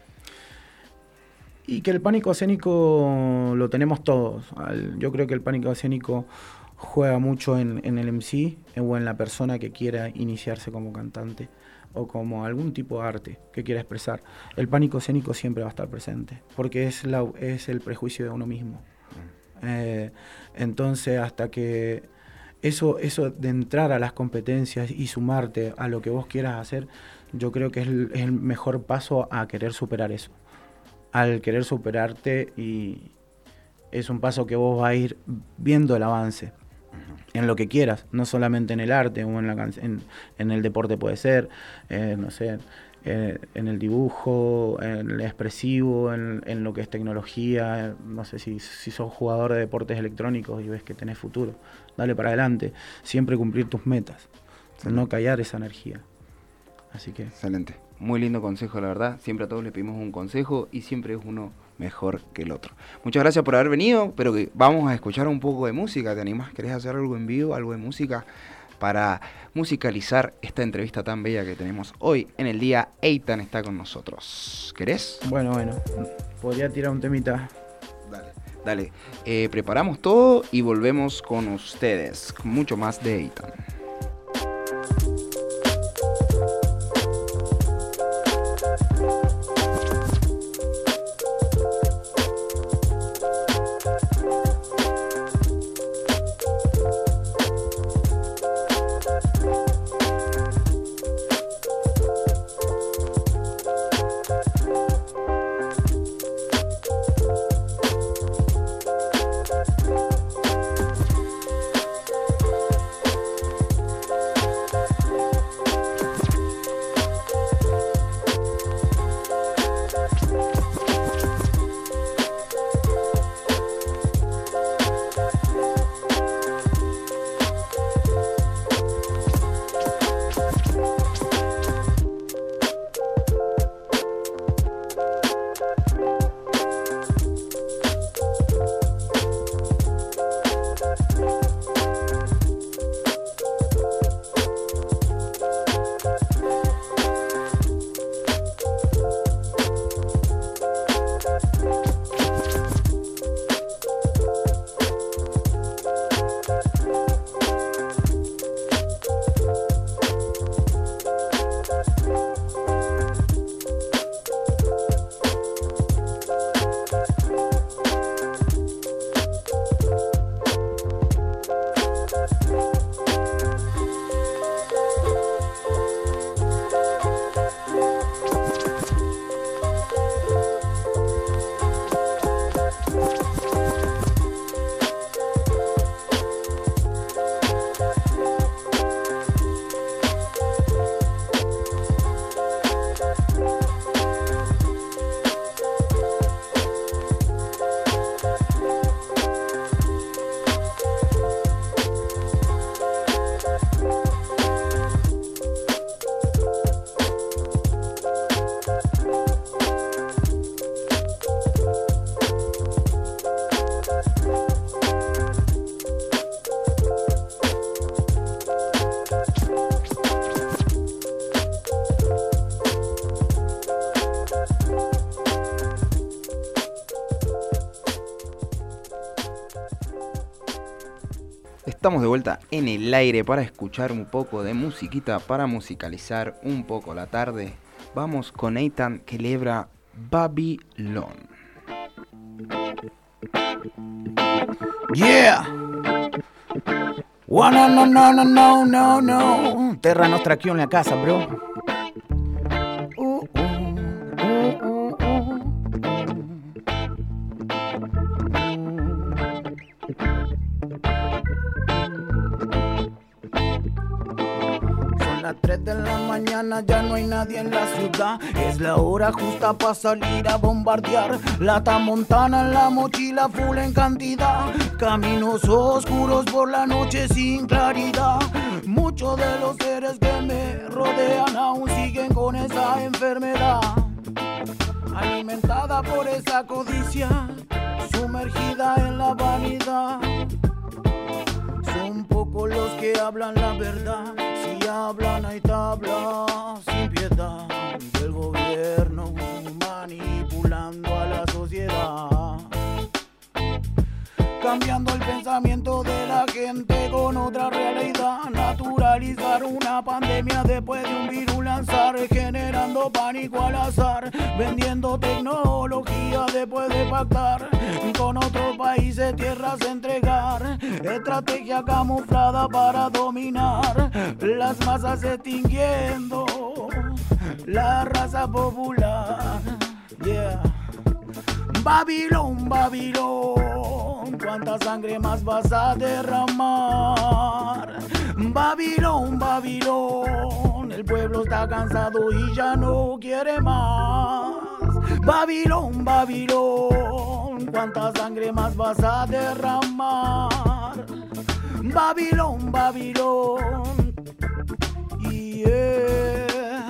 Y que el pánico escénico lo tenemos todos. Yo creo que el pánico escénico juega mucho en el MC o en la persona que quiera iniciarse como cantante o como algún tipo de arte que quiera expresar. El pánico escénico siempre va a estar presente porque es el prejuicio de uno mismo. Entonces, hasta que eso de entrar a las competencias y sumarte a lo que vos quieras hacer, yo creo que es el mejor paso a querer superar eso. Al querer superarte, y es un paso que vos vas a ir viendo el avance en lo que quieras, no solamente en el arte o en el deporte puede ser, no sé, en el dibujo, en el expresivo, en lo que es tecnología, no sé si sos jugador de deportes electrónicos y ves que tenés futuro, dale para adelante, siempre cumplir tus metas, no callar esa energía. Así que... Excelente. Muy lindo consejo, la verdad. Siempre a todos les pedimos un consejo y siempre es uno mejor que el otro. Muchas gracias por haber venido, pero que vamos a escuchar un poco de música. ¿Te animás? ¿Querés hacer algo en vivo, algo de música? Para musicalizar esta entrevista tan bella que tenemos hoy en el día. Eitan está con nosotros. ¿Querés? Bueno. Podría tirar un temita. Dale. Preparamos todo y volvemos con ustedes. Con mucho más de Eitan. Estamos de vuelta en el aire para escuchar un poco de musiquita, para musicalizar un poco la tarde. Vamos con Eitan Quelebra, Babylon. Yeah. Oh, no. Terra Nostra aquí en la casa, bro. Son las 3 de la mañana, ya no hay nadie en la ciudad. Es la hora justa para salir a bombardear. Lata montana en la mochila, full en cantidad. Caminos oscuros por la noche sin claridad. Muchos de los seres que me rodean aún siguen con esa enfermedad. Alimentada por esa codicia, sumergida en la vanidad. Son pocos los que hablan la verdad. Si hablan hay tabla sin piedad del gobierno manipulando a la sociedad, cambiando el pensamiento de la gente con otra realidad. Naturalizar una pandemia después de un virus lanzar, generando pánico al azar, vendiendo tecnología después de pactar con otros países tierras entregar. Estrategia camuflada para dominar las masas, extinguiendo la raza popular. Yeah. Babilón, Babilón, ¿cuánta sangre más vas a derramar? Babilón, Babilón, el pueblo está cansado y ya no quiere más. Babilón, Babilón, ¿cuánta sangre más vas a derramar? Babilón, Babilón, yeah.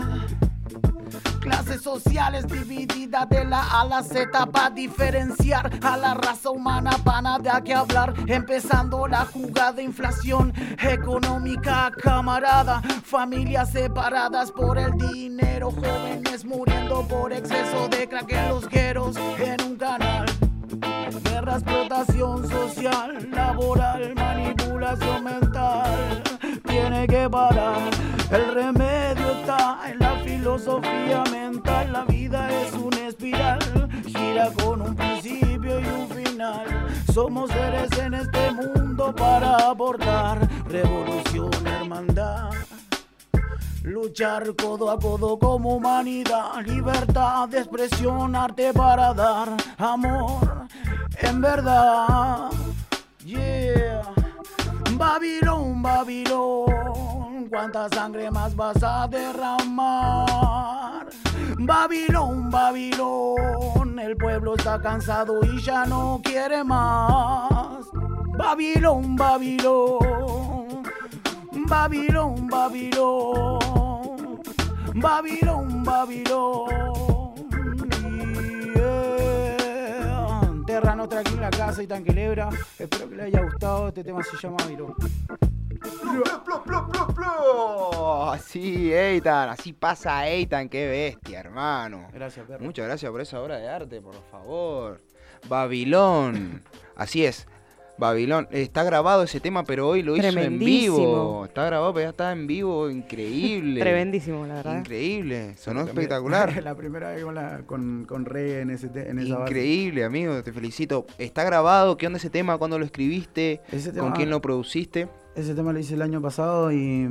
Clases sociales divididas de la A a la Z para diferenciar a la raza humana, para nada que hablar. Empezando la jugada, inflación económica, camarada. Familias separadas por el dinero, jóvenes muriendo por exceso de crack en los gueros en un canal. Guerra, explotación social, laboral, manipulación mental. Tiene que parar. El remedio está en la filosofía mental. La vida es una espiral, gira con un principio y un final. Somos seres en este mundo para aportar revolución, hermandad. Luchar codo a codo como humanidad. Libertad de expresión, arte para dar amor en verdad. Yeah. Babilón, Babilón, ¿cuánta sangre más vas a derramar? Babilón, Babilón, el pueblo está cansado y ya no quiere más. Babilón, Babilón, Babilón, Babilón, Babilón, Babilón. Yeah. Terra Nostra aquí en la casa, Eitan Quelebra. Espero que les haya gustado. Este tema se llama Babilón. Así, Eitan, así pasa Eitan, qué bestia, hermano. Gracias, perro. Muchas gracias por esa obra de arte, por favor. Babilón. Así es. Babilón, está grabado ese tema, pero hoy lo hizo en vivo. Está grabado, pero ya está en vivo, increíble. Tremendísimo, la verdad. Increíble, sonó espectacular. La primera vez con Rey en esa increíble, amigo, te felicito. Está grabado, ¿qué onda ese tema? ¿Cuándo lo escribiste? ¿Con quién lo produciste? Ese tema lo hice el año pasado y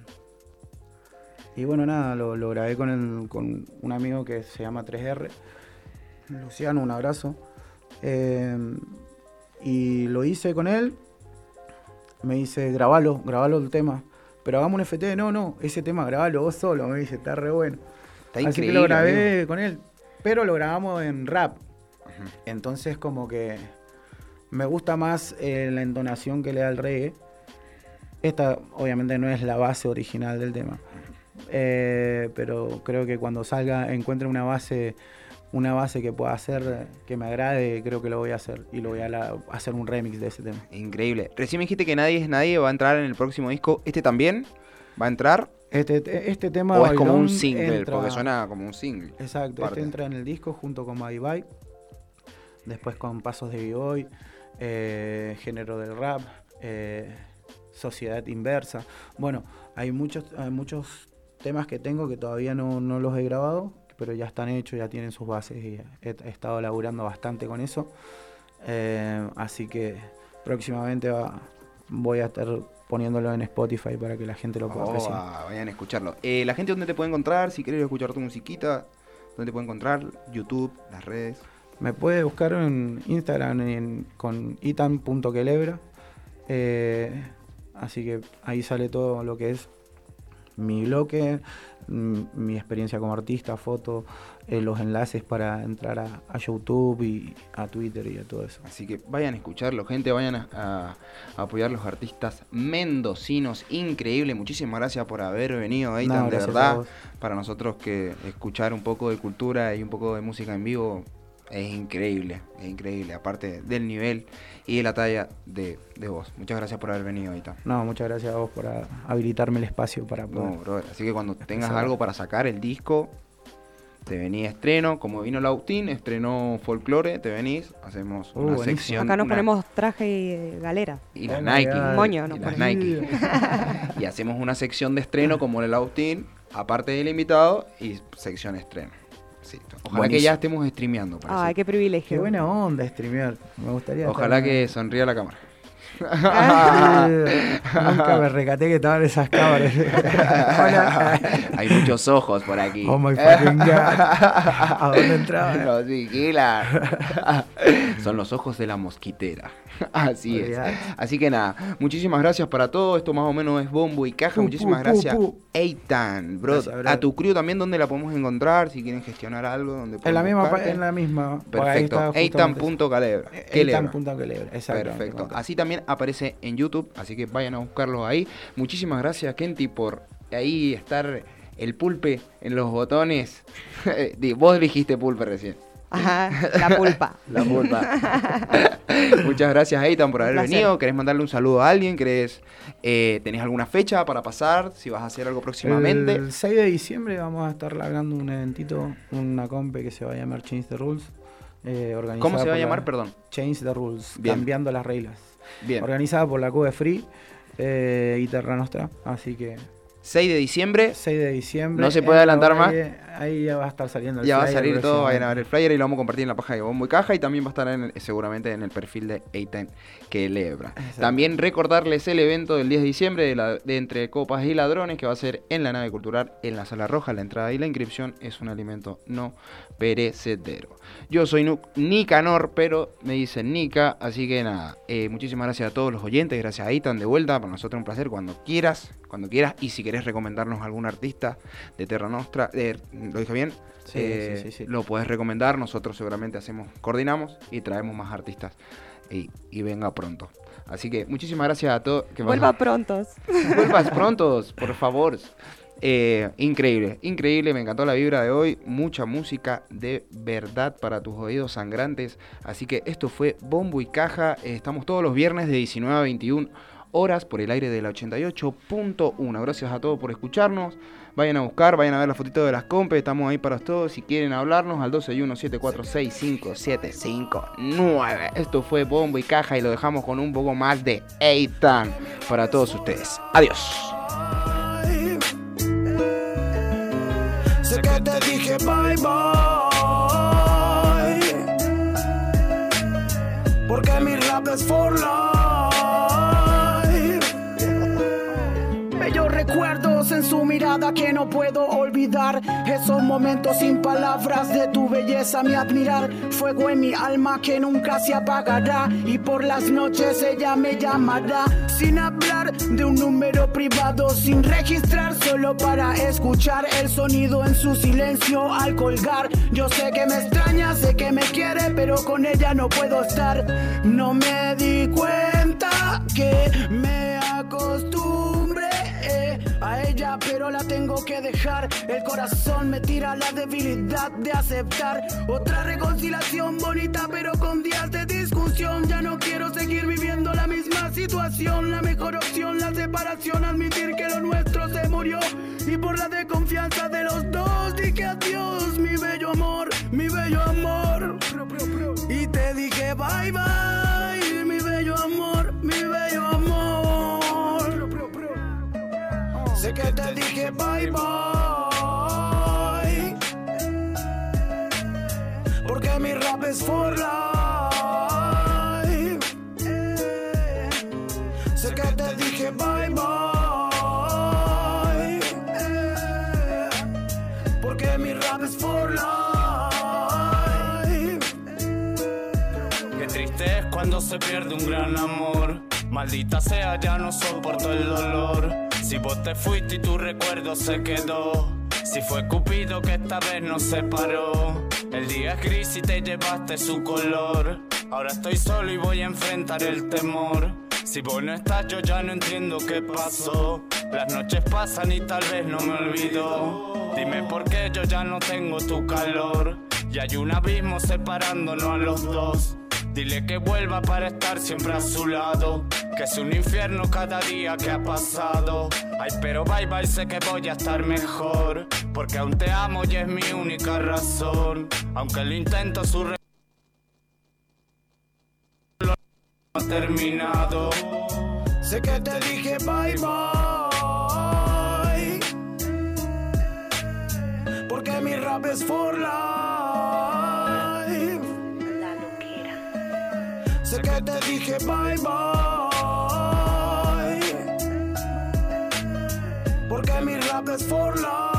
bueno, nada, lo grabé con un amigo que se llama 3R, Luciano, un abrazo. Y lo hice con él, me dice, grabalo el tema, pero hagamos un FT, no, ese tema grabalo vos solo, me dice, está re bueno. Está Así increíble, que lo grabé amigo. con él, pero lo grabamos en rap. Entonces como que me gusta más la entonación que le da el reggae. Esta obviamente no es la base original del tema, pero creo que cuando salga, encuentre una base que pueda hacer, que me agrade, creo que lo voy a hacer. Y lo voy a hacer un remix de ese tema. Increíble. Recién me dijiste que Nadie es Nadie va a entrar en el próximo disco. ¿Este también va a entrar? Este tema ¿O es como un Babilón single? entra, Porque suena como un single. Exacto, Parte. este entra en el disco junto con Bye Bye. Después con Pasos de B-Boy, género del rap. Sociedad Inversa. Bueno, hay muchos temas que tengo que todavía no los he grabado, pero ya están hechos, ya tienen sus bases y he estado laburando bastante con eso. Así que próximamente voy a estar poniéndolo en Spotify para que la gente lo pueda apreciar. Vayan a escucharlo. La gente, ¿dónde te puede encontrar? Si quieres escuchar tu musiquita, ¿dónde te puede encontrar? YouTube, las redes. Me puede buscar en Instagram con itan.quelebra. Así que ahí sale todo lo que es mi bloque, mi experiencia como artista, foto, los enlaces para entrar a YouTube y a Twitter y a todo eso. Así que vayan a escucharlo, gente, vayan a apoyar a los artistas mendocinos. Increíble, muchísimas gracias por haber venido, Eitan, de verdad. Para nosotros que escuchar un poco de cultura y un poco de música en vivo es increíble, aparte del nivel y de la talla de vos. Muchas gracias por haber venido, Eitan. No, muchas gracias a vos por habilitarme el espacio para poder. No, brother, así que cuando tengas algo para sacar el disco, te venís a estreno, como vino Lautín, estrenó Folklore, te venís, hacemos una sección. Acá nos ponemos traje y galera. Y las Nike. Moño, y las Nike. Y hacemos una sección de estreno como el Lautín, aparte del invitado, y sección estreno. Sí, ojalá buenísimo. Que ya estemos streameando. Ay, qué privilegio. Qué buena onda streamear. Me gustaría. Ojalá que sonría la cámara. Nunca me recaté que estaban esas cámaras. Hola. Hay muchos ojos por aquí. Oh my fucking God. ¿A dónde entraba? No, sí, killer. Son los ojos de la mosquitera. Así es. Así que nada, muchísimas gracias para todo. Esto más o menos es bombo y caja. Muchísimas gracias, Eitan, bro. A tu crew también, ¿dónde la podemos encontrar? Si quieren gestionar algo, ¿dónde en la misma. Perfecto. Eitan.quelebra. Eitan.quelebra, exacto. Perfecto. Así también aparece en YouTube, así que vayan a buscarlo ahí. Muchísimas gracias, Kenty, por ahí estar el pulpe en los botones. Vos dijiste pulpe recién. Ajá, la pulpa. La pulpa. Muchas gracias, Eitan, por haber venido. ¿Querés mandarle un saludo a alguien? ¿Tenés alguna fecha para pasar? Si vas a hacer algo próximamente. El 6 de diciembre vamos a estar largando un eventito, una compe que se va a llamar Change the Rules. ¿Cómo se va a llamar? Perdón. Change the Rules, bien. Cambiando las reglas. Bien. Organizada por la Cube Free y Terra Nostra, así que... 6 de diciembre. 6 de diciembre. No se puede adelantar más. Ahí ya va a estar saliendo el flyer. Ya va a salir todo, vayan a ver el flyer y lo vamos a compartir en la página de Bombo y Caja y también va a estar seguramente en el perfil de Eitan.quelebra. También recordarles el evento del 10 de diciembre de Entre Copas y Ladrones, que va a ser en la nave cultural en la Sala Roja. La entrada y la inscripción es un alimento no perecedero. Yo soy Nicanor, pero me dicen Nica, así que nada, muchísimas gracias a todos los oyentes, gracias a Eitan de vuelta, para nosotros un placer cuando quieras, y si querés recomendarnos algún artista de Terra Nostra, ¿lo dije bien? Sí. Lo podés recomendar, nosotros seguramente coordinamos y traemos más artistas y venga pronto. Así que muchísimas gracias a todos. Vuelvas prontos, por favor. Increíble, me encantó la vibra de hoy, mucha música de verdad para tus oídos sangrantes, así que esto fue Bombo y Caja. Estamos todos los viernes de 19 a 21 horas por el aire de la 88.1. Gracias a todos por escucharnos, vayan a ver la fotito de las compes, estamos ahí para todos, si quieren hablarnos al 1217465759. Esto fue Bombo y Caja y lo dejamos con un poco más de Eitan para todos ustedes. Adiós. Sé que te dije bye bye, porque mi rap es for life. Bellos recuerdos en su mirada que no puedo olvidar. Esos momentos sin palabras de tu belleza, mi admirar. Fuego en mi alma que nunca se apagará. Y por las noches ella me llamará. Sin hablar de un número privado, sin registrar, solo para escuchar el sonido en su silencio al colgar. Yo sé que me extraña, sé que me quiere, pero con ella no puedo estar. No me di cuenta que me acostumbré a ella, pero la tengo que dejar. El corazón me tira la debilidad de aceptar otra reconciliación bonita, pero con días de discusión. Ya no quiero seguir viviendo la misma situación. La mejor opción, la separación, admitir que lo nuestro se murió. Y por la desconfianza de los dos dije adiós, mi bello amor, mi bello amor. Y te dije bye bye, mi bello amor, mi bello amor. bye. Porque mi rap es for life. Sé que te dije bye bye. Porque mi rap es for life. Qué triste es cuando se pierde un gran amor. Maldita sea, ya no soporto el dolor. Si vos te fuiste y tu recuerdo se quedó. Si fue Cupido que esta vez nos separó. El día es gris y te llevaste su color. Ahora estoy solo y voy a enfrentar el temor. Si vos no estás yo ya no entiendo qué pasó. Las noches pasan y tal vez no me olvido. Dime por qué yo ya no tengo tu calor. Y hay un abismo separándonos a los dos. Dile que vuelva para estar siempre a su lado. Que es un infierno cada día que ha pasado. Ay, pero bye bye, sé que voy a estar mejor. Porque aún te amo y es mi única razón. Aunque lo intento, su no ha terminado. Sé que te dije bye bye. Porque mi rap es for life. Sé que te dije bye bye. Porque mi rap es for life.